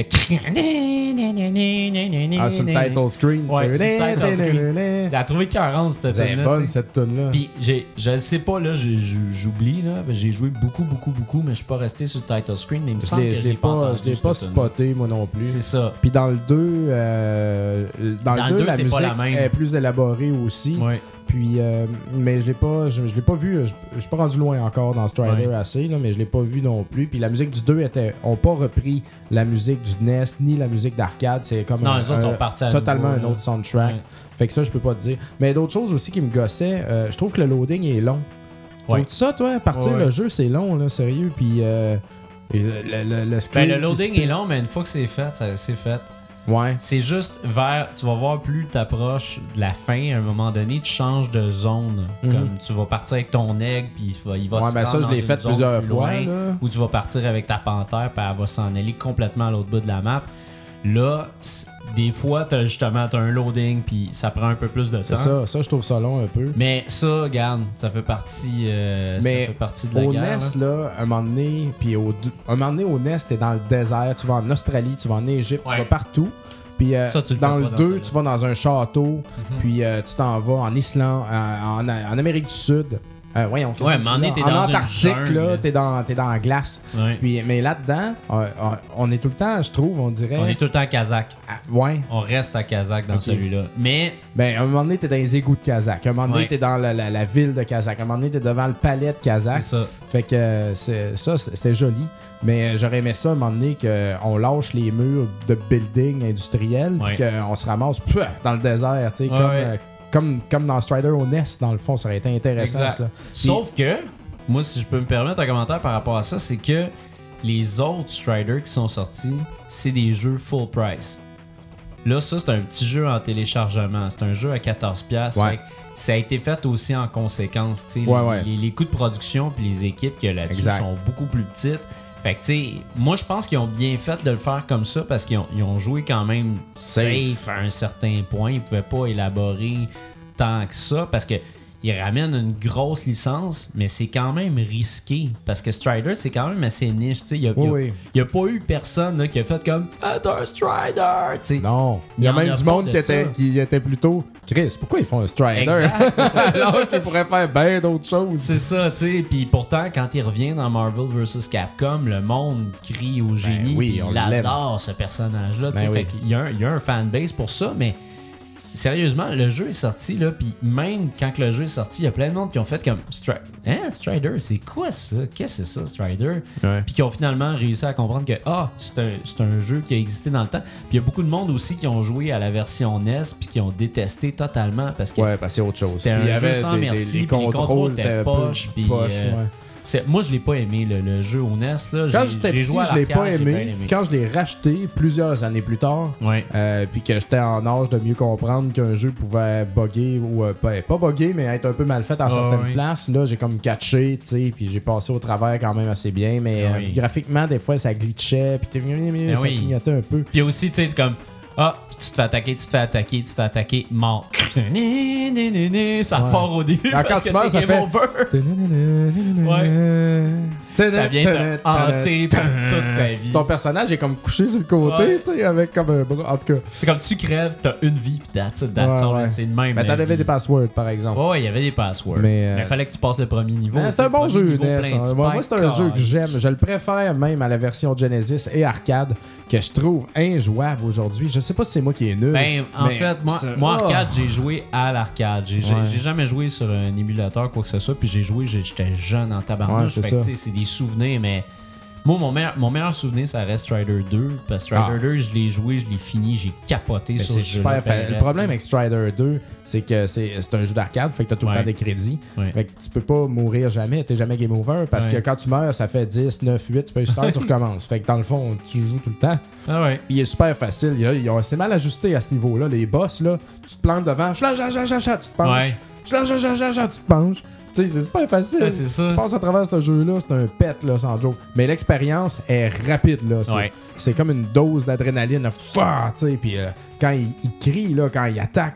sur le title screen. Ouais, sur le title screen. La trouvé 40 cette tune-là. C'est bonne cette tune-là. Puis je sais pas, là, j'oublie, là. J'ai joué beaucoup, mais je suis pas resté sur le title screen, mais il me semble que je l'ai pas entendu. Je l'ai pas spoté, moi non plus. C'est ça. Puis dans le 2, la musique pas la même. est plus élaborée aussi. Ouais. Puis, mais je l'ai pas vu. Je suis pas rendu loin encore dans Strider assez, là, mais je l'ai pas vu non plus. Puis la musique du 2 ont pas repris la musique du NES ni la musique d'arcade. C'est comme totalement un autre soundtrack. Ouais. Fait que ça, je peux pas te dire. Mais d'autres choses aussi qui me gossaient, je trouve que le loading est long. Trouves-tu ça, toi? Partir le jeu, c'est long, là, sérieux. Puis le screen. Le loading est long, mais une fois que c'est fait, c'est fait. Ouais. C'est juste tu vas voir plus t'approches de la fin, à un moment donné, tu changes de zone. Comme tu vas partir avec ton aigle, puis il va se rendre ça, je l'ai fait plusieurs fois. Là. Ou tu vas partir avec ta panthère, puis elle va s'en aller complètement à l'autre bout de la map. Là, des fois, t'as un loading, puis ça prend un peu plus de temps. C'est ça, je trouve ça long un peu. Mais ça, regarde, ça fait partie de la au guerre. NES, là, un moment donné, au NES, t'es dans le désert, tu vas en Australie, tu vas en Égypte, tu vas partout. Puis dans le 2, tu vas dans un château, puis tu t'en vas en Islande, en Amérique du Sud. Voyons, en Antarctique, t'es dans la glace. Ouais. Puis, mais là-dedans, on est tout le temps, je trouve, on dirait. On est tout le temps à Kazakh. Ouais. On reste à Kazakh dans celui-là. Mais. À un moment donné, t'es dans les égouts de Kazakh. À un moment donné, t'es dans la ville de Kazakh. À un moment donné, t'es devant le palais de Kazakh. C'est ça. Fait que c'est joli. Mais j'aurais aimé ça, à un moment donné, qu'on lâche les murs de building industriel, puis qu'on se ramasse dans le désert, tu sais, comme dans Strider au NES, dans le fond, ça aurait été intéressant. Exact. Ça. Sauf que, moi, si je peux me permettre un commentaire par rapport à ça, c'est que les autres Strider qui sont sortis, c'est des jeux full price. Là, ça, c'est un petit jeu en téléchargement. C'est un jeu à 14$. Ouais. Ça a été fait aussi en conséquence. Les coûts de production et les équipes qu'il y a là-dessus sont beaucoup plus petites. Fait que, tu sais, moi, je pense qu'ils ont bien fait de le faire comme ça parce qu'ils ont joué quand même safe à un certain point. Ils pouvaient pas élaborer tant que ça parce que ils ramènent une grosse licence, mais c'est quand même risqué parce que Strider, c'est quand même assez niche. Il n'y a pas eu personne là, qui a fait comme « Faites un Strider! » t'sais. Non. Il y a même du monde qui était plutôt « Chris, pourquoi ils font un Strider? » Alors qu'ils pourraient faire bien d'autres choses. C'est ça, tu sais. Puis pourtant, quand il revient dans Marvel vs. Capcom, le monde crie au génie. Il adore ce personnage-là. Fait qu'il y a un fanbase pour ça, mais sérieusement, le jeu est sorti, là, puis même quand le jeu est sorti, il y a plein de monde qui ont fait comme Strider, c'est quoi ça? Qu'est-ce que c'est ça, Strider? Puis qui ont finalement réussi à comprendre que c'est un jeu qui a existé dans le temps. Puis il y a beaucoup de monde aussi qui ont joué à la version NES puis qui ont détesté totalement parce que c'est autre chose. C'était un jeu sans merci, puis les contrôles étaient poches, puis moi, je l'ai pas aimé, le jeu au NES. Là. Quand j'étais petit, je l'ai pas aimé. Quand je l'ai racheté plusieurs années plus tard, puis que j'étais en âge de mieux comprendre qu'un jeu pouvait bugger, ou pas bugger, mais être un peu mal fait à certaines places, là, j'ai comme catché, tu sais, puis j'ai passé au travers quand même assez bien. Mais graphiquement, des fois, ça glitchait, puis ça clignotait un peu. Puis aussi, tu sais, c'est comme... tu te fais attaquer, mort. Ça part au début. Quand tu meurs, ça fait... ça vient te hanter pour toute ta vie. Ton personnage est comme couché sur le côté, tu sais, avec comme un bras. En tout cas, c'est comme tu crèves, t'as une vie, pis that's it, c'est le même. Mais t'en avais des passwords, par exemple. Ouais, il y avait des passwords. Mais il fallait que tu passes le premier niveau. C'est un bon jeu, NES. Moi, c'est un jeu que j'aime. Je le préfère même à la version Genesis et arcade, que je trouve injouable aujourd'hui. Je sais pas si c'est moi qui est nul. Ben, en fait, moi arcade, j'ai joué à l'arcade. J'ai jamais joué sur un émulateur, quoi que ce soit, puis j'ai joué, j'étais jeune en tabarnouche. C'est des souvenirs, mais moi, mon meilleur souvenir, ça reste Strider 2. Parce que Strider 2, je l'ai joué, je l'ai fini, j'ai capoté sur ce jeu. Le problème avec Strider 2, c'est que c'est un jeu d'arcade, fait que t'as tout le temps des crédits. Fait que tu peux pas mourir jamais, t'es jamais game over, parce que quand tu meurs, ça fait 10, 9, 8, tu peux start, tu recommences. Fait que dans le fond, tu joues tout le temps. Ah ouais. Il est super facile. C'est mal ajusté à ce niveau-là. Les boss, là, tu te plantes devant, tu te penches. Tu te penches. Tu sais, c'est super facile. Ouais, c'est ça. Tu passes à travers ce jeu-là, c'est un pet, là, sans joke. Mais l'expérience est rapide, là. C'est comme une dose d'adrénaline. Tu sais, puis quand il crie, là, quand il attaque,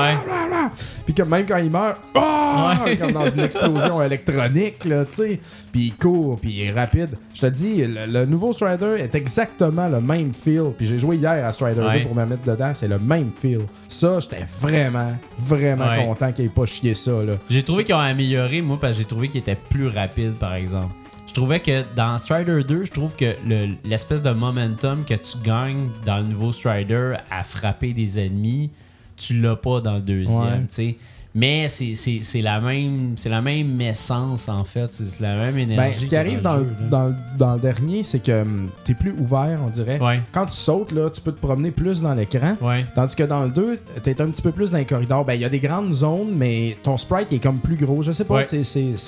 puis même quand il meurt, comme dans une explosion électronique, là, tu sais. Puis il court, puis il est rapide. Je te dis, le nouveau Strider est exactement le même feel. Puis j'ai joué hier à Strider 2 pour me mettre dedans. C'est le même feel. Ça, j'étais vraiment content qu'il ait pas chié ça, là. J'ai trouvé qu'ils ont amélioré, moi, parce que j'ai trouvé qu'il était plus rapide, par exemple. Je trouvais que dans Strider 2, je trouve que l'espèce de momentum que tu gagnes dans le nouveau Strider à frapper des ennemis, tu l'as pas dans le deuxième, tu sais. Mais c'est la même essence, en fait. C'est la même énergie. Ce qui arrive dans le dernier, c'est que t'es plus ouvert, on dirait. Quand tu sautes, là, tu peux te promener plus dans l'écran. Tandis que dans le 2, t'es un petit peu plus dans les corridors. Il y a des grandes zones, mais ton sprite est comme plus gros. Je sais pas, c'est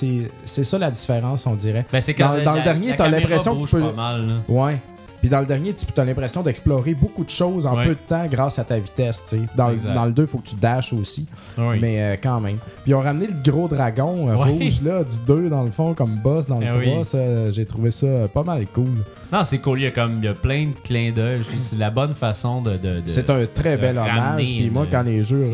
ça la différence, on dirait. Dans le dernier, t'as l'impression que tu peux... pas mal, là. Ouais. Puis dans le dernier, tu as l'impression d'explorer beaucoup de choses en peu de temps grâce à ta vitesse. T'sais. Dans le 2, il faut que tu dashes aussi. Mais quand même. Puis ils ont ramené le gros dragon rouge là, du 2 dans le fond comme boss dans le 3. Ça, j'ai trouvé ça pas mal cool. Non, c'est cool. Il y a plein de clins d'œil. C'est la bonne façon de c'est un très bel hommage. Puis moi, quand les jeux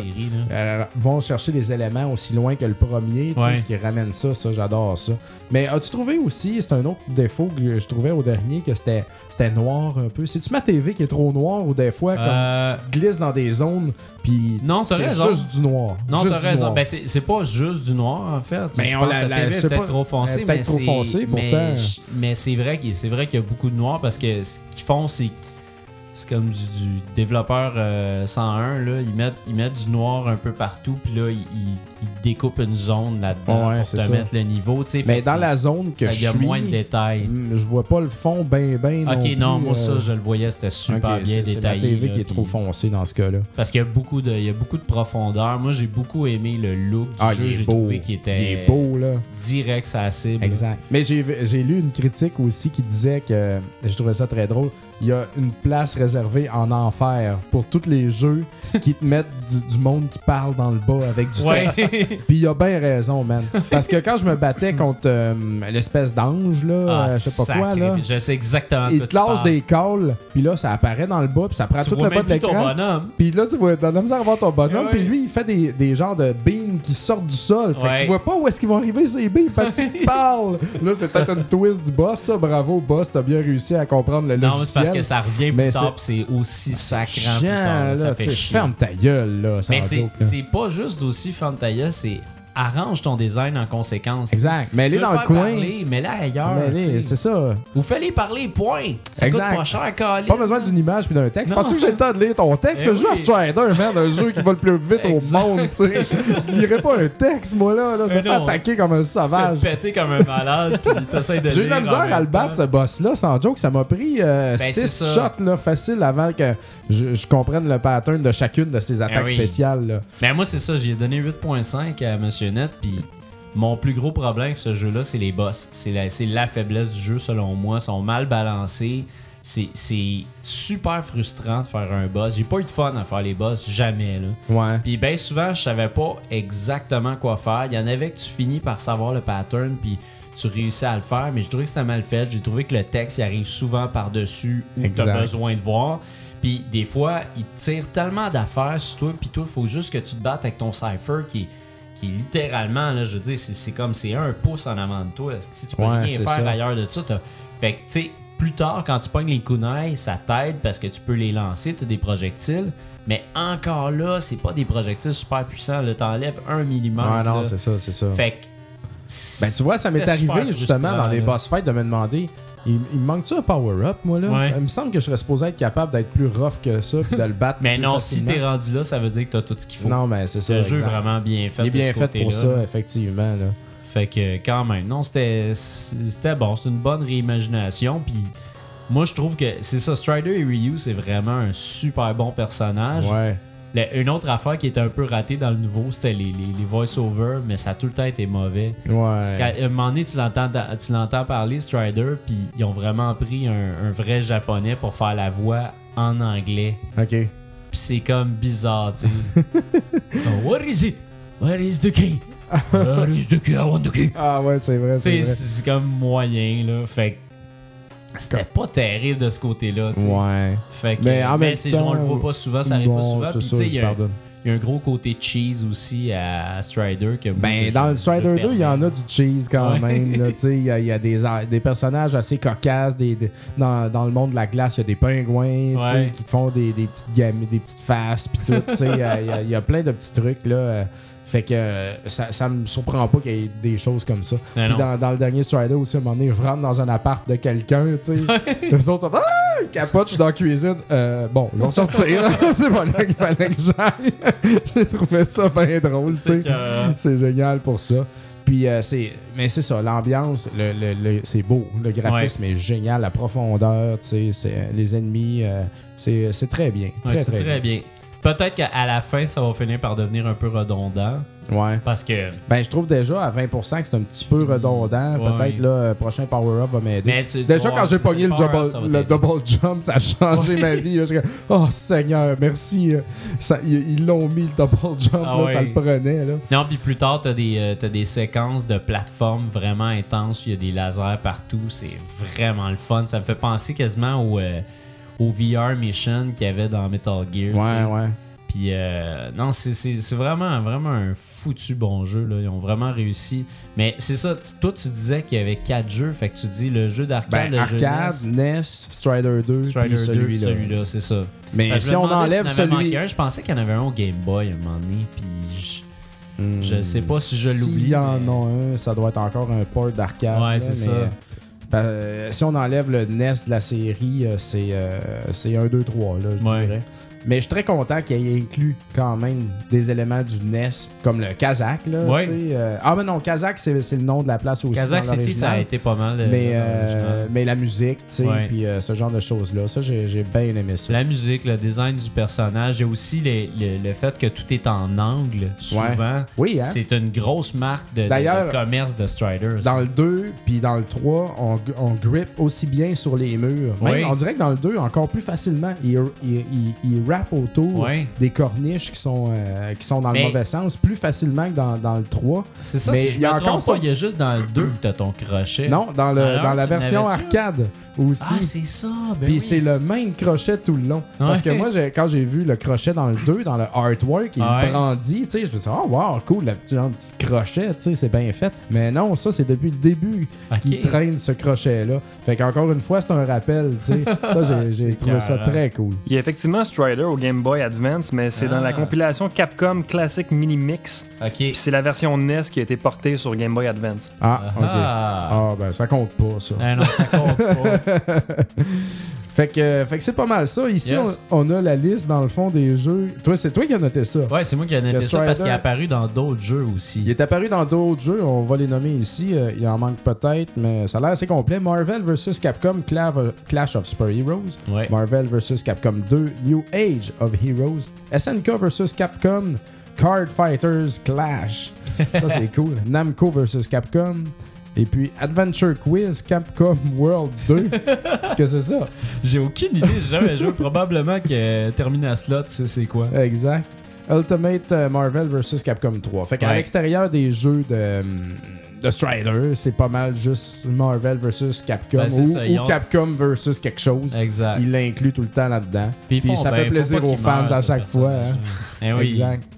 vont chercher des éléments aussi loin que le premier, qui ramènent ça, j'adore ça. Mais as-tu trouvé aussi, c'est un autre défaut que je trouvais au dernier, que c'était noir un peu. C'est-tu ma TV qui est trop noire ou des fois comme tu glisses dans des zones puis c'est juste du noir? Non, t'as raison. Ben, c'est pas juste du noir en fait. Mais je pense que la TV est peut-être trop foncée. Peut-être trop foncée pourtant. Mais c'est vrai qu'il y a beaucoup de noir parce que ce qu'ils font, c'est comme du développeur 101 là, ils mettent du noir un peu partout puis là ils découpent une zone là-dedans pour te mettre le niveau, tu sais. Mais dans la zone que je suis, il y a moins de détails. Je vois pas le fond bien OK, non, moi ça je le voyais, c'était super bien détaillé. C'est la TV qui est trop foncée dans ce cas-là. Parce qu'il y a beaucoup de profondeur. Moi j'ai beaucoup aimé le look du jeu, j'ai trouvé qu'il était il est beau là. Direct sa cible. Exact. Mais j'ai lu une critique aussi qui disait que je trouvais ça très drôle. Il y a une place réservée en enfer pour tous les jeux qui te mettent du monde qui parle dans le bas avec du texte. Puis il a bien raison, man. Parce que quand je me battais contre l'espèce d'ange, là, je sais pas quoi, là. Je sais exactement il te lâche des calls, puis là, ça apparaît dans le bas, puis ça prend tout le bas de l'écran. Puis là, tu vois, dans la misère à voir ton bonhomme, puis lui, il fait des genres de beams qui sortent du sol. Fait que tu vois pas où est-ce qu'ils vont arriver, ces beams. Il parle. Là, c'est peut-être une twist du boss, ça. Bravo, boss, t'as bien réussi à comprendre le logiciel. Non, c'est parce que ça revient plus tard, puis c'est aussi sacrant plus tard. Ça fait chier. Ferme ta gueule, là. Mais c'est pas juste aussi ferme ta gueule, c'est arrange ton design en conséquence. Exact. Mais elle est dans le coin. Mets-la ailleurs. C'est ça. Ou fais-les parler, point. Ça coûte pas cher, Colin. Pas besoin d'une image puis d'un texte. Penses-tu que j'ai le temps de lire ton texte? C'est juste Strider, man, un jeu qui va le plus vite au monde, tu sais. Je lirais pas un texte, moi, là. Je me fais attaquer comme un sauvage. Je péter comme un malade puis t'essayes de lire. J'ai eu de la misère à le battre, ce boss-là, sans joke. Ça m'a pris 6 shots, là, facile avant que je comprenne le pattern de chacune de ses attaques spéciales, là. Mais moi, c'est ça. J'ai donné 8.5 à Monsieur Net, puis mon plus gros problème avec ce jeu-là, c'est les boss. C'est la faiblesse du jeu, selon moi. Ils sont mal balancés. C'est super frustrant de faire un boss. J'ai pas eu de fun à faire les boss, jamais. Là. Puis bien souvent, je savais pas exactement quoi faire. Il y en avait que tu finis par savoir le pattern, puis tu réussis à le faire, mais j'ai trouvé que c'était mal fait. J'ai trouvé que le texte il arrive souvent par-dessus où tu as besoin de voir. Puis des fois, il tire tellement d'affaires sur toi, puis toi, il faut juste que tu te battes avec ton cipher qui qui est littéralement, là, je veux dire, c'est comme c'est 1 pouce en avant de toi. Si tu peux rien faire ailleurs de ça. Fait que, tu sais, plus tard, quand tu pognes les kunai, ça t'aide parce que tu peux les lancer, tu as des projectiles. Mais encore là, c'est pas des projectiles super puissants. Là, t'enlèves 1 mm. Ah non, c'est ça. Fait que. Ben, tu vois, ça m'est arrivé justement dans les boss fights de me demander il me manque-tu un power-up, moi là? Ouais. Il me semble que je serais supposé être capable d'être plus rough que ça puis de le battre. Mais plus non, facilement. si t'es rendu là, ça veut dire que t'as tout ce qu'il faut. Non, mais c'est ça. Le jeu est vraiment bien fait. Il est bien fait pour ça, effectivement. Là. Fait que quand même, non, c'était bon. C'est une bonne réimagination. Puis moi, je trouve que c'est ça. Strider et Ryu, c'est vraiment un super bon personnage. Ouais. Une autre affaire qui était un peu ratée dans le nouveau, c'était les voice-over, mais ça a tout le temps été mauvais. Ouais. À un moment donné, tu l'entends parler, Strider, puis ils ont vraiment pris un vrai japonais pour faire la voix en anglais. OK. Puis c'est comme bizarre, tu sais. Oh, what is it? Where is the key? Where is the key? I want the key. Ah ouais, c'est vrai. C'est comme moyen, là. Fait que c'était pas terrible de ce côté-là, tu sais. Ouais. Fait que, mais on le voit pas souvent, ça arrive pas souvent. Puis tu sais, il y a un gros côté cheese aussi à Strider. Que moi, dans le Strider 2, il y en a du cheese quand même. Tu sais, il y a des personnages assez cocasses. Dans le monde de la glace, il y a des pingouins qui te font des petites faces. Puis tout. Tu sais, il y a plein de petits trucs là. Fait que ça me surprend pas qu'il y ait des choses comme ça. Puis dans le dernier Strider aussi, à un moment donné, je rentre dans un appart de quelqu'un, tu sais. Les autres sont capote, je suis dans la cuisine. Bon, je vais sortir. C'est pas là qu'il fallait que j'aille. J'ai trouvé ça bien drôle, tu sais. C'est génial pour ça. Puis mais c'est ça, l'ambiance, c'est beau. Le graphisme est génial, la profondeur, tu sais, les ennemis, c'est très bien. Très bien. Peut-être qu'à la fin, ça va finir par devenir un peu redondant. Ouais. Parce que. Ben, je trouve déjà à 20% que c'est un petit peu redondant. Peut-être le prochain power-up va m'aider. Déjà, quand j'ai pogné le double jump, ça a changé ma vie. Là. Oh, Seigneur, merci. Ils l'ont mis, le double jump. Ça le prenait. Là. Non, puis plus tard, t'as des séquences de plateforme vraiment intenses. Il y a des lasers partout. C'est vraiment le fun. Ça me fait penser quasiment au VR Mission qu'il y avait dans Metal Gear. Ouais. Puis non, c'est vraiment un foutu bon jeu. Là. Ils ont vraiment réussi. Mais c'est ça, toi tu disais qu'il y avait 4 jeux. Fait que tu dis le jeu d'arcade, le jeu NES, Strider 2, Strider 2, celui-là, c'est ça. Mais si on enlève celui... Je pensais qu'il y en avait un au Game Boy à un moment donné. Puis je sais pas si je l'oublie. S'il y en a un, ça doit être encore un port d'arcade. Ouais, c'est ça. Si on enlève le NES de la série, c'est 1, 2, 3, là, je dirais. Mais je suis très content qu'il ait inclus quand même des éléments du NES, comme le Kazakh. Là, mais non, Kazakh, c'est le nom de la place aussi. Kazakh City, ça a été pas mal. Mais la musique, puis ce genre de choses-là, ça, j'ai bien aimé ça. La musique, le design du personnage, il y a aussi le fait que tout est en angle, souvent. Oui, hein? C'est une grosse marque de commerce de Strider. Dans le 2 puis dans le 3, on grip aussi bien sur les murs. Même, on dirait que dans le 2, encore plus facilement, il wrap autour des corniches qui sont dans le mauvais sens plus facilement que dans le 3. C'est ça, mais si je me trompe pas, il y a juste dans le 2 que t'as ton crochet. Non, dans la version arcade aussi. Ah, c'est ça. Puis c'est le même crochet tout le long. Parce que moi, quand j'ai vu le crochet dans le 2, dans le artwork, il brandit, tu sais, je me suis dit, oh wow, cool, le petit crochet, tu sais, c'est bien fait. Mais non, ça, c'est depuis le début qu'il traîne ce crochet-là. Fait qu'encore une fois, c'est un rappel, tu sais. Ça, j'ai trouvé ça très cool. Il y a effectivement Strider au Game Boy Advance, mais c'est dans la compilation Capcom Classic Mini Mix. Puis c'est la version NES qui a été portée sur Game Boy Advance. Ah, ok. Ah, ben ça compte pas, ça. Non, ça compte pas. Fait que c'est pas mal ça. Ici, on a la liste, dans le fond, des jeux. C'est toi qui as noté ça. Ouais, c'est moi qui ai noté ça parce qu'il est apparu dans d'autres jeux aussi. Il est apparu dans d'autres jeux. On va les nommer ici. Il en manque peut-être, mais ça a l'air assez complet. Marvel vs. Capcom Clash of Super Heroes. Ouais. Marvel vs. Capcom 2 New Age of Heroes. SNK vs. Capcom Card Fighters Clash. Ça, c'est cool. Namco vs. Capcom. Et puis Adventure Quiz Capcom World 2. Qu'est-ce que c'est ça? J'ai aucune idée, j'ai jamais joué. Probablement que Terminaslot, tu sais c'est quoi. Exact. Ultimate Marvel vs Capcom 3. Fait qu'à l'extérieur des jeux de Strider, c'est pas mal juste Marvel vs Capcom ou Capcom vs quelque chose. Exact. Il l'inclut tout le temps là-dedans. Puis ça fait plaisir aux fans à chaque fois. Hein? Oui. Exact.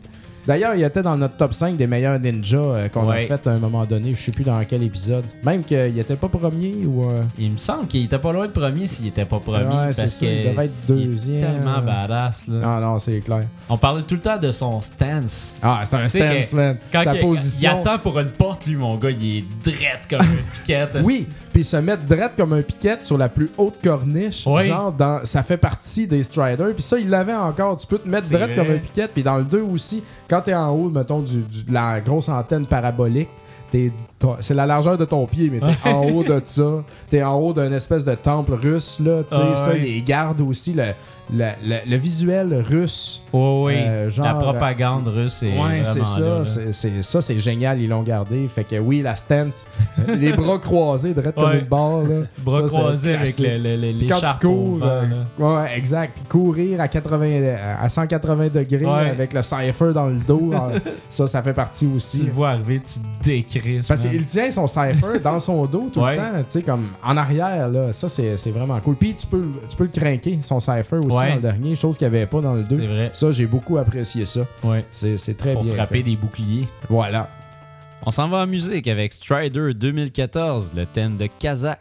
D'ailleurs, il était dans notre top 5 des meilleurs ninjas qu'on a fait à un moment donné. Je sais plus dans quel épisode. Même qu'il était pas premier ou... Il me semble qu'il était pas loin de premier s'il était pas premier. Parce qu'il devait être deuxième. Tellement badass. Là. Non, c'est clair. On parlait tout le temps de son stance. Ah, c'est un stance, man. Sa position. Il attend pour une porte, lui, mon gars. Il est drette comme un piquette. Oui, puis se mettre drette comme un piquette sur la plus haute corniche. Genre, ça fait partie des striders. Puis ça, il l'avait encore. Tu peux te mettre drette comme un piquette. Puis dans le 2 aussi, quand t'es en haut, mettons, de la grosse antenne parabolique, c'est la largeur de ton pied, mais t'es en haut de ça. T'es en haut d'un espèce de temple russe, là. Tu sais, ça, ils gardent aussi le visuel russe. Genre, la propagande russe est vraiment c'est ça. C'est génial, ils l'ont gardé. Fait que oui, la stance, les bras croisés, direct comme une barre. Là. Bras croisés avec les quand tu cours, exact. Puis courir à 180 degrés avec le cypher dans le dos, ça fait partie aussi. Tu le vois arriver, tu décris. Parce qu'il tient son cypher dans son dos tout le temps, tu sais, comme en arrière, là. Ça, c'est vraiment cool. Puis tu peux le cranker, son cypher aussi dans le dernier, chose qu'il n'y avait pas dans le 2. C'est vrai. Ça, j'ai beaucoup apprécié ça. Ouais. C'est très bien. Pour frapper fait. des boucliers. Voilà. On s'en va en musique avec Strider 2014, le thème de Kazakh.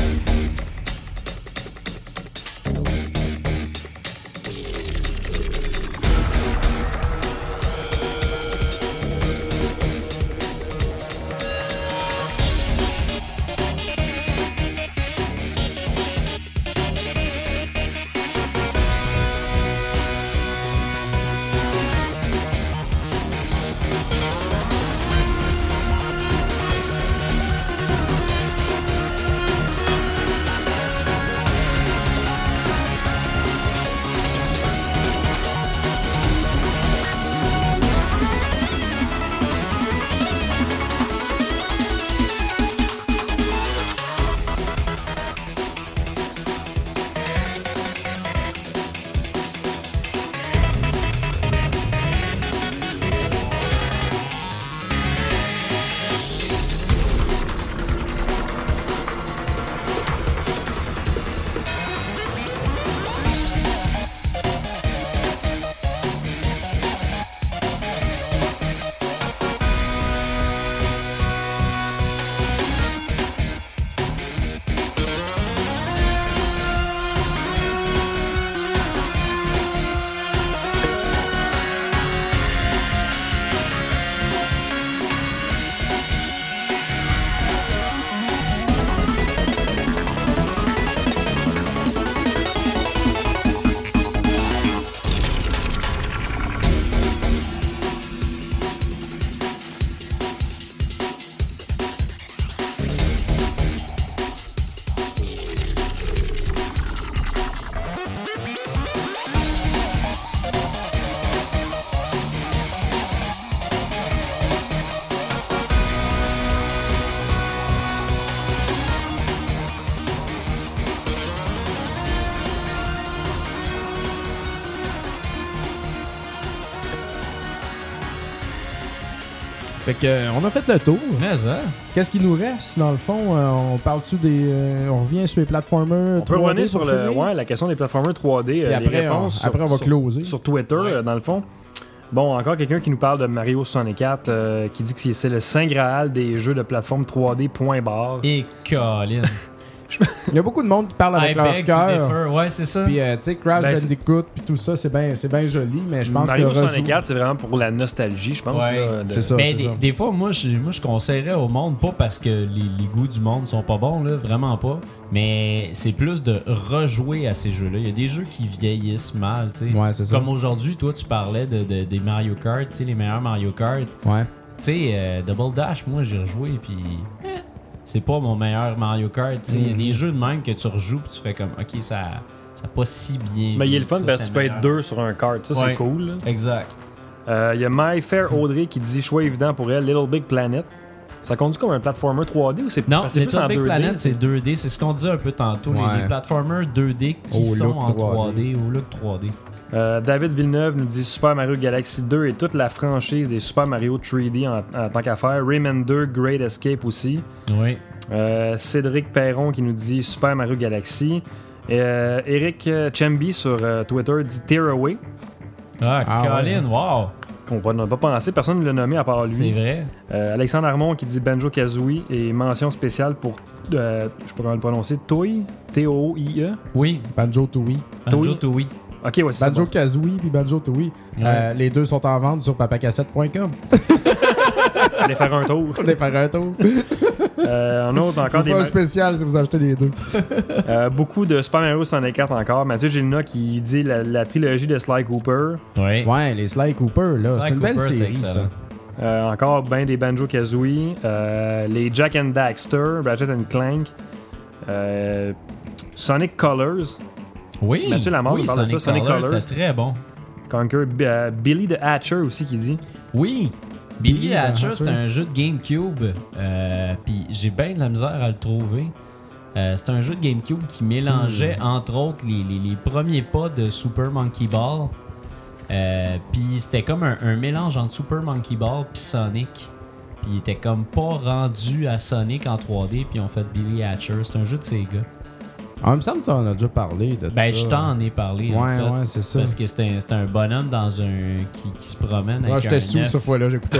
Fait que on a fait le tour. Mais ça. Qu'est-ce qu'il nous reste dans le fond? On parle-tu des... on revient sur les platformers 3D? On peut revenir sur la question des platformers 3D. Et après, les réponses après on va closer. Sur Twitter, dans le fond. Bon, encore quelqu'un qui nous parle de Mario 64, qui dit que c'est le saint graal des jeux de plateforme 3D point barre. Et Colin. Il y a beaucoup de monde qui parle avec leur cœur. Ouais, c'est ça. Puis, tu sais, Crash Bandicoot, puis tout ça, c'est bien joli, mais je pense Mario que 64, c'est vraiment pour la nostalgie, je pense. Ouais, là, c'est ça. Mais des fois, moi, je conseillerais au monde, pas parce que les goûts du monde sont pas bons, là, vraiment pas, mais c'est plus de rejouer à ces jeux-là. Il y a des jeux qui vieillissent mal, tu sais. Ouais, c'est ça. Comme aujourd'hui, toi, tu parlais des Mario Kart, tu sais, les meilleurs Mario Kart. Ouais. Tu sais, Double Dash, moi, j'ai rejoué, puis... c'est pas mon meilleur Mario Kart. Il y a des jeux de même que tu rejoues et tu fais comme, ok, ça pas si bien. Mais il y a le fun parce que tu peux être deux sur un kart. Ça, c'est cool. Là. Exact. Il y a My Fair Audrey qui dit choix évident pour elle, Little Big Planet. Ça conduit comme un platformer 3D ou c'est non, c'est Little plus en Big 2D? Planet, c'est 2D. C'est ce qu'on disait un peu tantôt. Ouais. Les platformers 2D qui sont en 3D, au look 3D. David Villeneuve nous dit Super Mario Galaxy 2 et toute la franchise des Super Mario 3D en tant qu'à faire. Rayman 2, Great Escape aussi. Oui. Cédric Perron qui nous dit Super Mario Galaxy. Eric Chamby sur Twitter dit Tearaway. Colin, wow! qu'on n'a pas pensé. Personne ne l'a nommé à part lui. C'est vrai. Alexandre Armon qui dit Banjo-Kazooie et mention spéciale pour, je pourrais le prononcer, Toei, T-O-I-E. Oui. Banjo-Tooie. Banjo-Tooie. Ok, ouais, c'est Banjo-Kazooie puis Banjo-Tooie. Ouais. Les deux sont en vente sur papacassette.com. Allez faire un tour. Allez faire un tour. En autre, encore des... un spécial si vous achetez les deux. Beaucoup de Super Mario 64 encore. Mathieu Gélina qui dit la trilogie de Sly Cooper. Oui. Ouais, les Sly Cooper, là. C'est une belle série, ça. Encore ben des Banjo-Kazooie. Les Jak and Daxter, Ratchet and Clank. Sonic Colors. Oui, Mathieu Lamarre nous parle de ça. Sonic Colors. C'est très bon. Conquer. Billy the Hatcher aussi qui dit. Oui. Billy the Hatcher, c'est un jeu de GameCube. Puis j'ai bien de la misère à le trouver. C'est un jeu de GameCube qui mélangeait, entre autres, les premiers pas de Super Monkey Ball. Puis c'était comme un mélange entre Super Monkey Ball puis Sonic. Puis il était comme pas rendu à Sonic en 3D. Puis ils ont fait Billy Hatcher. C'est un jeu de Sega. En même temps, tu en as déjà parlé de ça. Ben, je t'en ai parlé, en fait. Ouais, c'est ça. Parce que c'était un bonhomme dans un qui se promène avec j'étais sous cette fois-là, j'écoutais.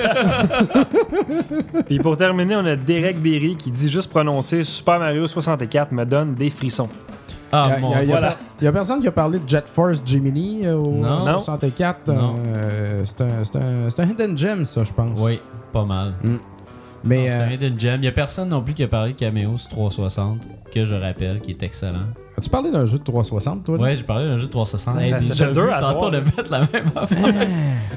Puis pour terminer, on a Derek Berry qui dit juste prononcer Super Mario 64 me donne des frissons. Ah, mon Dieu. Il y a personne qui a parlé de Jet Force Gemini au 64. Non. C'est un hidden gem, ça, je pense. Oui, pas mal. Mais c'est un hidden gem. Il n'y a personne non plus qui a parlé de Cameo sur 360, que je rappelle, qui est excellent. As-tu parlé d'un jeu de 360, toi? Ouais, j'ai parlé d'un jeu de 360. Hey, déjà vu tantôt de mettre la même affaire.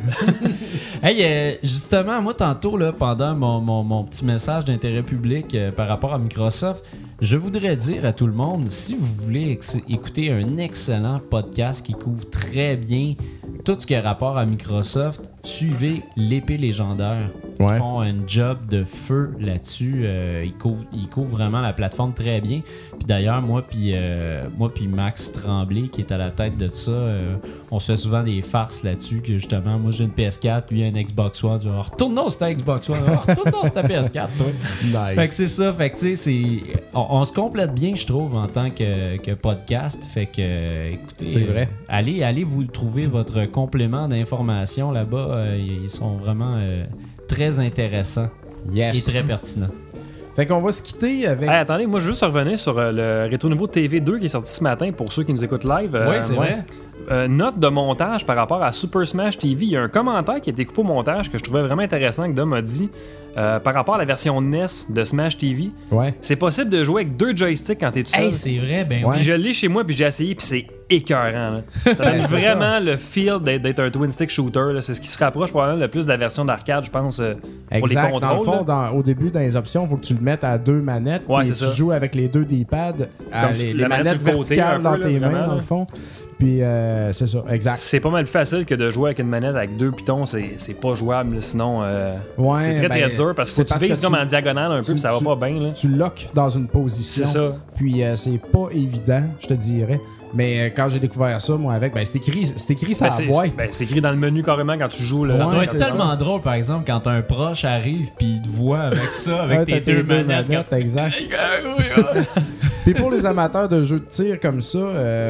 Hey, justement, moi, tantôt, là, pendant mon petit message d'intérêt public par rapport à Microsoft, je voudrais dire à tout le monde, si vous voulez écouter un excellent podcast qui couvre très bien tout ce qui a rapport à Microsoft, suivez l'épée légendaire. Ils font un job de feu là-dessus. Ils couvrent vraiment la plateforme très bien. Puis d'ailleurs, moi puis Max Tremblay, qui est à la tête de ça, on se fait souvent des farces là-dessus. Que justement, moi j'ai une PS4, lui a une Xbox One. Retourne-nous sur ta Xbox One. Retourne-nous sur ta PS4, toi. Nice. Fait que c'est ça. Fait que tu sais, on se complète bien, je trouve, en tant que podcast. Fait que, écoutez, c'est vrai. Allez vous trouver votre complément d'information là-bas. Ils sont vraiment très intéressants et très pertinents. Fait qu'on va se quitter avec... Hey, attendez, moi je veux juste revenir sur le Rétro Nouveau TV 2 qui est sorti ce matin pour ceux qui nous écoutent live. Oui, c'est vrai. Note de montage par rapport à Super Smash TV. Il y a un commentaire qui a été coupé au montage que je trouvais vraiment intéressant que Dom a dit par rapport à la version NES de Smash TV. Ouais. C'est possible de jouer avec 2 joysticks quand t'es tout seul. Hey, c'est vrai, ben Puis je l'ai chez moi puis j'ai essayé puis c'est écœurant. Là. Ça donne vraiment le feel d'être un twin stick shooter. Là. C'est ce qui se rapproche probablement le plus de la version d'arcade, je pense, pour les contrôles. Dans le fond, au début, dans les options, il faut que tu le mettes à 2 manettes. Ouais, et tu joues avec les 2 D-pads, les manettes verticales dans tes mains, dans le fond. Puis c'est ça, exact. C'est pas mal plus facile que de jouer avec une manette avec 2 pitons, c'est pas jouable, sinon c'est très dur parce qu'il faut que tu vises comme en diagonale un peu puis ça va pas bien. Tu lock dans une position. C'est ça. Puis c'est pas évident, je te dirais. Mais quand j'ai découvert ça, moi, avec, c'est écrit sur la boîte. C'est écrit dans le menu carrément quand tu joues. Là, ça doit être tellement drôle, par exemple, quand un proche arrive puis il te voit avec ça, avec tes 2 manettes. Exact. Puis pour les amateurs de jeux de tir comme ça,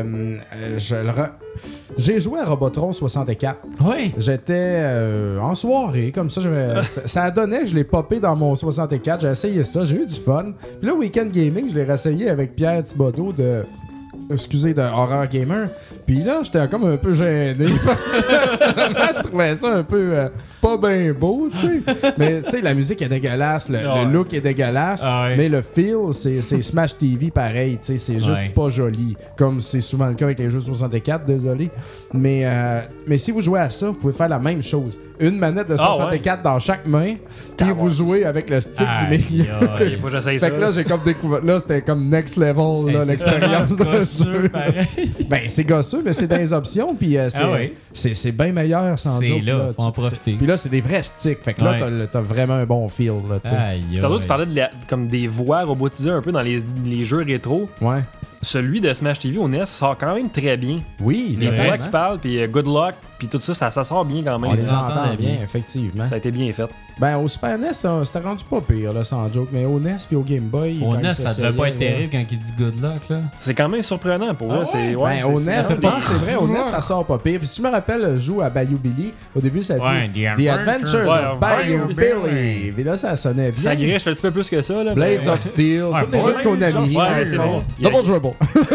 j'ai joué à Robotron 64. Oui. J'étais en soirée, comme ça. Ça a donné, je l'ai popé dans mon 64. J'ai essayé ça, j'ai eu du fun. Puis là, Weekend Gaming, je l'ai réessayé avec Pierre Thibodeau de Horror Gamer. Puis là, j'étais comme un peu gêné parce que je trouvais ça un peu pas bien beau, tu sais. Mais tu sais, la musique est dégueulasse, le look est dégueulasse, mais le feel, c'est Smash TV pareil, tu sais, c'est juste pas joli. Comme c'est souvent le cas avec les jeux 64, désolé. Mais si vous jouez à ça, vous pouvez faire la même chose. Une manette de 64 dans chaque main, puis vous jouez avec le stick du milieu. Il faut que j'essaye ça. Fait que là, j'ai comme découvert, là, c'était comme next level, là, l'expérience de jeu. Ben, c'est gosseux, mais c'est dans les options, puis c'est bien meilleur sans doute. C'est là, faut en profiter. Puis Puis là, c'est des vrais sticks. Fait que là, t'as vraiment un bon feel. Tantôt, tu parlais comme des voix robotisées un peu dans les jeux rétro. Ouais. Celui de Smash TV au NES sort quand même très bien. Oui, les voix qui parlent, puis Good Luck, puis tout ça, ça sort bien quand même. On les entend bien, effectivement. Ça a été bien fait. Ben, au Super NES, c'était rendu pas pire, là, sans joke. Mais au NES puis au Game Boy. Au NES, ça devait pas être terrible quand il dit Good Luck, là. C'est quand même surprenant pour eux. Ben, au NES, c'est vrai, au NES, ça sort pas pire. Puis si tu me rappelles, je joue à Bayou Billy. Au début, ça dit The Adventures of Bayou Billy. Puis là, ça sonnait bien. Ça griche un petit peu plus que ça, là. Blades of Steel, tous les jeux de Konami. Double Dribble.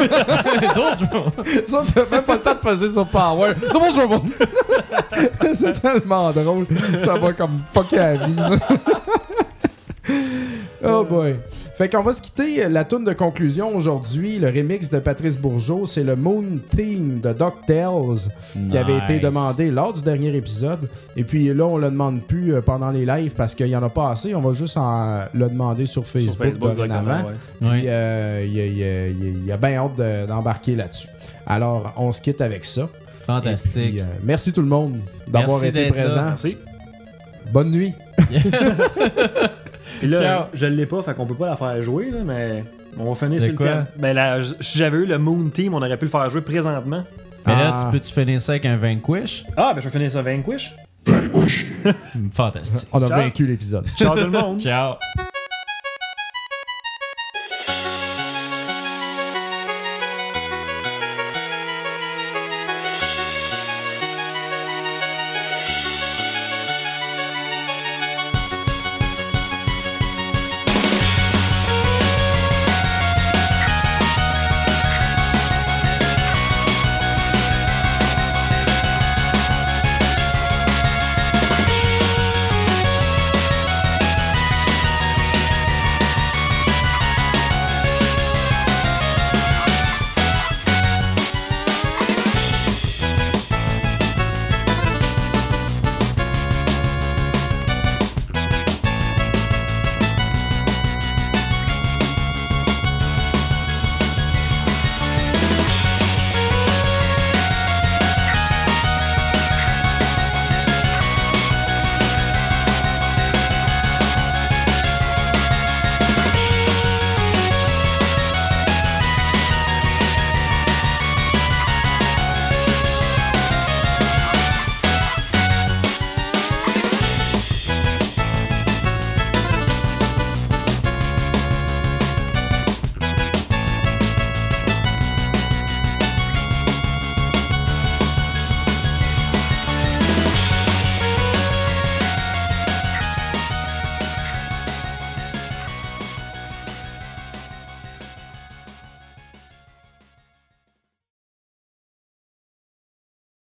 Ça, t'as même pas le temps de passer sur Power. Double Dribble. C'est tellement drôle. Ça va comme fucker la vie, ça. Oh boy. Fait qu'on va se quitter. La toune de conclusion aujourd'hui, le remix de Patrice Bourgeault, c'est le Moon Theme de DuckTales qui avait été demandé lors du dernier épisode. Et puis là, on le demande plus pendant les lives parce qu'il y en a pas assez. On va juste le demander sur Facebook dorénavant. Puis il y a bien hâte d'embarquer là-dessus. Alors, on se quitte avec ça. Fantastique. Puis, merci tout le monde d'avoir été présent. Merci. Bonne nuit. Puis là, je l'ai pas, fait qu'on peut pas la faire jouer, là, mais on va finir sur le thème. Ben là, si j'avais eu le Moon Team, on aurait pu le faire jouer présentement. Mais là, tu finir ça avec un Vanquish? Ah, ben je vais finir ça Vanquish. Fantastique. On a vaincu l'épisode. Ciao tout le monde. Ciao.